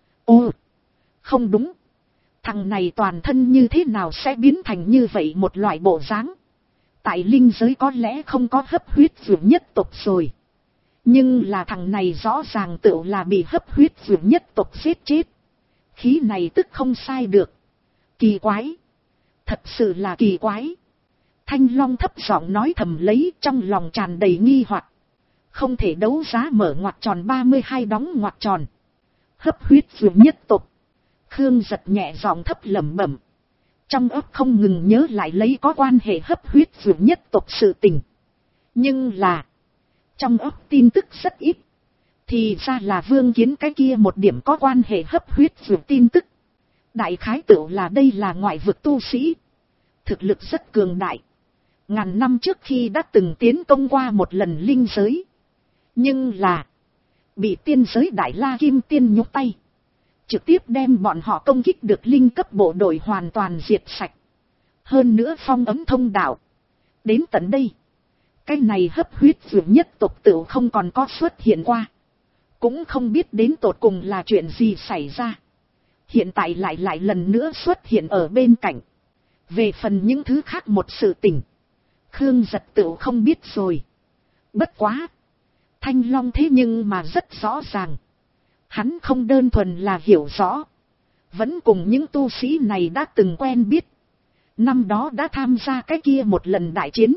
Ô, không đúng. Thằng này toàn thân như thế nào sẽ biến thành như vậy một loại bộ dáng. Tại linh giới có lẽ không có hấp huyết dưỡng nhất tộc rồi. Nhưng là thằng này rõ ràng tự là bị hấp huyết dưỡng nhất tộc giết chết. Khí này tức không sai được. Kỳ quái. Thật sự là kỳ quái. Thanh Long thấp giọng nói thầm lấy, trong lòng tràn đầy nghi hoặc. Không thể đấu giá mở ngoặc tròn 32 đóng ngoặc tròn. Hấp huyết dưỡng nhất tộc. Khương Giật nhẹ giọng thấp lẩm bẩm. Trong óc không ngừng nhớ lại lấy có quan hệ hấp huyết dưỡng nhất tộc sự tình. Nhưng là, trong óc tin tức rất ít. Thì ra là Vương Kiến cái kia một điểm có quan hệ hấp huyết dưỡng tin tức. Đại khái tựu là đây là ngoại vực tu sĩ. Thực lực rất cường đại. Ngàn năm trước khi đã từng tiến công qua một lần linh giới. Nhưng là, bị tiên giới Đại La Kim Tiên nhúc tay. Trực tiếp đem bọn họ công kích được linh cấp bộ đội hoàn toàn diệt sạch. Hơn nữa phong ấm thông đạo. Đến tận đây, cái này hấp huyết dưỡng nhất tộc tự không còn có xuất hiện qua. Cũng không biết đến tột cùng là chuyện gì xảy ra. Hiện tại lại lần nữa xuất hiện ở bên cạnh. Về phần những thứ khác một sự tình, Khương Giật tự không biết rồi. Bất quá, Thanh Long thế nhưng mà rất rõ ràng. Hắn không đơn thuần là hiểu rõ, vẫn cùng những tu sĩ này đã từng quen biết. Năm đó đã tham gia cái kia một lần đại chiến.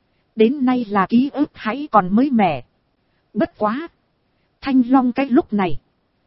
Đến nay là ký ức hãy còn mới mẻ. Bất quá, Thanh Long cái lúc này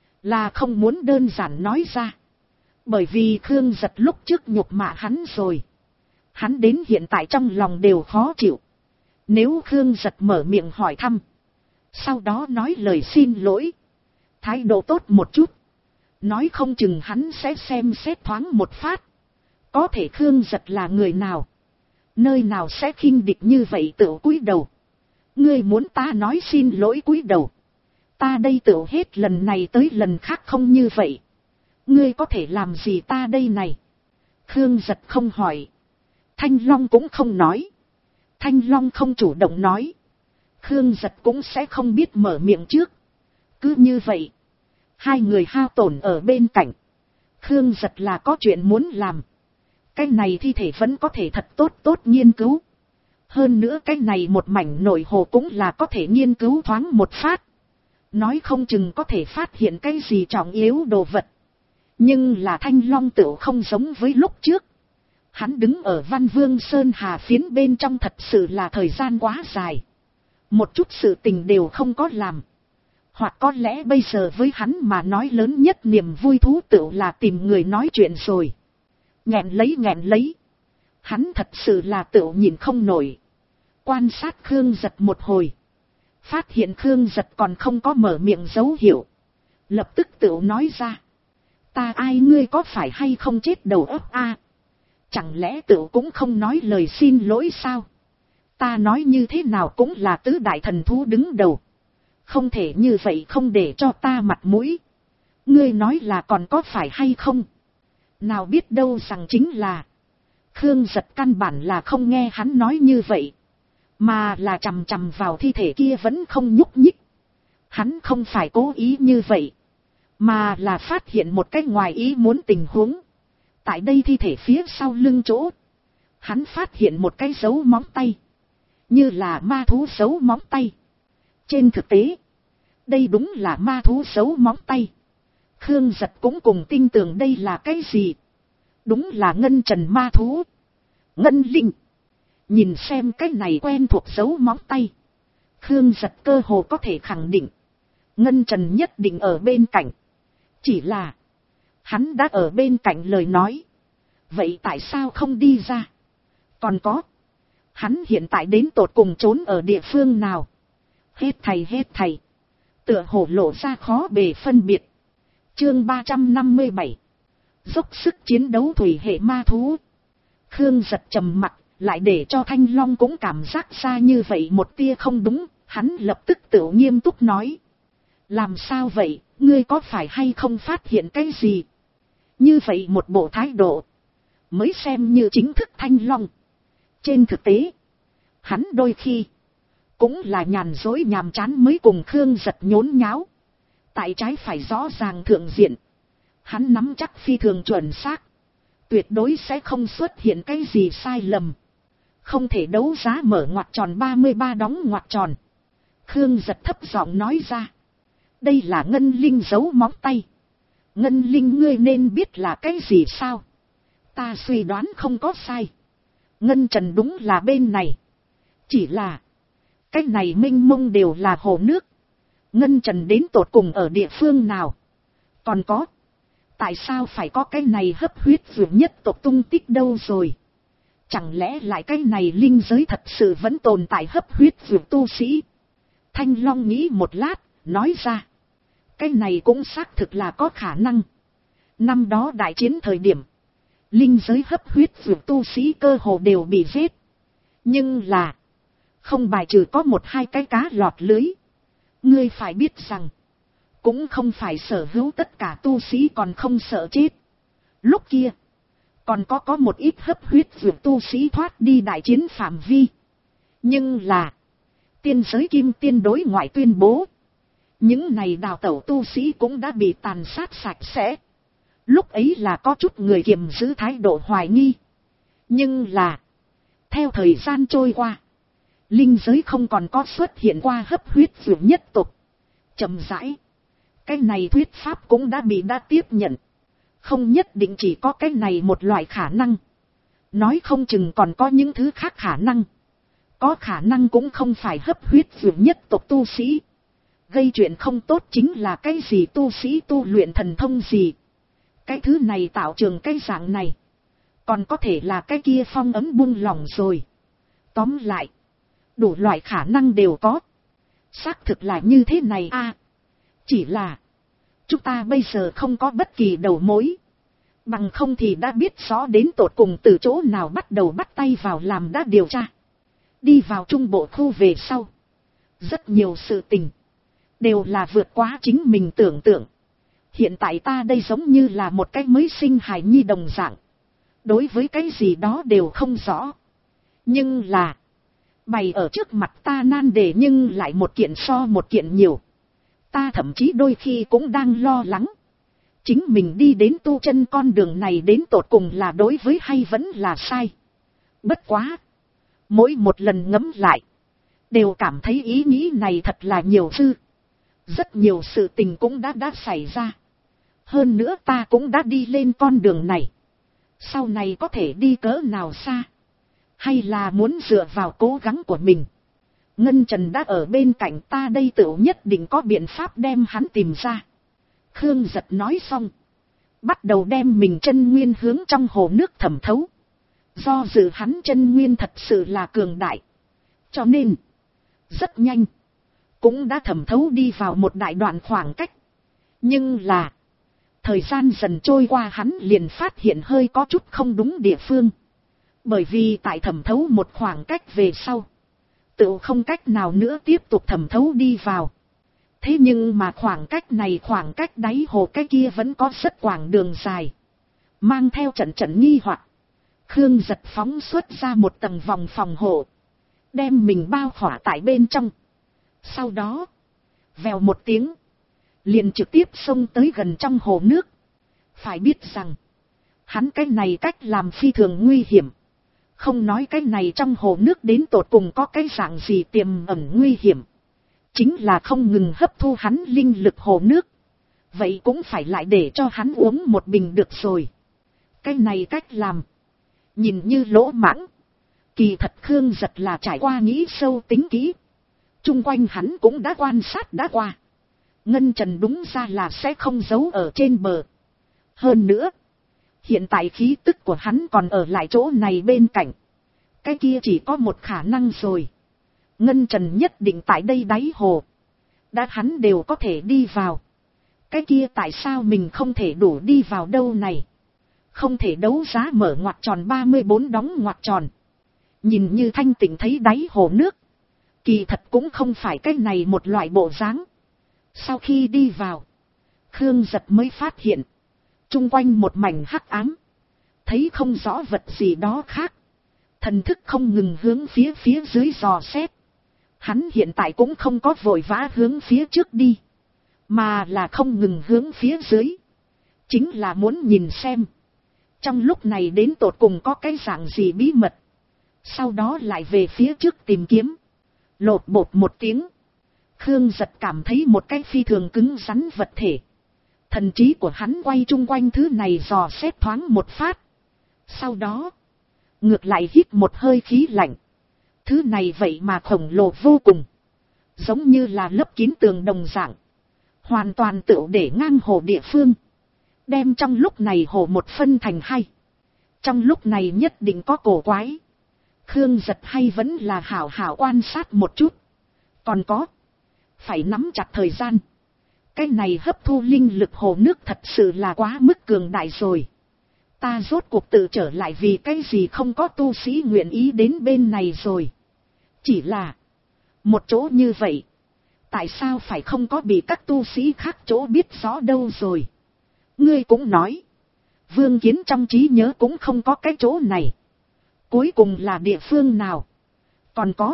là không muốn đơn giản nói ra. Bởi vì Khương Giật lúc trước nhục mạ hắn rồi. Hắn đến hiện tại trong lòng đều khó chịu. Nếu Khương Giật mở miệng hỏi thăm, sau đó nói lời xin lỗi, thái độ tốt một chút, nói không chừng hắn sẽ xem xét thoáng một phát. Có thể Khương Giật là người nào, nơi nào sẽ khinh địch như vậy tự cúi đầu. Ngươi muốn ta nói xin lỗi cúi đầu, ta đây tự hết lần này tới lần khác không như vậy. Ngươi có thể làm gì ta đây này? Khương Giật không hỏi, Thanh Long cũng không nói. Thanh Long không chủ động nói, Khương Giật cũng sẽ không biết mở miệng trước. Cứ như vậy, hai người hao tổn ở bên cạnh. Khương Giật là có chuyện muốn làm. Cái này thi thể vẫn có thể thật tốt nghiên cứu. Hơn nữa cái này một mảnh nội hồ cũng là có thể nghiên cứu thoáng một phát. Nói không chừng có thể phát hiện cái gì trọng yếu đồ vật. Nhưng là Thanh Long tựu không giống với lúc trước. Hắn đứng ở Văn Vương Sơn Hà phiến bên trong thật sự là thời gian quá dài. Một chút sự tình đều không có làm. Hoặc có lẽ bây giờ với hắn mà nói lớn nhất niềm vui thú tựu là tìm người nói chuyện rồi. Nghẹn lấy. Hắn thật sự là tựu nhìn không nổi. Quan sát Khương Giật một hồi. Phát hiện Khương Giật còn không có mở miệng dấu hiệu. Lập tức tựu nói ra. Ta ai ngươi có phải hay không chết đầu óc a? Chẳng lẽ tựu cũng không nói lời xin lỗi sao? Ta nói như thế nào cũng là tứ đại thần thú đứng đầu. Không thể như vậy không để cho ta mặt mũi. Ngươi nói là còn có phải hay không? Nào biết đâu rằng chính là, Khương Giật căn bản là không nghe hắn nói như vậy, mà là chằm chằm vào thi thể kia vẫn không nhúc nhích. Hắn không phải cố ý như vậy, mà là phát hiện một cái ngoài ý muốn tình huống. Tại đây thi thể phía sau lưng chỗ, hắn phát hiện một cái dấu móng tay, như là ma thú dấu móng tay. Trên thực tế, đây đúng là ma thú dấu móng tay. Khương Giật cũng cùng tin tưởng đây là cái gì. Đúng là ngân trần ma thú, ngân linh. Nhìn xem cái này quen thuộc dấu móng tay, Khương Giật cơ hồ có thể khẳng định, ngân trần nhất định ở bên cạnh. Chỉ là, hắn đã ở bên cạnh lời nói, vậy tại sao không đi ra? Còn có, hắn hiện tại đến tột cùng trốn ở địa phương nào? Hết thầy, tựa hồ lộ ra khó bề phân biệt. Chương 357, dốc sức chiến đấu thủy hệ ma thú. Khương Giật trầm mặc, lại để cho Thanh Long cũng cảm giác ra như vậy một tia không đúng. Hắn lập tức tự nghiêm túc nói, làm sao vậy, ngươi có phải hay không phát hiện cái gì? Như vậy một bộ thái độ, mới xem như chính thức Thanh Long. Trên thực tế, hắn đôi khi, cũng là nhàn dối nhàm chán mới cùng Khương Giật nhốn nháo. Tại trái phải rõ ràng thượng diện, hắn nắm chắc phi thường chuẩn xác, tuyệt đối sẽ không xuất hiện cái gì sai lầm. Không thể đấu giá mở ngoặc tròn 33 đóng ngoặc tròn. Khương Giật thấp giọng nói ra, đây là ngân linh dấu móng tay. Ngân linh ngươi nên biết là cái gì sao? Ta suy đoán không có sai, ngân trần đúng là bên này. Chỉ là, cái này mênh mông đều là hồ nước, ngân trần đến tột cùng ở địa phương nào? Còn có, tại sao phải có cái này hấp huyết vượt nhất tộc tung tích đâu rồi? Chẳng lẽ lại cái này linh giới thật sự vẫn tồn tại hấp huyết vượt tu sĩ? Thanh Long nghĩ một lát, nói ra, cái này cũng xác thực là có khả năng. Năm đó đại chiến thời điểm, linh giới hấp huyết vượt tu sĩ cơ hồ đều bị giết. Nhưng là, không bài trừ có một hai cái cá lọt lưới. Ngươi phải biết rằng, cũng không phải sở hữu tất cả tu sĩ còn không sợ chết. Lúc kia, còn có một ít hấp huyết vượt tu sĩ thoát đi đại chiến phạm vi. Nhưng là, tiên giới kim tiên đối ngoại tuyên bố, những này đào tẩu tu sĩ cũng đã bị tàn sát sạch sẽ. Lúc ấy là có chút người kiềm giữ thái độ hoài nghi. Nhưng là, theo thời gian trôi qua, linh giới không còn có xuất hiện qua hấp huyết vượt nhất tục. Chậm rãi, cái này thuyết pháp cũng đã tiếp nhận. Không nhất định chỉ có cái này một loại khả năng. Nói không chừng còn có những thứ khác khả năng. Có khả năng cũng không phải hấp huyết vượt nhất tộc tu sĩ. Gây chuyện không tốt chính là cái gì tu sĩ tu luyện thần thông gì. Cái thứ này tạo trường cái dạng này. Còn có thể là cái kia phong ấm buông lỏng rồi. Tóm lại, đủ loại khả năng đều có. Xác thực là như thế này a. Chỉ là, chúng ta bây giờ không có bất kỳ đầu mối. Bằng không thì đã biết rõ đến tột cùng từ chỗ nào bắt đầu bắt tay vào làm đã điều tra. Đi vào trung bộ khu về sau, rất nhiều sự tình đều là vượt quá chính mình tưởng tượng. Hiện tại ta đây giống như là một cái mới sinh hài nhi đồng dạng, đối với cái gì đó đều không rõ. Nhưng là, bày ở trước mặt ta nan đề nhưng lại một kiện so một kiện nhiều. Ta thậm chí đôi khi cũng đang lo lắng, chính mình đi đến tu chân con đường này đến tột cùng là đối với hay vẫn là sai. Bất quá, mỗi một lần ngẫm lại, đều cảm thấy ý nghĩ này thật là nhiều dư. Rất nhiều sự tình cũng đã xảy ra. Hơn nữa ta cũng đã đi lên con đường này. Sau này có thể đi cỡ nào xa, hay là muốn dựa vào cố gắng của mình. Ngân Trần đã ở bên cạnh ta đây, tự nhất định có biện pháp đem hắn tìm ra. Khương Giật nói xong, bắt đầu đem mình chân nguyên hướng trong hồ nước thẩm thấu. Do dự hắn chân nguyên thật sự là cường đại, cho nên rất nhanh cũng đã thẩm thấu đi vào một đại đoạn khoảng cách. Nhưng là, thời gian dần trôi qua hắn liền phát hiện hơi có chút không đúng địa phương. Bởi vì tại thẩm thấu một khoảng cách về sau, tự không cách nào nữa tiếp tục thẩm thấu đi vào. Thế nhưng mà khoảng cách này, khoảng cách đáy hồ cái kia vẫn có rất quãng đường dài. Mang theo trận trận nghi hoặc, Khương Giật phóng xuất ra một tầng vòng phòng hộ, đem mình bao khỏa tại bên trong. Sau đó, vèo một tiếng, liền trực tiếp xông tới gần trong hồ nước. Phải biết rằng, hắn cái này cách làm phi thường nguy hiểm. Không nói cái này trong hồ nước đến tột cùng có cái dạng gì tiềm ẩn nguy hiểm. Chính là không ngừng hấp thu hắn linh lực hồ nước. Vậy cũng phải lại để cho hắn uống một bình được rồi. Cái này cách làm, nhìn như lỗ mãng. Kỳ thật Khương Giật là trải qua nghĩ sâu tính kỹ. Trung quanh hắn cũng đã quan sát đã qua. Ngân Trần đúng ra là sẽ không giấu ở trên bờ. Hơn nữa, hiện tại khí tức của hắn còn ở lại chỗ này bên cạnh. Cái kia chỉ có một khả năng rồi. Ngân Trần nhất định tại đây đáy hồ. Đã hắn đều có thể đi vào. Cái kia tại sao mình không thể đủ đi vào đâu này? Không thể đấu giá mở ngoặc tròn 34 đóng ngoặc tròn. Nhìn như thanh tịnh thấy đáy hồ nước. Kỳ thật cũng không phải cái này một loại bộ dáng. Sau khi đi vào, Khương Giật mới phát hiện, chung quanh một mảnh hắc ám, thấy không rõ vật gì đó khác. Thần thức không ngừng hướng phía dưới dò xét. Hắn hiện tại cũng không có vội vã hướng phía trước đi, mà là không ngừng hướng phía dưới. Chính là muốn nhìn xem, trong lúc này đến tột cùng có cái dạng gì bí mật. Sau đó lại về phía trước tìm kiếm. Lột bột một tiếng, Khương Giật cảm thấy một cái phi thường cứng rắn vật thể. Thần trí của hắn quay chung quanh thứ này dò xét thoáng một phát. Sau đó, ngược lại hít một hơi khí lạnh. Thứ này vậy mà khổng lồ vô cùng. Giống như là lấp kín tường đồng dạng. Hoàn toàn tựu để ngang hồ địa phương. Đem trong lúc này hồ một phân thành hai. Trong lúc này nhất định có cổ quái. Khương Giật hay vẫn là hảo hảo quan sát một chút. Còn có, phải nắm chặt thời gian. Cái này hấp thu linh lực hồ nước thật sự là quá mức cường đại rồi. Ta rốt cuộc tự trở lại vì cái gì không có tu sĩ nguyện ý đến bên này rồi. Chỉ là một chỗ như vậy, tại sao phải không có bị các tu sĩ khác chỗ biết rõ đâu rồi. Ngươi cũng nói, Vương Kiến trong trí nhớ cũng không có cái chỗ này. Cuối cùng là địa phương nào? Còn có,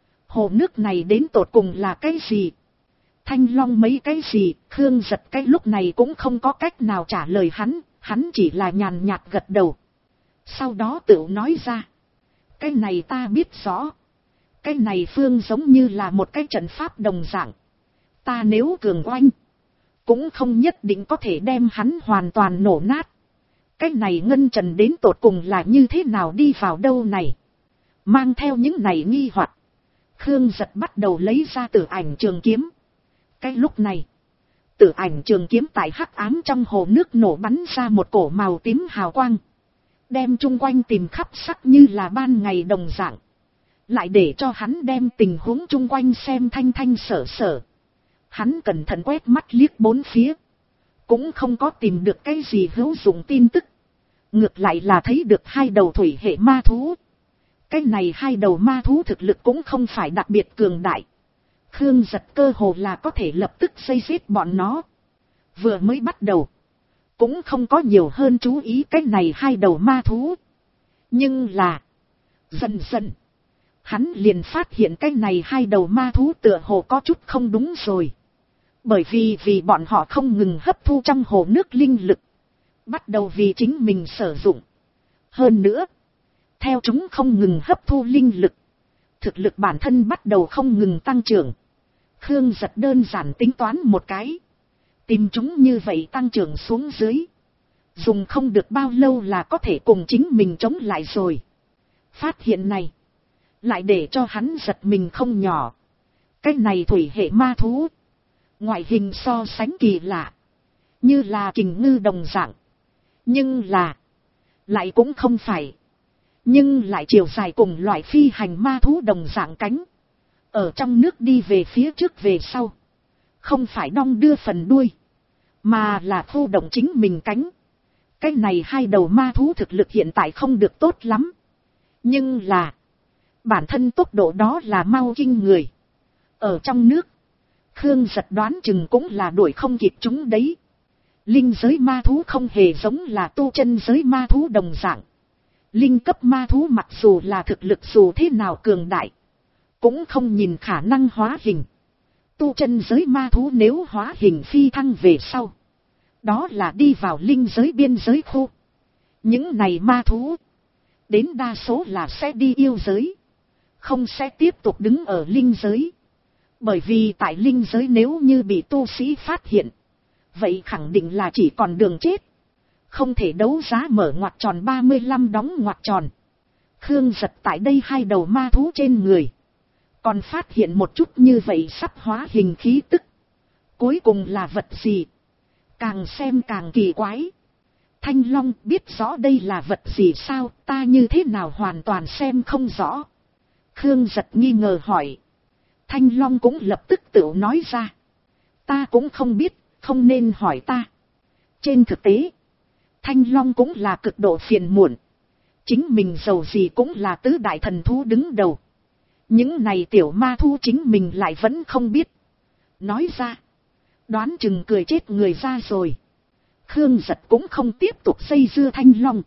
hồ nước này đến tột cùng là cái gì? Thanh Long mấy cái gì? Khương Giật cái lúc này cũng không có cách nào trả lời hắn chỉ là nhàn nhạt gật đầu. Sau đó tự nói ra, cái này ta biết rõ. Cái này phương giống như là một cái trận pháp đồng dạng. Ta nếu cường oanh, cũng không nhất định có thể đem hắn hoàn toàn nổ nát. Cái này Ngân Trần đến tột cùng là như thế nào đi vào đâu này? Mang theo những này nghi hoặc, Khương Giật bắt đầu lấy ra Tử Ảnh Trường Kiếm. Cái lúc này, Tử Ảnh Trường Kiếm tại hắc ám trong hồ nước nổ bắn ra một cổ màu tím hào quang. Đem chung quanh tìm khắp sắc như là ban ngày đồng dạng. Lại để cho hắn đem tình huống chung quanh xem thanh thanh sở sở. Hắn cẩn thận quét mắt liếc bốn phía. Cũng không có tìm được cái gì hữu dụng tin tức. Ngược lại là thấy được hai đầu thủy hệ ma thú. Cái này hai đầu ma thú thực lực cũng không phải đặc biệt cường đại. Khương Giật cơ hồ là có thể lập tức xây giết bọn nó. Vừa mới bắt đầu, cũng không có nhiều hơn chú ý cái này hai đầu ma thú. Nhưng là, dần dần, hắn liền phát hiện cái này hai đầu ma thú tựa hồ có chút không đúng rồi. Bởi vì bọn họ không ngừng hấp thu trong hồ nước linh lực. Bắt đầu vì chính mình sử dụng. Hơn nữa, theo chúng không ngừng hấp thu linh lực, thực lực bản thân bắt đầu không ngừng tăng trưởng. Khương Giật đơn giản tính toán một cái. Tìm chúng như vậy tăng trưởng xuống dưới. Dùng không được bao lâu là có thể cùng chính mình chống lại rồi. Phát hiện này, lại để cho hắn giật mình không nhỏ. Cái này thủy hệ ma thú, ngoại hình so sánh kỳ lạ, như là kình ngư đồng dạng. Nhưng là, lại cũng không phải. Nhưng lại chiều dài cùng loại phi hành ma thú đồng dạng cánh. Ở trong nước đi về phía trước về sau. Không phải đong đưa phần đuôi, mà là khu động chính mình cánh. Cái này hai đầu ma thú thực lực hiện tại không được tốt lắm. Nhưng là, bản thân tốc độ đó là mau kinh người. Ở trong nước, Khương Giật đoán chừng cũng là đuổi không kịp chúng đấy. Linh giới ma thú không hề giống là tu chân giới ma thú đồng dạng. Linh cấp ma thú mặc dù là thực lực dù thế nào cường đại, cũng không nhìn khả năng hóa hình. Tu chân giới ma thú nếu hóa hình phi thăng về sau, đó là đi vào linh giới biên giới khu. Những này ma thú, đến đa số là sẽ đi yêu giới, không sẽ tiếp tục đứng ở linh giới. Bởi vì tại linh giới nếu như bị tu sĩ phát hiện, vậy khẳng định là chỉ còn đường chết. Không thể đấu giá mở ngoặc tròn 35 đóng ngoặc tròn. Khương Giật tại đây hai đầu ma thú trên người, còn phát hiện một chút như vậy sắp hóa hình khí tức. Cuối cùng là vật gì? Càng xem càng kỳ quái. Thanh Long biết rõ đây là vật gì sao, ta như thế nào hoàn toàn xem không rõ. Khương Giật nghi ngờ hỏi. Thanh Long cũng lập tức tự nói ra. Ta cũng không biết, không nên hỏi ta. Trên thực tế, Thanh Long cũng là cực độ phiền muộn. Chính mình giàu gì cũng là tứ đại thần thú đứng đầu. Những này tiểu ma thu chính mình lại vẫn không biết. Nói ra, đoán chừng cười chết người ra rồi. Khương Giật cũng không tiếp tục dây dưa Thanh Long,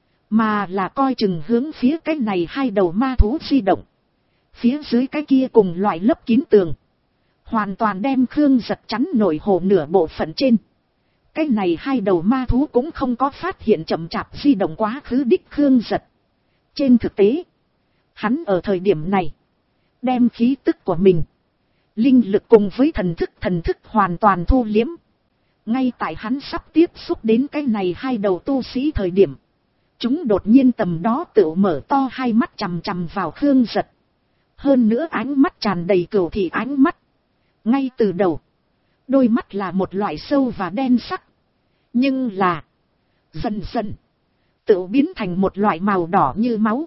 mà là coi chừng hướng phía cái này hai đầu ma thú di động. Phía dưới cái kia cùng loại lấp kín tường, hoàn toàn đem Khương Giật chắn nổi hồ nửa bộ phận trên. Cái này hai đầu ma thú cũng không có phát hiện chậm chạp di động quá khứ đích Khương Giật. Trên thực tế, hắn ở thời điểm này, đem khí tức của mình, linh lực cùng với thần thức hoàn toàn thu liếm. Ngay tại hắn sắp tiếp xúc đến cái này hai đầu tu sĩ thời điểm, chúng đột nhiên tầm đó tự mở to hai mắt chằm chằm vào Khương Giật. Hơn nữa ánh mắt tràn đầy cừu thị ánh mắt. Ngay từ đầu, đôi mắt là một loại sâu và đen sắc. Nhưng là, dần dần, tự biến thành một loại màu đỏ như máu.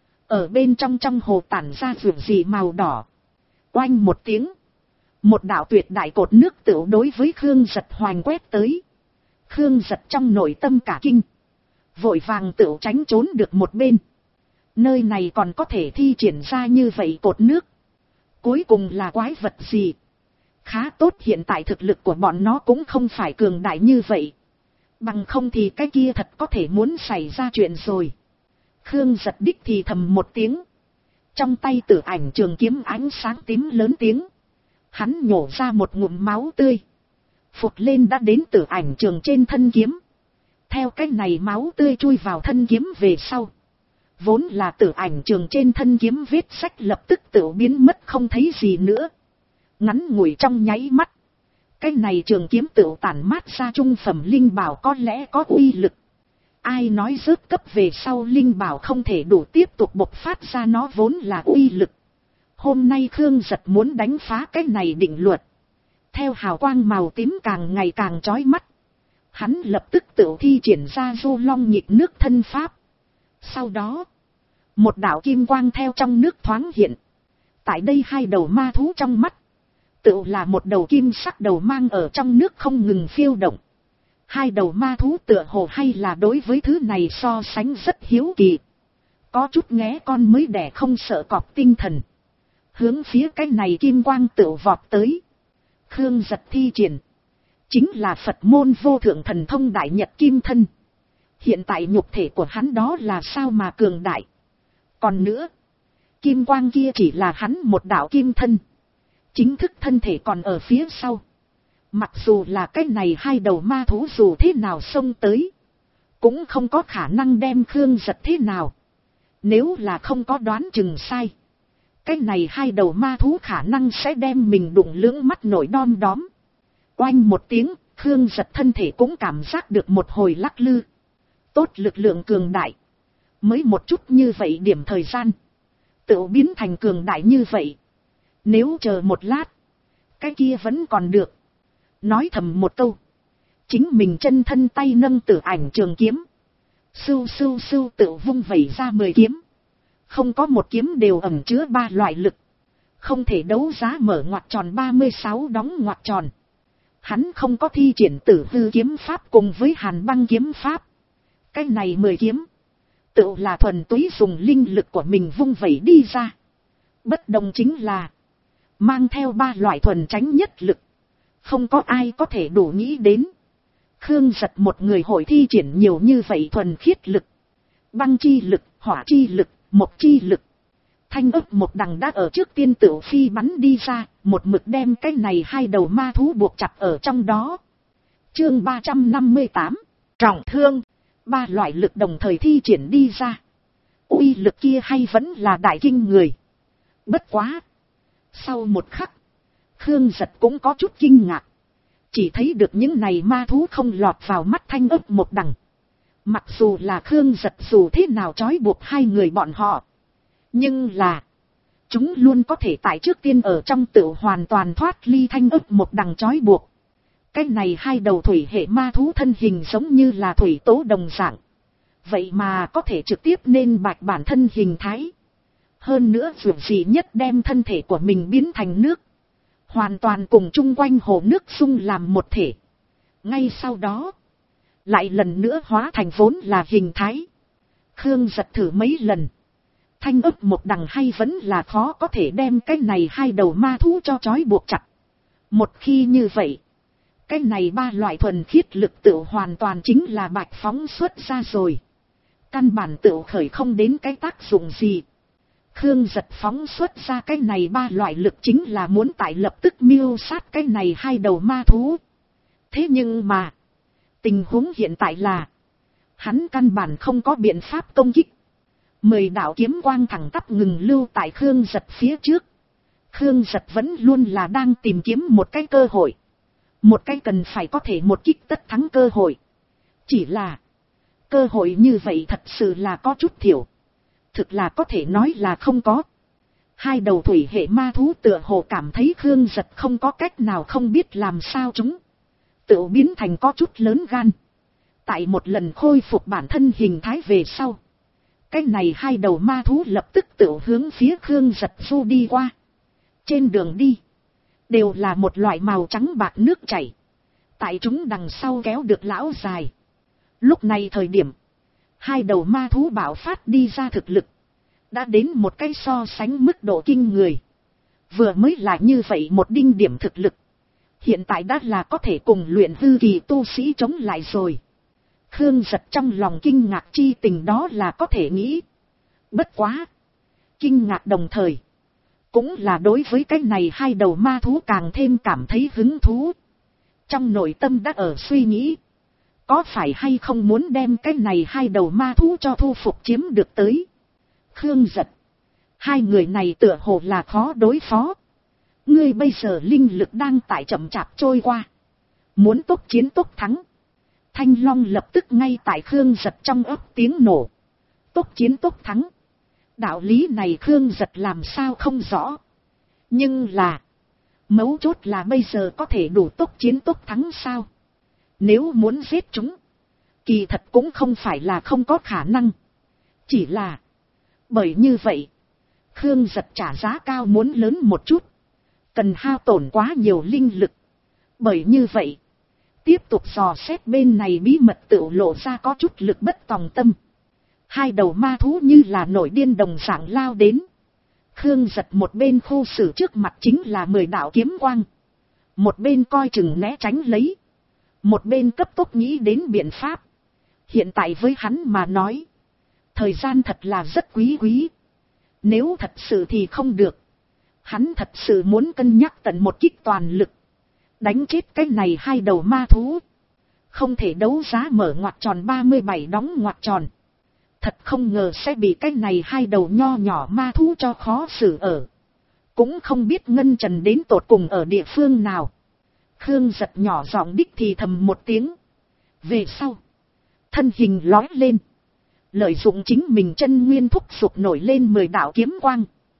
Ở bên trong hồ tản ra rượu gì màu đỏ. Oanh một tiếng, một đạo tuyệt đại cột nước tự đối với Khương Giật hoành quét tới. Khương Giật trong nội tâm cả kinh, vội vàng tự tránh trốn được một bên. Nơi này còn có thể thi triển ra như vậy cột nước. Cuối cùng là quái vật gì? Khá tốt hiện tại thực lực của bọn nó cũng không phải cường đại như vậy. Bằng không thì cái kia thật có thể muốn xảy ra chuyện rồi. Khương Giật đích thì thầm một tiếng. Trong tay Tử Ảnh trường kiếm ánh sáng tím lớn tiếng. Hắn nhổ ra một ngụm máu tươi, phụt lên đã đến Tử Ảnh trường trên thân kiếm. Theo cách này máu tươi chui vào thân kiếm về sau, vốn là Tử Ảnh trường trên thân kiếm vết sách lập tức tự biến mất không thấy gì nữa. Ngắn ngủi trong nháy mắt, cái này trường kiếm tự tản mát ra trung phẩm linh bảo có lẽ có uy lực. Ai nói rớt cấp về sau linh bảo không thể đủ tiếp tục bộc phát ra nó vốn là uy lực. Hôm nay Khương Giật muốn đánh phá cái này định luật. Theo hào quang màu tím càng ngày càng chói mắt, hắn lập tức tự thi triển ra Du Long Nhịp Nước thân pháp. Sau đó, một đạo kim quang theo trong nước thoáng hiện. Tại đây hai đầu ma thú trong mắt, tự là một đầu kim sắc đầu mang ở trong nước không ngừng phiêu động. Hai đầu ma thú tựa hồ hay là đối với thứ này so sánh rất hiếu kỳ. Có chút nghé con mới đẻ không sợ cọp tinh thần. Hướng phía cái này kim quang tự vọt tới. Khương Giật thi triển, chính là Phật môn vô thượng thần thông đại nhật kim thân. Hiện tại nhục thể của hắn đó là sao mà cường đại. Còn nữa, kim quang kia chỉ là hắn một đạo kim thân. Chính thức thân thể còn ở phía sau. Mặc dù là cái này hai đầu ma thú dù thế nào xông tới, cũng không có khả năng đem Khương Giật thế nào. Nếu là không có đoán chừng sai, cái này hai đầu ma thú khả năng sẽ đem mình đụng lưỡng mắt nổi đom đóm. Oanh một tiếng, Khương Giật thân thể cũng cảm giác được một hồi lắc lư. Tốt lực lượng cường đại. Mới một chút như vậy điểm thời gian, tự biến thành cường đại như vậy. Nếu chờ một lát, cái kia vẫn còn được. Nói thầm một câu, chính mình chân thân tay nâng Tử Ảnh trường kiếm. Sưu sưu sưu tự vung vẩy ra 10 kiếm. Không có một kiếm đều ẩn chứa 3 loại lực. Không thể đấu giá mở ngoặc tròn 36 đóng ngoặc tròn. Hắn không có thi triển Tử Hư kiếm pháp cùng với Hàn Băng kiếm pháp. Cái này 10 kiếm, tự là thuần túy dùng linh lực của mình vung vẩy đi ra. Bất đồng chính là, mang theo 3 loại thuần tránh nhất lực. Không có ai có thể đủ nghĩ đến. Khương Giật một người hội thi triển nhiều như vậy thuần khiết lực. Băng chi lực, hỏa chi lực, mộc chi lực. Thanh ấp một đằng đã ở trước tiên tửu phi bắn đi ra, một mực đem cái này hai đầu ma thú buộc chặt ở trong đó. Chương 358, trọng thương, ba loại lực đồng thời thi triển đi ra. Uy lực kia hay vẫn là đại kinh người. Bất quá. Sau một khắc, Khương Giật cũng có chút kinh ngạc. Chỉ thấy được những này ma thú không lọt vào mắt thanh ấp một đằng. Mặc dù là Khương Giật dù thế nào trói buộc hai người bọn họ. Nhưng là, chúng luôn có thể tại trước tiên ở trong tự hoàn toàn thoát ly thanh ấp một đằng trói buộc. Cái này hai đầu thủy hệ ma thú thân hình giống như là thủy tố đồng dạng. Vậy mà có thể trực tiếp nên bạch bản thân hình thái. Hơn nữa dù gì nhất đem thân thể của mình biến thành nước. Hoàn toàn cùng chung quanh hồ nước xung làm một thể. Ngay sau đó, lại lần nữa hóa thành vốn là hình thái. Khương Giật thử mấy lần. Thanh ấp một đằng hay vẫn là khó có thể đem cái này hai đầu ma thú cho trói buộc chặt. Một khi như vậy, cái này ba loại thuần khiết lực tự hoàn toàn chính là bạch phóng xuất ra rồi. Căn bản tự khởi không đến cái tác dụng gì. Khương Giật phóng xuất ra cái này ba loại lực chính là muốn tại lập tức miêu sát cái này hai đầu ma thú. Thế nhưng mà, tình huống hiện tại là, hắn căn bản không có biện pháp công kích. 10 đạo kiếm quang thẳng tắp ngừng lưu tại Khương Giật phía trước. Khương Giật vẫn luôn là đang tìm kiếm một cái cơ hội. Một cái cần phải có thể một kích tất thắng cơ hội. Chỉ là, cơ hội như vậy thật sự là có chút thiểu. Thực là có thể nói là không có. Hai đầu thủy hệ ma thú tựa hồ cảm thấy Khương Giật không có cách nào không biết làm sao chúng. Tự biến thành có chút lớn gan. Tại một lần khôi phục bản thân hình thái về sau. Cái này hai đầu ma thú lập tức tự hướng phía Khương Giật du đi qua. Trên đường đi, đều là một loại màu trắng bạc nước chảy. Tại chúng đằng sau kéo được lão dài. Lúc này thời điểm, hai đầu ma thú bạo phát đi ra thực lực. Đã đến một cái so sánh mức độ kinh người. Vừa mới là như vậy một đinh điểm thực lực. Hiện tại đã là có thể cùng luyện hư kỳ tu sĩ chống lại rồi. Khương Giật trong lòng kinh ngạc chi tình đó là có thể nghĩ. Bất quá. Kinh ngạc đồng thời. Cũng là đối với cái này hai đầu ma thú càng thêm cảm thấy hứng thú. Trong nội tâm đã ở suy nghĩ. Có phải hay không muốn đem cái này hai đầu ma thú cho thu phục chiếm được tới. Khương Giật. Hai người này tựa hồ là khó đối phó. Ngươi bây giờ linh lực đang tại chậm chạp trôi qua. Muốn tốc chiến tốc thắng. Thanh Long lập tức ngay tại Khương Giật trong ấp tiếng nổ. Tốc chiến tốc thắng. Đạo lý này Khương Giật làm sao không rõ. Nhưng là. Mấu chốt là bây giờ có thể đủ tốc chiến tốc thắng sao. Nếu muốn giết chúng. Kỳ thật cũng không phải là không có khả năng. Chỉ là. Bởi như vậy. Khương Giật trả giá cao muốn lớn một chút. Cần hao tổn quá nhiều linh lực. Bởi như vậy. Tiếp tục dò xét bên này bí mật tự lộ ra có chút lực bất tòng tâm. Hai đầu ma thú như là nổi điên đồng dạng lao đến. Khương Giật một bên khu xử trước mặt chính là 10 đạo kiếm quang. Một bên coi chừng né tránh lấy. Một bên cấp tốc nghĩ đến biện pháp. Hiện tại với hắn mà nói. Thời gian thật là rất quý quý. Nếu thật sự thì không được. Hắn thật sự muốn cân nhắc tận một kích toàn lực. Đánh chết cái này hai đầu ma thú. Không thể đấu giá mở ngoặc tròn 37 đóng ngoặc tròn. Thật không ngờ sẽ bị cái này hai đầu nho nhỏ ma thú cho khó xử ở. Cũng không biết Ngân Trần đến tột cùng ở địa phương nào. Khương Giật nhỏ giọng đích thì thầm một tiếng. Về sau. Thân hình lói lên. Lợi dụng chính mình chân nguyên thúc giục nổi lên 10 đạo kiếm quang.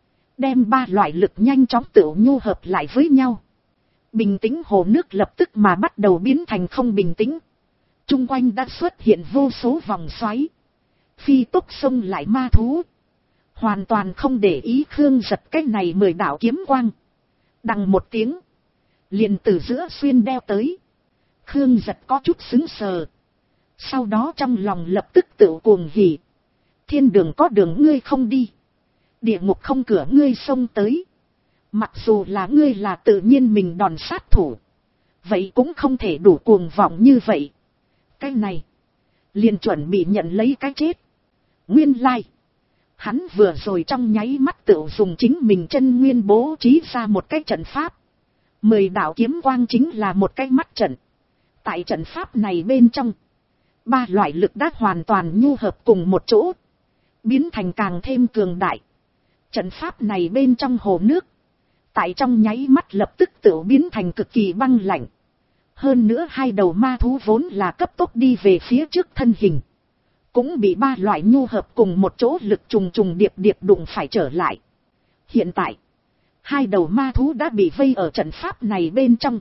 Đem ba loại lực nhanh chóng tự nhu hợp lại với nhau. Bình tĩnh hồ nước lập tức mà bắt đầu biến thành không bình tĩnh. Trung quanh đã xuất hiện vô số vòng xoáy. Phi tốc xông lại ma thú. Hoàn toàn không để ý Khương Giật cái này 10 đạo kiếm quang. Đằng một tiếng. Liền từ giữa xuyên đeo tới. Khương Giật có chút sững sờ. Sau đó trong lòng lập tức tự cuồng hỉ. Thiên đường có đường ngươi không đi. Địa ngục không cửa ngươi xông tới. Mặc dù là ngươi là tự nhiên mình đòn sát thủ. Vậy cũng không thể đủ cuồng vọng như vậy. Cái này, liền chuẩn bị nhận lấy cái chết. Nguyên lai, hắn vừa rồi trong nháy mắt tự dùng chính mình chân nguyên bố trí ra một cái trận pháp. 10 đạo kiếm quang chính là một cái mắt trận. Tại trận pháp này bên trong, 3 loại lực đã hoàn toàn nhu hợp cùng một chỗ, biến thành càng thêm cường đại. Trận pháp này bên trong hồ nước, tại trong nháy mắt lập tức tự biến thành cực kỳ băng lạnh. Hơn nữa 2 đầu ma thú vốn là cấp tốc đi về phía trước thân hình, cũng bị 3 loại nhu hợp cùng một chỗ lực trùng trùng điệp điệp đụng phải trở lại. Hiện tại, 2 đầu ma thú đã bị vây ở trận pháp này bên trong.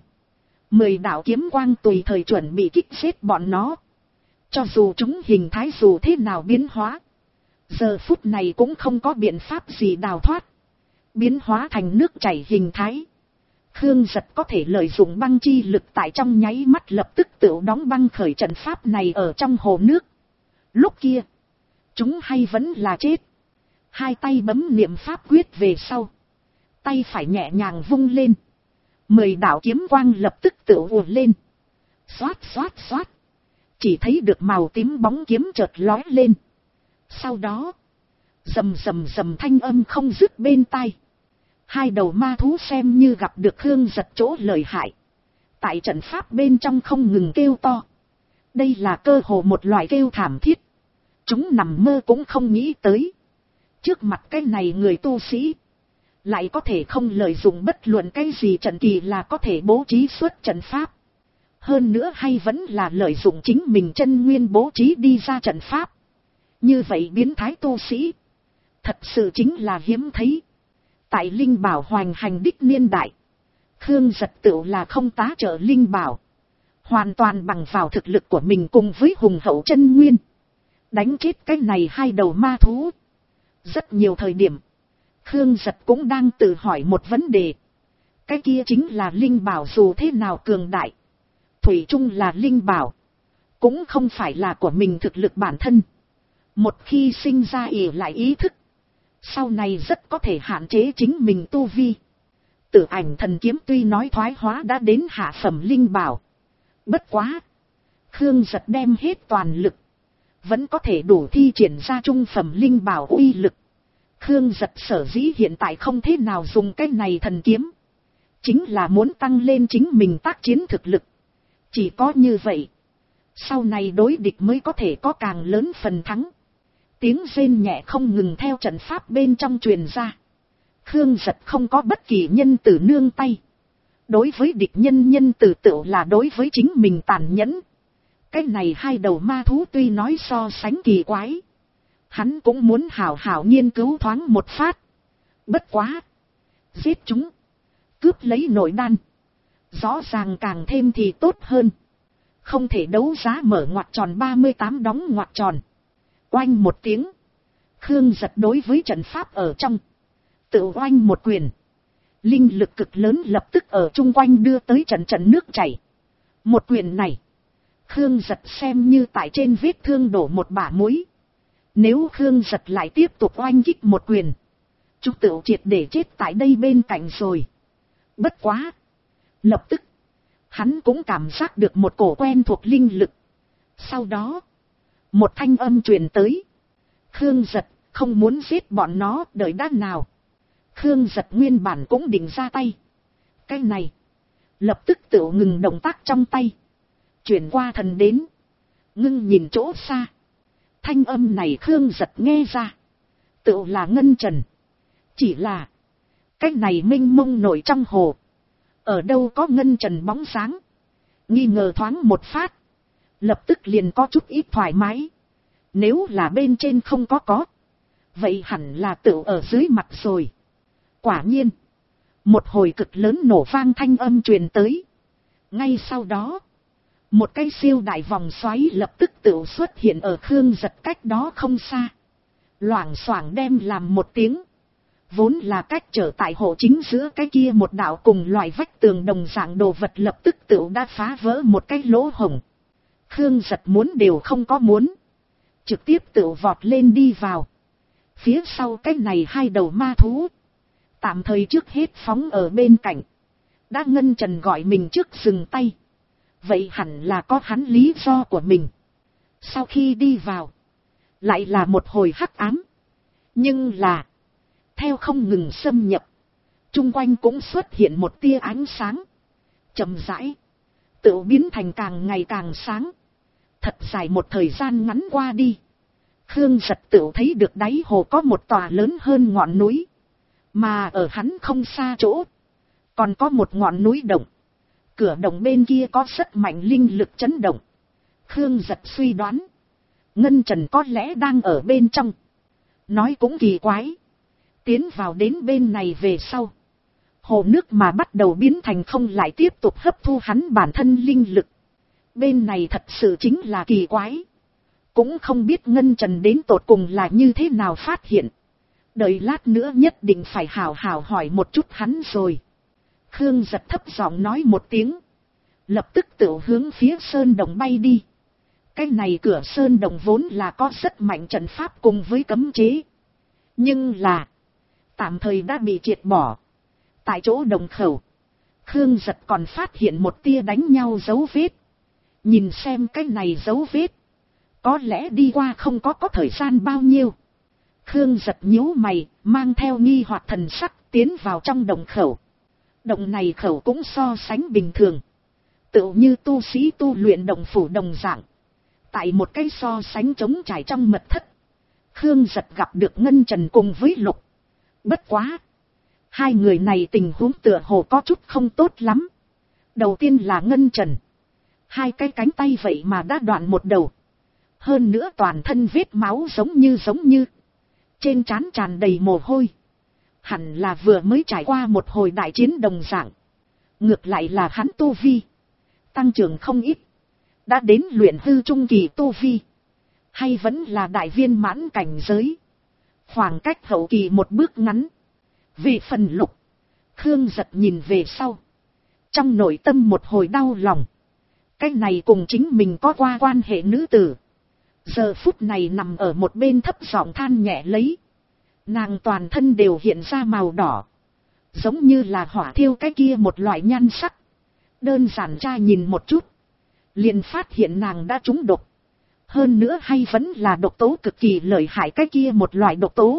10 đạo kiếm quang tùy thời chuẩn bị kích giết bọn nó. Cho dù chúng hình thái dù thế nào biến hóa, giờ phút này cũng không có biện pháp gì đào thoát. Biến hóa thành nước chảy hình thái, Khương Giật có thể lợi dụng băng chi lực tại trong nháy mắt lập tức tự đóng băng khởi trận pháp này ở trong hồ nước. Lúc kia, chúng hay vẫn là chết. 2 tay bấm niệm pháp quyết về sau, tay phải nhẹ nhàng vung lên. 10 đạo kiếm quang lập tức tự ùa lên. Xoát xoát xoát. Chỉ thấy được màu tím bóng kiếm chợt lói lên. Sau đó, rầm rầm rầm thanh âm không dứt bên tai. 2 đầu ma thú xem như gặp được Khương Giật chỗ lợi hại. Tại trận pháp bên trong không ngừng kêu to. Đây là cơ hồ một loại kêu thảm thiết. Chúng nằm mơ cũng không nghĩ tới. Trước mặt cái này người tu sĩ, lại có thể không lợi dụng bất luận cái gì trận kỳ là có thể bố trí xuất trận pháp. Hơn nữa hay vẫn là lợi dụng chính mình chân nguyên bố trí đi ra trận pháp. Như vậy biến thái tu sĩ, thật sự chính là hiếm thấy. Tại linh bảo hoành hành đích niên đại, Khương Giật tựu là không tá trợ linh bảo. Hoàn toàn bằng vào thực lực của mình cùng với hùng hậu chân nguyên, đánh chết cái này 2 đầu ma thú. Rất nhiều thời điểm, Khương Giật cũng đang tự hỏi một vấn đề. Cái kia chính là linh bảo dù thế nào cường đại, thủy chung là linh bảo, cũng không phải là của mình thực lực bản thân. Một khi sinh ra ỷ lại ý thức, sau này rất có thể hạn chế chính mình tu vi. Tử Ảnh Thần Kiếm tuy nói thoái hóa đã đến hạ phẩm linh bảo, bất quá, Khương Giật đem hết toàn lực, vẫn có thể đủ thi triển ra trung phẩm linh bảo uy lực. Khương Giật sở dĩ hiện tại không thế nào dùng cái này thần kiếm, chính là muốn tăng lên chính mình tác chiến thực lực. Chỉ có như vậy, sau này đối địch mới có thể có càng lớn phần thắng. Tiếng rên nhẹ không ngừng theo trận pháp bên trong truyền ra. Khương Giật không có bất kỳ nhân từ nương tay. Đối với địch nhân nhân từ tựu là đối với chính mình tàn nhẫn. Cái này 2 đầu ma thú tuy nói so sánh kỳ quái, hắn cũng muốn hảo hảo nghiên cứu thoáng một phát. Bất quá, giết chúng, cướp lấy nội đan, rõ ràng càng thêm thì tốt hơn. Không thể đấu giá mở ngoặc tròn 38 đóng ngoặc tròn. Oanh một tiếng, Khương Giật đối với trận pháp ở trong, tự oanh một quyền. Linh lực cực lớn lập tức ở chung quanh đưa tới trận trận nước chảy. Một quyền này, Khương Giật xem như tại trên vết thương đổ một bả muối. Nếu Khương Giật lại tiếp tục oanh kích một quyền, chúng tự triệt để chết tại đây bên cạnh rồi. Bất quá, lập tức, hắn cũng cảm giác được một cổ quen thuộc linh lực. Sau đó, một thanh âm truyền tới. Khương Giật, không muốn giết bọn nó, đợi đã nào. Khương Giật nguyên bản cũng định ra tay. Cái này, lập tức tự ngừng động tác trong tay, chuyển qua thần đến, ngưng nhìn chỗ xa. Thanh âm này Khương Giật nghe ra, tự là Ngân Trần. Chỉ là, cái này mênh mông nổi trong hồ, ở đâu có Ngân Trần bóng sáng. Nghi ngờ thoáng một phát, lập tức liền có chút ít thoải mái. Nếu là bên trên không có, vậy hẳn là tự ở dưới mặt rồi. Quả nhiên, một hồi cực lớn nổ vang thanh âm truyền tới. Ngay sau đó, một cái siêu đại vòng xoáy lập tức tự xuất hiện ở Khương Giật cách đó không xa. Loảng xoảng đem làm một tiếng. Vốn là cách trở tại hộ chính giữa cái kia một đạo cùng loại vách tường đồng dạng đồ vật lập tức tự đã phá vỡ một cái lỗ hổng. Khương Giật muốn đều không có muốn, trực tiếp tự vọt lên đi vào. Phía sau cái này 2 đầu ma thú, tạm thời trước hết phóng ở bên cạnh. Đã Ngân Trần gọi mình trước dừng tay, vậy hẳn là có hắn lý do của mình. Sau khi đi vào, lại là một hồi hắc ám. Nhưng là, theo không ngừng xâm nhập, chung quanh cũng xuất hiện một tia ánh sáng. Chậm rãi, tự biến thành càng ngày càng sáng. Thật dài một thời gian ngắn qua đi, Khương Giật tự thấy được đáy hồ có một tòa lớn hơn ngọn núi. Mà ở hắn không xa chỗ, còn có một ngọn núi động. Cửa động bên kia có rất mạnh linh lực chấn động. Khương Giật suy đoán, Ngân Trần có lẽ đang ở bên trong. Nói cũng kỳ quái, tiến vào đến bên này về sau, hồ nước mà bắt đầu biến thành không lại tiếp tục hấp thu hắn bản thân linh lực. Bên này thật sự chính là kỳ quái. Cũng không biết Ngân Trần đến tột cùng là như thế nào phát hiện. Đợi lát nữa nhất định phải hào hào hỏi một chút hắn rồi. Khương Giật thấp giọng nói một tiếng, lập tức tự hướng phía sơn đồng bay đi. Cái này cửa sơn đồng vốn là có rất mạnh trận pháp cùng với cấm chế. Nhưng là, tạm thời đã bị triệt bỏ. Tại chỗ đồng khẩu, Khương Giật còn phát hiện một tia đánh nhau dấu vết. Nhìn xem cái này dấu vết, có lẽ đi qua không có thời gian bao nhiêu. Khương Giật nhíu mày, mang theo nghi hoặc thần sắc tiến vào trong đồng khẩu. Động này khẩu cũng so sánh bình thường, tựu như tu sĩ tu luyện động phủ đồng dạng. Tại một cái so sánh trống trải trong mật thất, Khương Giật gặp được Ngân Trần cùng với Lục. Bất quá, hai người này tình huống tựa hồ có chút không tốt lắm. Đầu tiên là Ngân Trần, hai cái cánh tay vậy mà đã đoạn một đầu. Hơn nữa toàn thân vết máu giống như. Trên trán tràn đầy mồ hôi. Hẳn là vừa mới trải qua một hồi đại chiến đồng dạng. Ngược lại là hắn tu vi tăng trưởng không ít. Đã đến luyện hư trung kỳ tu vi. Hay vẫn là đại viên mãn cảnh giới. Khoảng cách hậu kỳ một bước ngắn. Về phần Lục, Khương Giật nhìn về sau, trong nội tâm một hồi đau lòng. Cái này cùng chính mình có qua quan hệ nữ tử, giờ phút này nằm ở một bên thấp giọng than nhẹ lấy. Nàng toàn thân đều hiện ra màu đỏ, giống như là hỏa thiêu cái kia một loại nhan sắc. Đơn giản tra nhìn một chút, liền phát hiện nàng đã trúng độc. Hơn nữa hay vẫn là độc tố cực kỳ lợi hại cái kia một loại độc tố.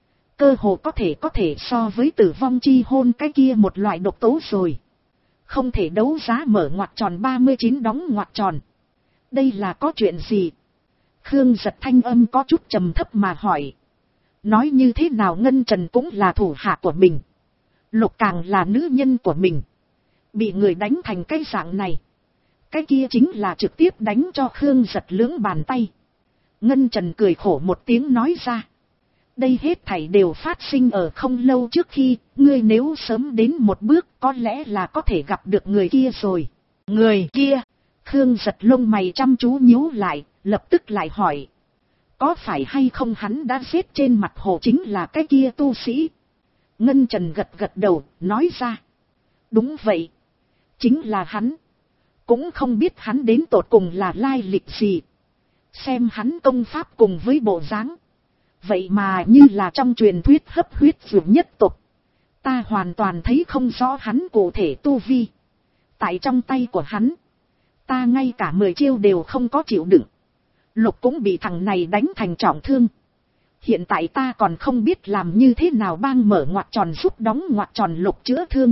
Cơ hồ có thể so với tử vong chi hôn cái kia một loại độc tố rồi. Không thể đấu giá mở ngoặc tròn 39 đóng ngoặc tròn. Đây là có chuyện gì? Khương Giật thanh âm có chút trầm thấp mà hỏi. Nói như thế nào Ngân Trần cũng là thủ hạ của mình, Lục càng là nữ nhân của mình, bị người đánh thành cái dạng này, cái kia chính là trực tiếp đánh cho Khương Giật lưỡng bàn tay. Ngân Trần cười khổ một tiếng nói ra. Đây hết thảy đều phát sinh ở không lâu trước khi, ngươi nếu sớm đến một bước có lẽ là có thể gặp được người kia rồi. Người kia? Khương Giật lông mày chăm chú nhíu lại, lập tức lại hỏi. Có phải hay không hắn đã giết trên mặt hồ chính là cái kia tu sĩ? Ngân Trần gật đầu, nói ra. Đúng vậy. Chính là hắn. Cũng không biết hắn đến tột cùng là lai lịch gì. Xem hắn công pháp cùng với bộ dáng, vậy mà như là trong truyền thuyết hấp huyết dược nhất tộc. Ta hoàn toàn thấy không rõ hắn cụ thể tu vi. Tại trong tay của hắn, ta ngay cả 10 chiêu đều không có chịu đựng. Lục cũng bị thằng này đánh thành trọng thương. Hiện tại ta còn không biết làm như thế nào bang mở ngoặc tròn giúp đóng ngoặc tròn Lục chữa thương.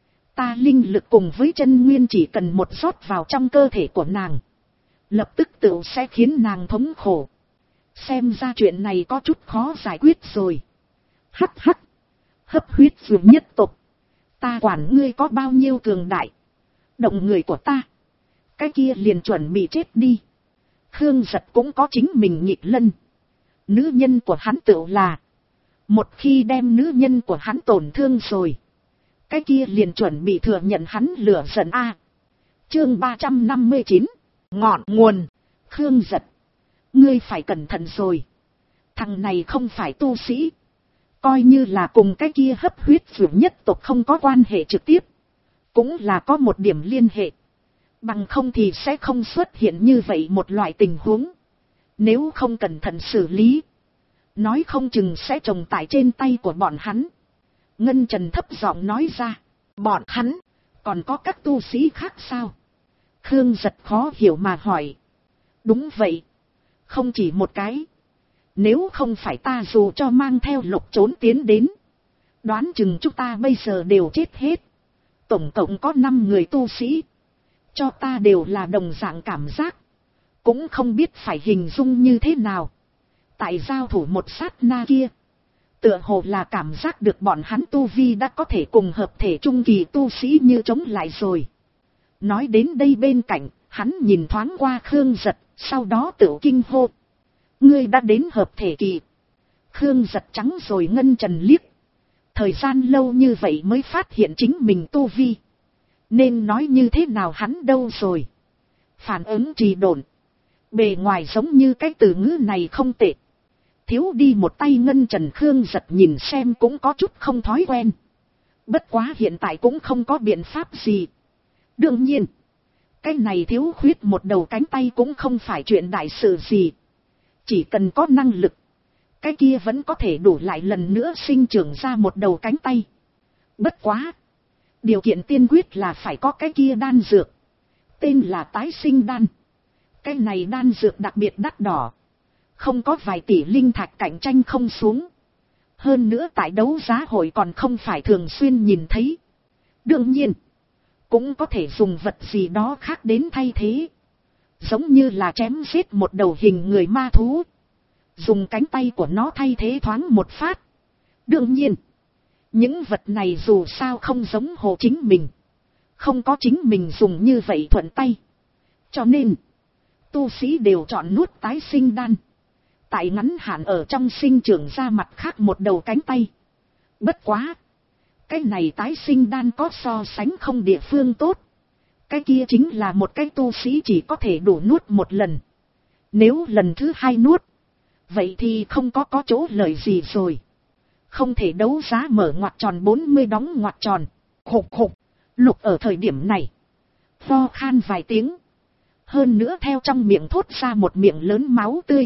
Ta linh lực cùng với chân nguyên chỉ cần một rót vào trong cơ thể của nàng, lập tức tự sẽ khiến nàng thống khổ. Xem ra chuyện này có chút khó giải quyết rồi. Hắc hắc. Hấp huyết dược nhất tộc, ta quản ngươi có bao nhiêu cường đại. Động người của ta, cái kia liền chuẩn bị chết đi. Khương Giật cũng có chính mình nhịp lân. Nữ nhân của hắn tự là, một khi đem nữ nhân của hắn tổn thương rồi, cái kia liền chuẩn bị thừa nhận hắn lửa giận a. Chương 359, ngọn nguồn. Khương Giật, ngươi phải cẩn thận rồi. Thằng này không phải tu sĩ, coi như là cùng cái kia hấp huyết dược nhất tộc không có quan hệ trực tiếp, cũng là có một điểm liên hệ. Bằng không thì sẽ không xuất hiện như vậy một loại tình huống. Nếu không cẩn thận xử lý, nói không chừng sẽ trồng tại trên tay của bọn hắn. Ngân Trần thấp giọng nói ra. Bọn hắn, còn có các tu sĩ khác sao? Khương Giật khó hiểu mà hỏi. Đúng vậy. Không chỉ một cái. Nếu không phải ta dù cho mang theo Lục trốn tiến đến. Đoán chừng chúng ta bây giờ đều chết hết. Tổng cộng có 5 người tu sĩ. Cho ta đều là đồng dạng cảm giác. Cũng không biết phải hình dung như thế nào. Tại giao thủ một sát na kia. Tựa hồ là cảm giác được bọn hắn tu vi đã có thể cùng hợp thể trung kỳ tu sĩ như chống lại rồi. Nói đến đây bên cạnh, hắn nhìn thoáng qua Khương Giật, sau đó tự kinh hô. Ngươi đã đến hợp thể kỳ. Khương Giật trắng rồi Ngân Trần liếc. Thời gian lâu như vậy mới phát hiện chính mình tu vi. Nên nói như thế nào hắn đâu rồi. Phản ứng trì độn. Bề ngoài giống như cái từ ngữ này không tệ. Thiếu đi một tay Ngân Trần, Khương Giật nhìn xem cũng có chút không thói quen. Bất quá hiện tại cũng không có biện pháp gì. Đương nhiên, cái này thiếu khuyết một đầu cánh tay cũng không phải chuyện đại sự gì. Chỉ cần có năng lực, cái kia vẫn có thể đủ lại lần nữa sinh trưởng ra một đầu cánh tay. Bất quá, điều kiện tiên quyết là phải có cái kia đan dược. Tên là tái sinh đan. Cái này đan dược đặc biệt đắt đỏ. Không có vài tỷ linh thạch cạnh tranh không xuống. Hơn nữa tại đấu giá hội còn không phải thường xuyên nhìn thấy. Đương nhiên, cũng có thể dùng vật gì đó khác đến thay thế. Giống như là chém giết một đầu hình người ma thú. Dùng cánh tay của nó thay thế thoáng một phát. Đương nhiên, những vật này dù sao không giống Hồ chính mình. Không có chính mình dùng như vậy thuận tay. Cho nên, tu sĩ đều chọn nuốt tái sinh đan. Tại ngắn hạn ở trong sinh trưởng ra mặt khác một đầu cánh tay. Bất quá, cái này tái sinh đan có so sánh không địa phương tốt. Cái kia chính là một cái tu sĩ chỉ có thể đủ nuốt một lần. Nếu lần thứ 2 nuốt, vậy thì không có chỗ lợi gì rồi. Không thể đấu giá mở ngoặc tròn 40 đóng ngoặc tròn. Khục khục, Lục ở thời điểm này ho khan vài tiếng. Hơn nữa theo trong miệng thốt ra một miệng lớn máu tươi.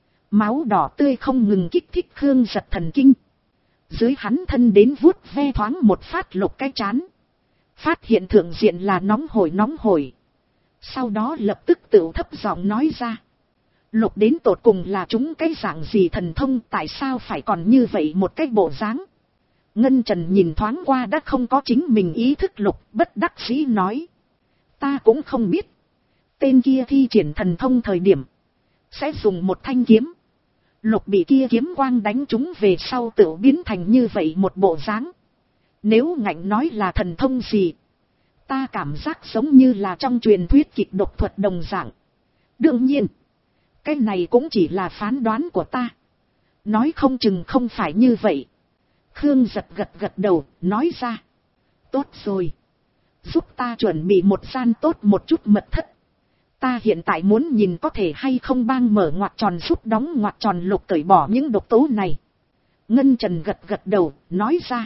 Máu đỏ tươi không ngừng kích thích Khương Giật thần kinh. Dưới hắn thân đến vuốt ve thoáng một phát Lục cái chán. Phát hiện thượng diện là nóng hổi. Sau đó lập tức tự thấp giọng nói ra. Lục đến tột cùng là chúng cái dạng gì thần thông, tại sao phải còn như vậy một cái bộ dáng. Ngân Trần nhìn thoáng qua đã không có chính mình ý thức Lục, bất đắc dĩ nói. Ta cũng không biết. Tên kia thi triển thần thông thời điểm sẽ dùng một thanh kiếm. Lục bị kia kiếm quang đánh trúng về sau tự biến thành như vậy một bộ dáng. Nếu ngạnh nói là thần thông gì, ta cảm giác giống như là trong truyền thuyết kịch độc thuật đồng dạng. Đương nhiên, cái này cũng chỉ là phán đoán của ta. Nói không chừng không phải như vậy. Khương Giật gật đầu, nói ra. Tốt rồi. Giúp ta chuẩn bị một gian tốt một chút mật thất. Ta hiện tại muốn nhìn có thể hay không bang mở ngoặc tròn giúp đóng ngoặc tròn Lục cởi bỏ những độc tố này. Ngân Trần gật đầu, nói ra.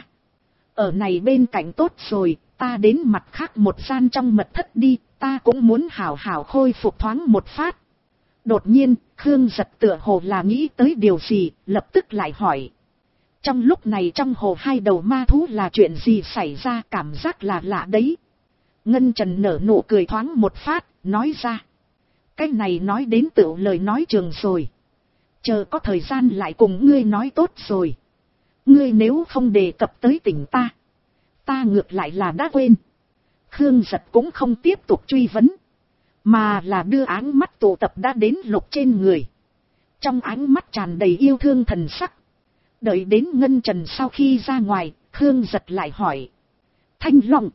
Ở này bên cạnh tốt rồi, ta đến mặt khác một gian trong mật thất đi, ta cũng muốn hảo hảo khôi phục thoáng một phát. Đột nhiên, Khương Giật tựa hồ là nghĩ tới điều gì, lập tức lại hỏi. Trong lúc này trong hồ 2 đầu ma thú là chuyện gì xảy ra, cảm giác là lạ đấy. Ngân Trần nở nụ cười thoáng một phát, nói ra. Cái này nói đến tựu lời nói trường rồi. Chờ có thời gian lại cùng ngươi nói tốt rồi. Ngươi nếu không đề cập tới tỉnh ta ngược lại là đã quên. Khương Giật cũng không tiếp tục truy vấn, mà là đưa áng mắt tụ tập đã đến Lục trên người. Trong ánh mắt tràn đầy yêu thương thần sắc. Đợi đến Ngân Trần sau khi ra ngoài, Khương Giật lại hỏi. Thanh Long,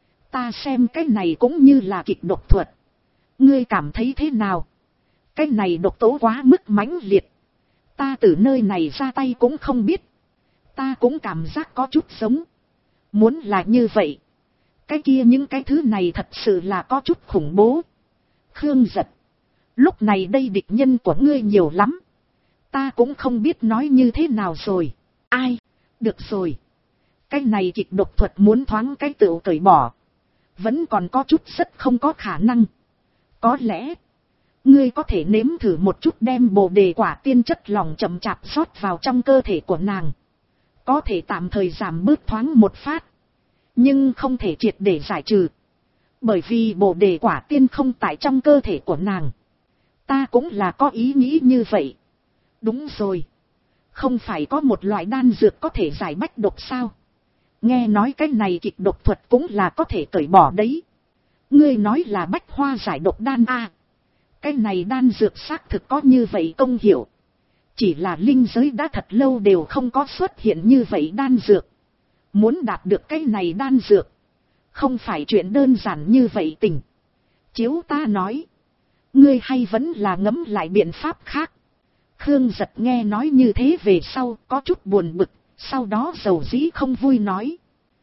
ta xem cái này cũng như là kịch độc thuật. Ngươi cảm thấy thế nào? Cái này độc tố quá mức mãnh liệt. Ta từ nơi này ra tay cũng không biết. Ta cũng cảm giác có chút giống. Muốn là như vậy, cái kia những cái thứ này thật sự là có chút khủng bố. Khương Giật, lúc này đây địch nhân của ngươi nhiều lắm. Ta cũng không biết nói như thế nào rồi. Ai, được rồi. Cái này kịch độc thuật muốn thoáng cái tựu cởi bỏ, vẫn còn có chút rất không có khả năng. Có lẽ, ngươi có thể nếm thử một chút đem bồ đề quả tiên chất lỏng chậm chạp rót vào trong cơ thể của nàng. Có thể tạm thời giảm bớt thoáng một phát, nhưng không thể triệt để giải trừ. Bởi vì bồ đề quả tiên không tại trong cơ thể của nàng. Ta cũng là có ý nghĩ như vậy. Đúng rồi. Không phải có một loại đan dược có thể giải bách độc sao? Nghe nói cái này kịch độc thuật cũng là có thể cởi bỏ đấy. Ngươi nói là bách hoa giải độc đan a? Cái này đan dược xác thực có như vậy công hiệu. Chỉ là linh giới đã thật lâu đều không có xuất hiện như vậy đan dược. Muốn đạt được cái này đan dược, không phải chuyện đơn giản như vậy tình. Chiếu ta nói, ngươi hay vẫn là ngẫm lại biện pháp khác. Khương Giật nghe nói như thế về sau có chút buồn bực, sau đó dầu dĩ không vui nói.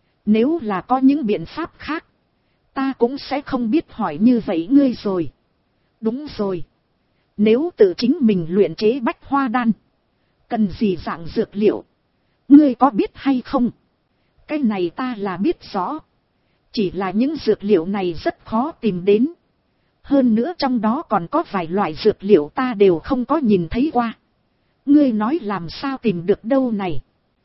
Nếu là có những biện pháp khác, ta cũng sẽ không biết hỏi như vậy ngươi rồi. Đúng rồi. Nếu tự chính mình luyện chế bách hoa đan, cần gì dạng dược liệu? Ngươi có biết hay không? Cái này ta là biết rõ. Chỉ là những dược liệu này rất khó tìm đến. Hơn nữa trong đó còn có vài loại dược liệu ta đều không có nhìn thấy qua. Ngươi nói làm sao tìm được đâu này?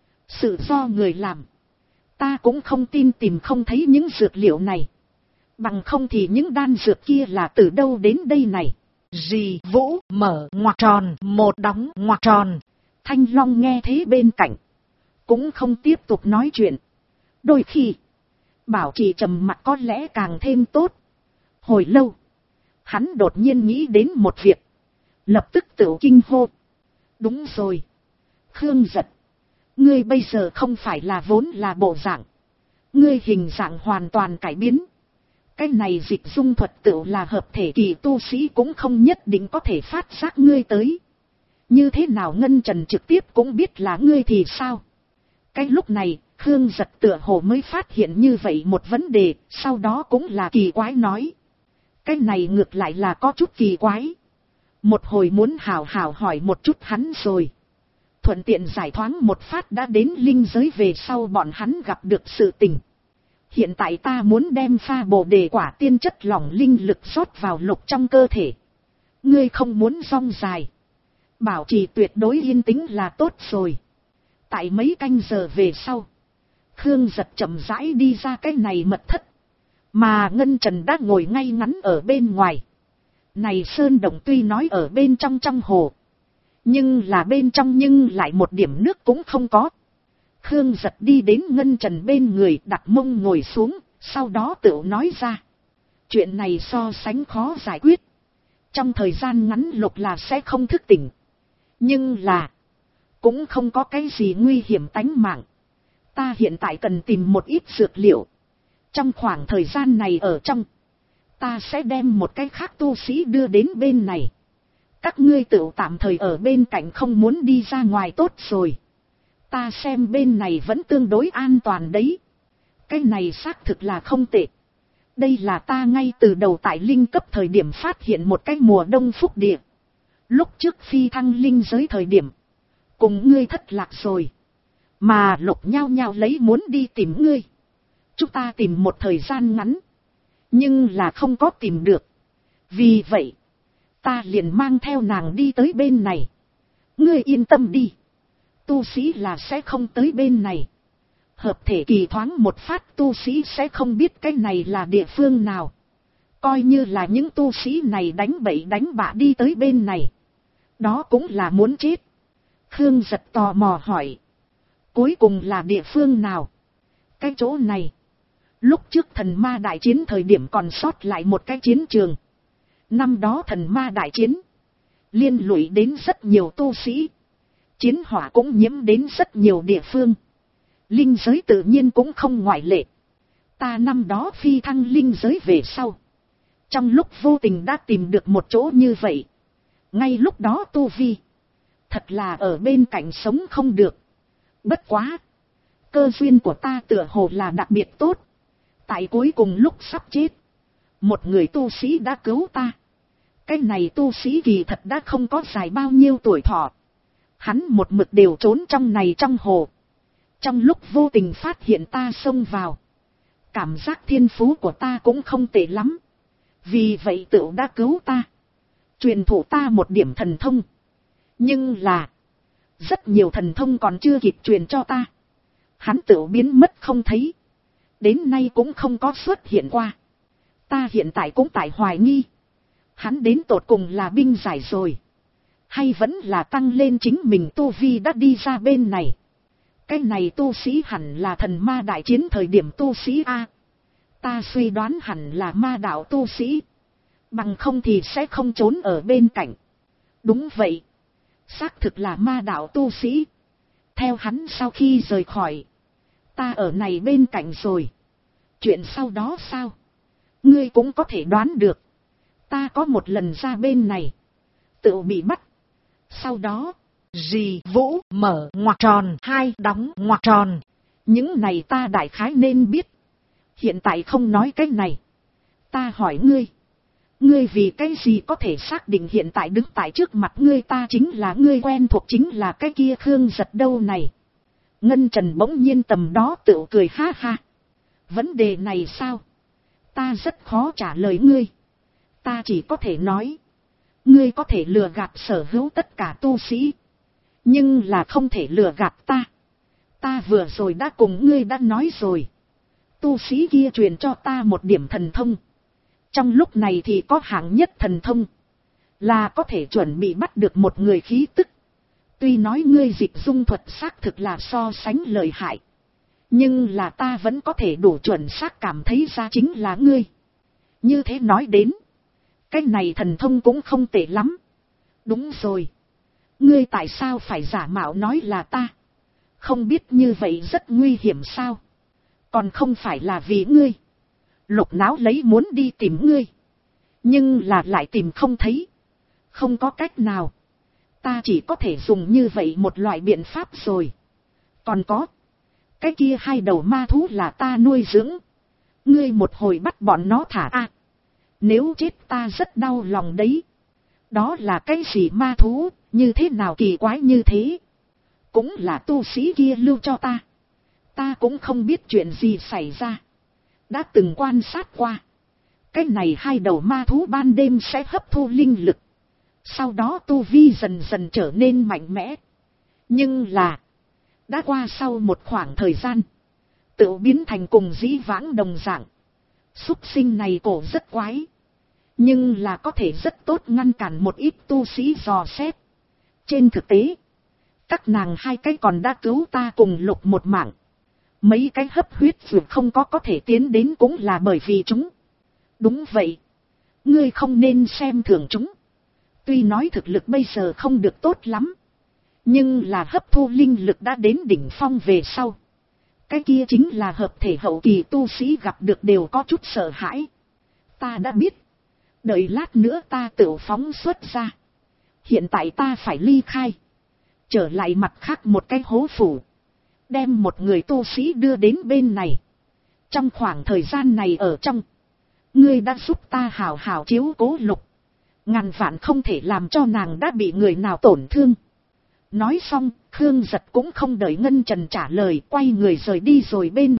Sự do người làm. Ta cũng không tin tìm không thấy những dược liệu này. Bằng không thì những đan dược kia là từ đâu đến đây này? Dì Vũ mở ngoặc tròn, một đóng ngoặc tròn. Thanh Long nghe thế bên cạnh, cũng không tiếp tục nói chuyện. Đôi khi, bảo trì trầm mặc có lẽ càng thêm tốt. Hồi lâu, hắn đột nhiên nghĩ đến một việc, lập tức tự kinh hô. Đúng rồi, Khương Giật, ngươi bây giờ không phải là vốn là bộ dạng, ngươi hình dạng hoàn toàn cải biến. Cái này dịch dung thuật tự là hợp thể kỳ tu sĩ cũng không nhất định có thể phát giác ngươi tới. Như thế nào Ngân Trần trực tiếp cũng biết là ngươi thì sao? Cái lúc này, Khương Giật tựa hồ mới phát hiện như vậy một vấn đề, sau đó cũng là kỳ quái nói. Cái này ngược lại là có chút kỳ quái. Một hồi muốn hào hào hỏi một chút hắn rồi. Thuận tiện giải thoáng một phát đã đến linh giới về sau bọn hắn gặp được sự tình. Hiện tại ta muốn đem pha bồ đề quả tiên chất lỏng linh lực rót vào lục trong cơ thể. Ngươi không muốn rong dài. Bảo trì tuyệt đối yên tĩnh là tốt rồi. Tại mấy canh giờ về sau, Khương Giật chậm rãi đi ra cái này mật thất. Mà Ngân Trần đã ngồi ngay ngắn ở bên ngoài. Này sơn động tuy nói ở bên trong hồ, nhưng là bên trong nhưng lại một điểm nước cũng không có. Khương Giật đi đến Ngân Trần bên người đặt mông ngồi xuống, sau đó tự nói ra. Chuyện này so sánh khó giải quyết. Trong thời gian ngắn lục là sẽ không thức tỉnh. Nhưng là, cũng không có cái gì nguy hiểm tánh mạng. Ta hiện tại cần tìm một ít dược liệu. Trong khoảng thời gian này ở trong, ta sẽ đem một cái khác tu sĩ đưa đến bên này. Các ngươi tự tạm thời ở bên cạnh không muốn đi ra ngoài tốt rồi. Ta xem bên này vẫn tương đối an toàn đấy. Cái này xác thực là không tệ. Đây là ta ngay từ đầu tại linh cấp thời điểm phát hiện một cái mùa đông phúc địa. Lúc trước phi thăng linh giới thời điểm, cùng ngươi thất lạc rồi. Mà Lục nhao nhao lấy muốn đi tìm ngươi. Chúng ta tìm một thời gian ngắn, nhưng là không có tìm được. Vì vậy, ta liền mang theo nàng đi tới bên này. Ngươi yên tâm đi. Tu sĩ là sẽ không tới bên này. Hợp thể kỳ thoáng một phát tu sĩ sẽ không biết cái này là địa phương nào. Coi như là những tu sĩ này đánh bậy đánh bạ đi tới bên này, đó cũng là muốn chết. Khương Giật tò mò hỏi. Cuối cùng là địa phương nào? Cái chỗ này, lúc trước thần ma đại chiến thời điểm còn sót lại một cái chiến trường. Năm đó thần ma đại chiến, liên lụy đến rất nhiều tu sĩ. Chiến hỏa cũng nhiễm đến rất nhiều địa phương. Linh giới tự nhiên cũng không ngoại lệ. Ta năm đó phi thăng linh giới về sau, trong lúc vô tình đã tìm được một chỗ như vậy. Ngay lúc đó tu vi, thật là ở bên cạnh sống không được. Bất quá, cơ duyên của ta tựa hồ là đặc biệt tốt. Tại cuối cùng lúc sắp chết, một người tu sĩ đã cứu ta. Cái này tu sĩ kỳ thật đã không có dài bao nhiêu tuổi thọ. Hắn một mực đều trốn trong này trong hồ. Trong lúc vô tình phát hiện ta xông vào, cảm giác thiên phú của ta cũng không tệ lắm. Vì vậy tựu đã cứu ta, truyền thụ ta một điểm thần thông. Nhưng là, rất nhiều thần thông còn chưa kịp truyền cho ta. Hắn tựu biến mất không thấy. Đến nay cũng không có xuất hiện qua. Ta hiện tại cũng tại hoài nghi. Hắn đến tột cùng là binh giải rồi. Hay vẫn là tăng lên chính mình tu vi đã đi ra bên này. Cái này tu sĩ hẳn là thần ma đại chiến thời điểm tu sĩ A. Ta suy đoán hẳn là ma đạo tu sĩ. Bằng không thì sẽ không trốn ở bên cạnh. Đúng vậy. Xác thực là ma đạo tu sĩ. Theo hắn sau khi rời khỏi. Ta ở này bên cạnh rồi. Chuyện sau đó sao? Ngươi cũng có thể đoán được. Ta có một lần ra bên này. Tự bị bắt. Sau đó. Dì Vũ mở ngoặc tròn 2 đóng ngoặc tròn. Những này ta đại khái nên biết. Hiện tại không nói cái này. Ta hỏi ngươi. Ngươi vì cái gì có thể xác định hiện tại đứng tại trước mặt ngươi ta chính là ngươi quen thuộc chính là cái kia Khương Giật đâu này. Ngân Trần bỗng nhiên tầm đó tự cười ha ha. Vấn đề này sao? Ta rất khó trả lời ngươi. Ta chỉ có thể nói. Ngươi có thể lừa gạt sở hữu tất cả tu sĩ. Nhưng là không thể lừa gạt ta. Ta vừa rồi đã cùng ngươi đã nói rồi. Tu sĩ kia truyền cho ta một điểm thần thông. Trong lúc này thì có hạng nhất thần thông. Là có thể chuẩn bị bắt được một người khí tức. Tuy nói ngươi dịch dung thuật xác thực là so sánh lợi hại. Nhưng là ta vẫn có thể đủ chuẩn xác cảm thấy ra chính là ngươi. Như thế nói đến. Cái này thần thông cũng không tệ lắm. Đúng rồi. Ngươi tại sao phải giả mạo nói là ta? Không biết như vậy rất nguy hiểm sao? Còn không phải là vì ngươi. Lục Náo lấy muốn đi tìm ngươi. Nhưng là lại tìm không thấy. Không có cách nào. Ta chỉ có thể dùng như vậy một loại biện pháp rồi. Còn có. Cái kia 2 đầu ma thú là ta nuôi dưỡng. Ngươi một hồi bắt bọn nó thả a. Nếu chết ta rất đau lòng đấy. Đó là cái gì ma thú, như thế nào kỳ quái như thế. Cũng là tu sĩ kia lưu cho ta. Ta cũng không biết chuyện gì xảy ra. Đã từng quan sát qua. Cái này 2 đầu ma thú ban đêm sẽ hấp thu linh lực. Sau đó tu vi dần dần trở nên mạnh mẽ. Nhưng là. Đã qua sau một khoảng thời gian. Tự biến thành cùng dĩ vãng đồng dạng. Súc sinh này cổ rất quái. Nhưng là có thể rất tốt ngăn cản một ít tu sĩ dò xét. Trên thực tế. Các nàng 2 cái còn đã cứu ta cùng Lục một mạng. Mấy cái hấp huyết dược không có thể tiến đến cũng là bởi vì chúng. Đúng vậy. Ngươi không nên xem thường chúng. Tuy nói thực lực bây giờ không được tốt lắm. Nhưng là hấp thu linh lực đã đến đỉnh phong về sau. Cái kia chính là hợp thể hậu kỳ tu sĩ gặp được đều có chút sợ hãi. Ta đã biết. Đợi lát nữa ta tự phóng xuất ra. Hiện tại ta phải ly khai. Trở lại mặt khác một cái hố phủ. Đem một người tu sĩ đưa đến bên này. Trong khoảng thời gian này ở trong. Ngươi đã giúp ta hào hào chiếu cố Lục. Ngàn vạn không thể làm cho nàng đã bị người nào tổn thương. Nói xong, Khương Giật cũng không đợi Ngân Trần trả lời, quay người rời đi rồi bên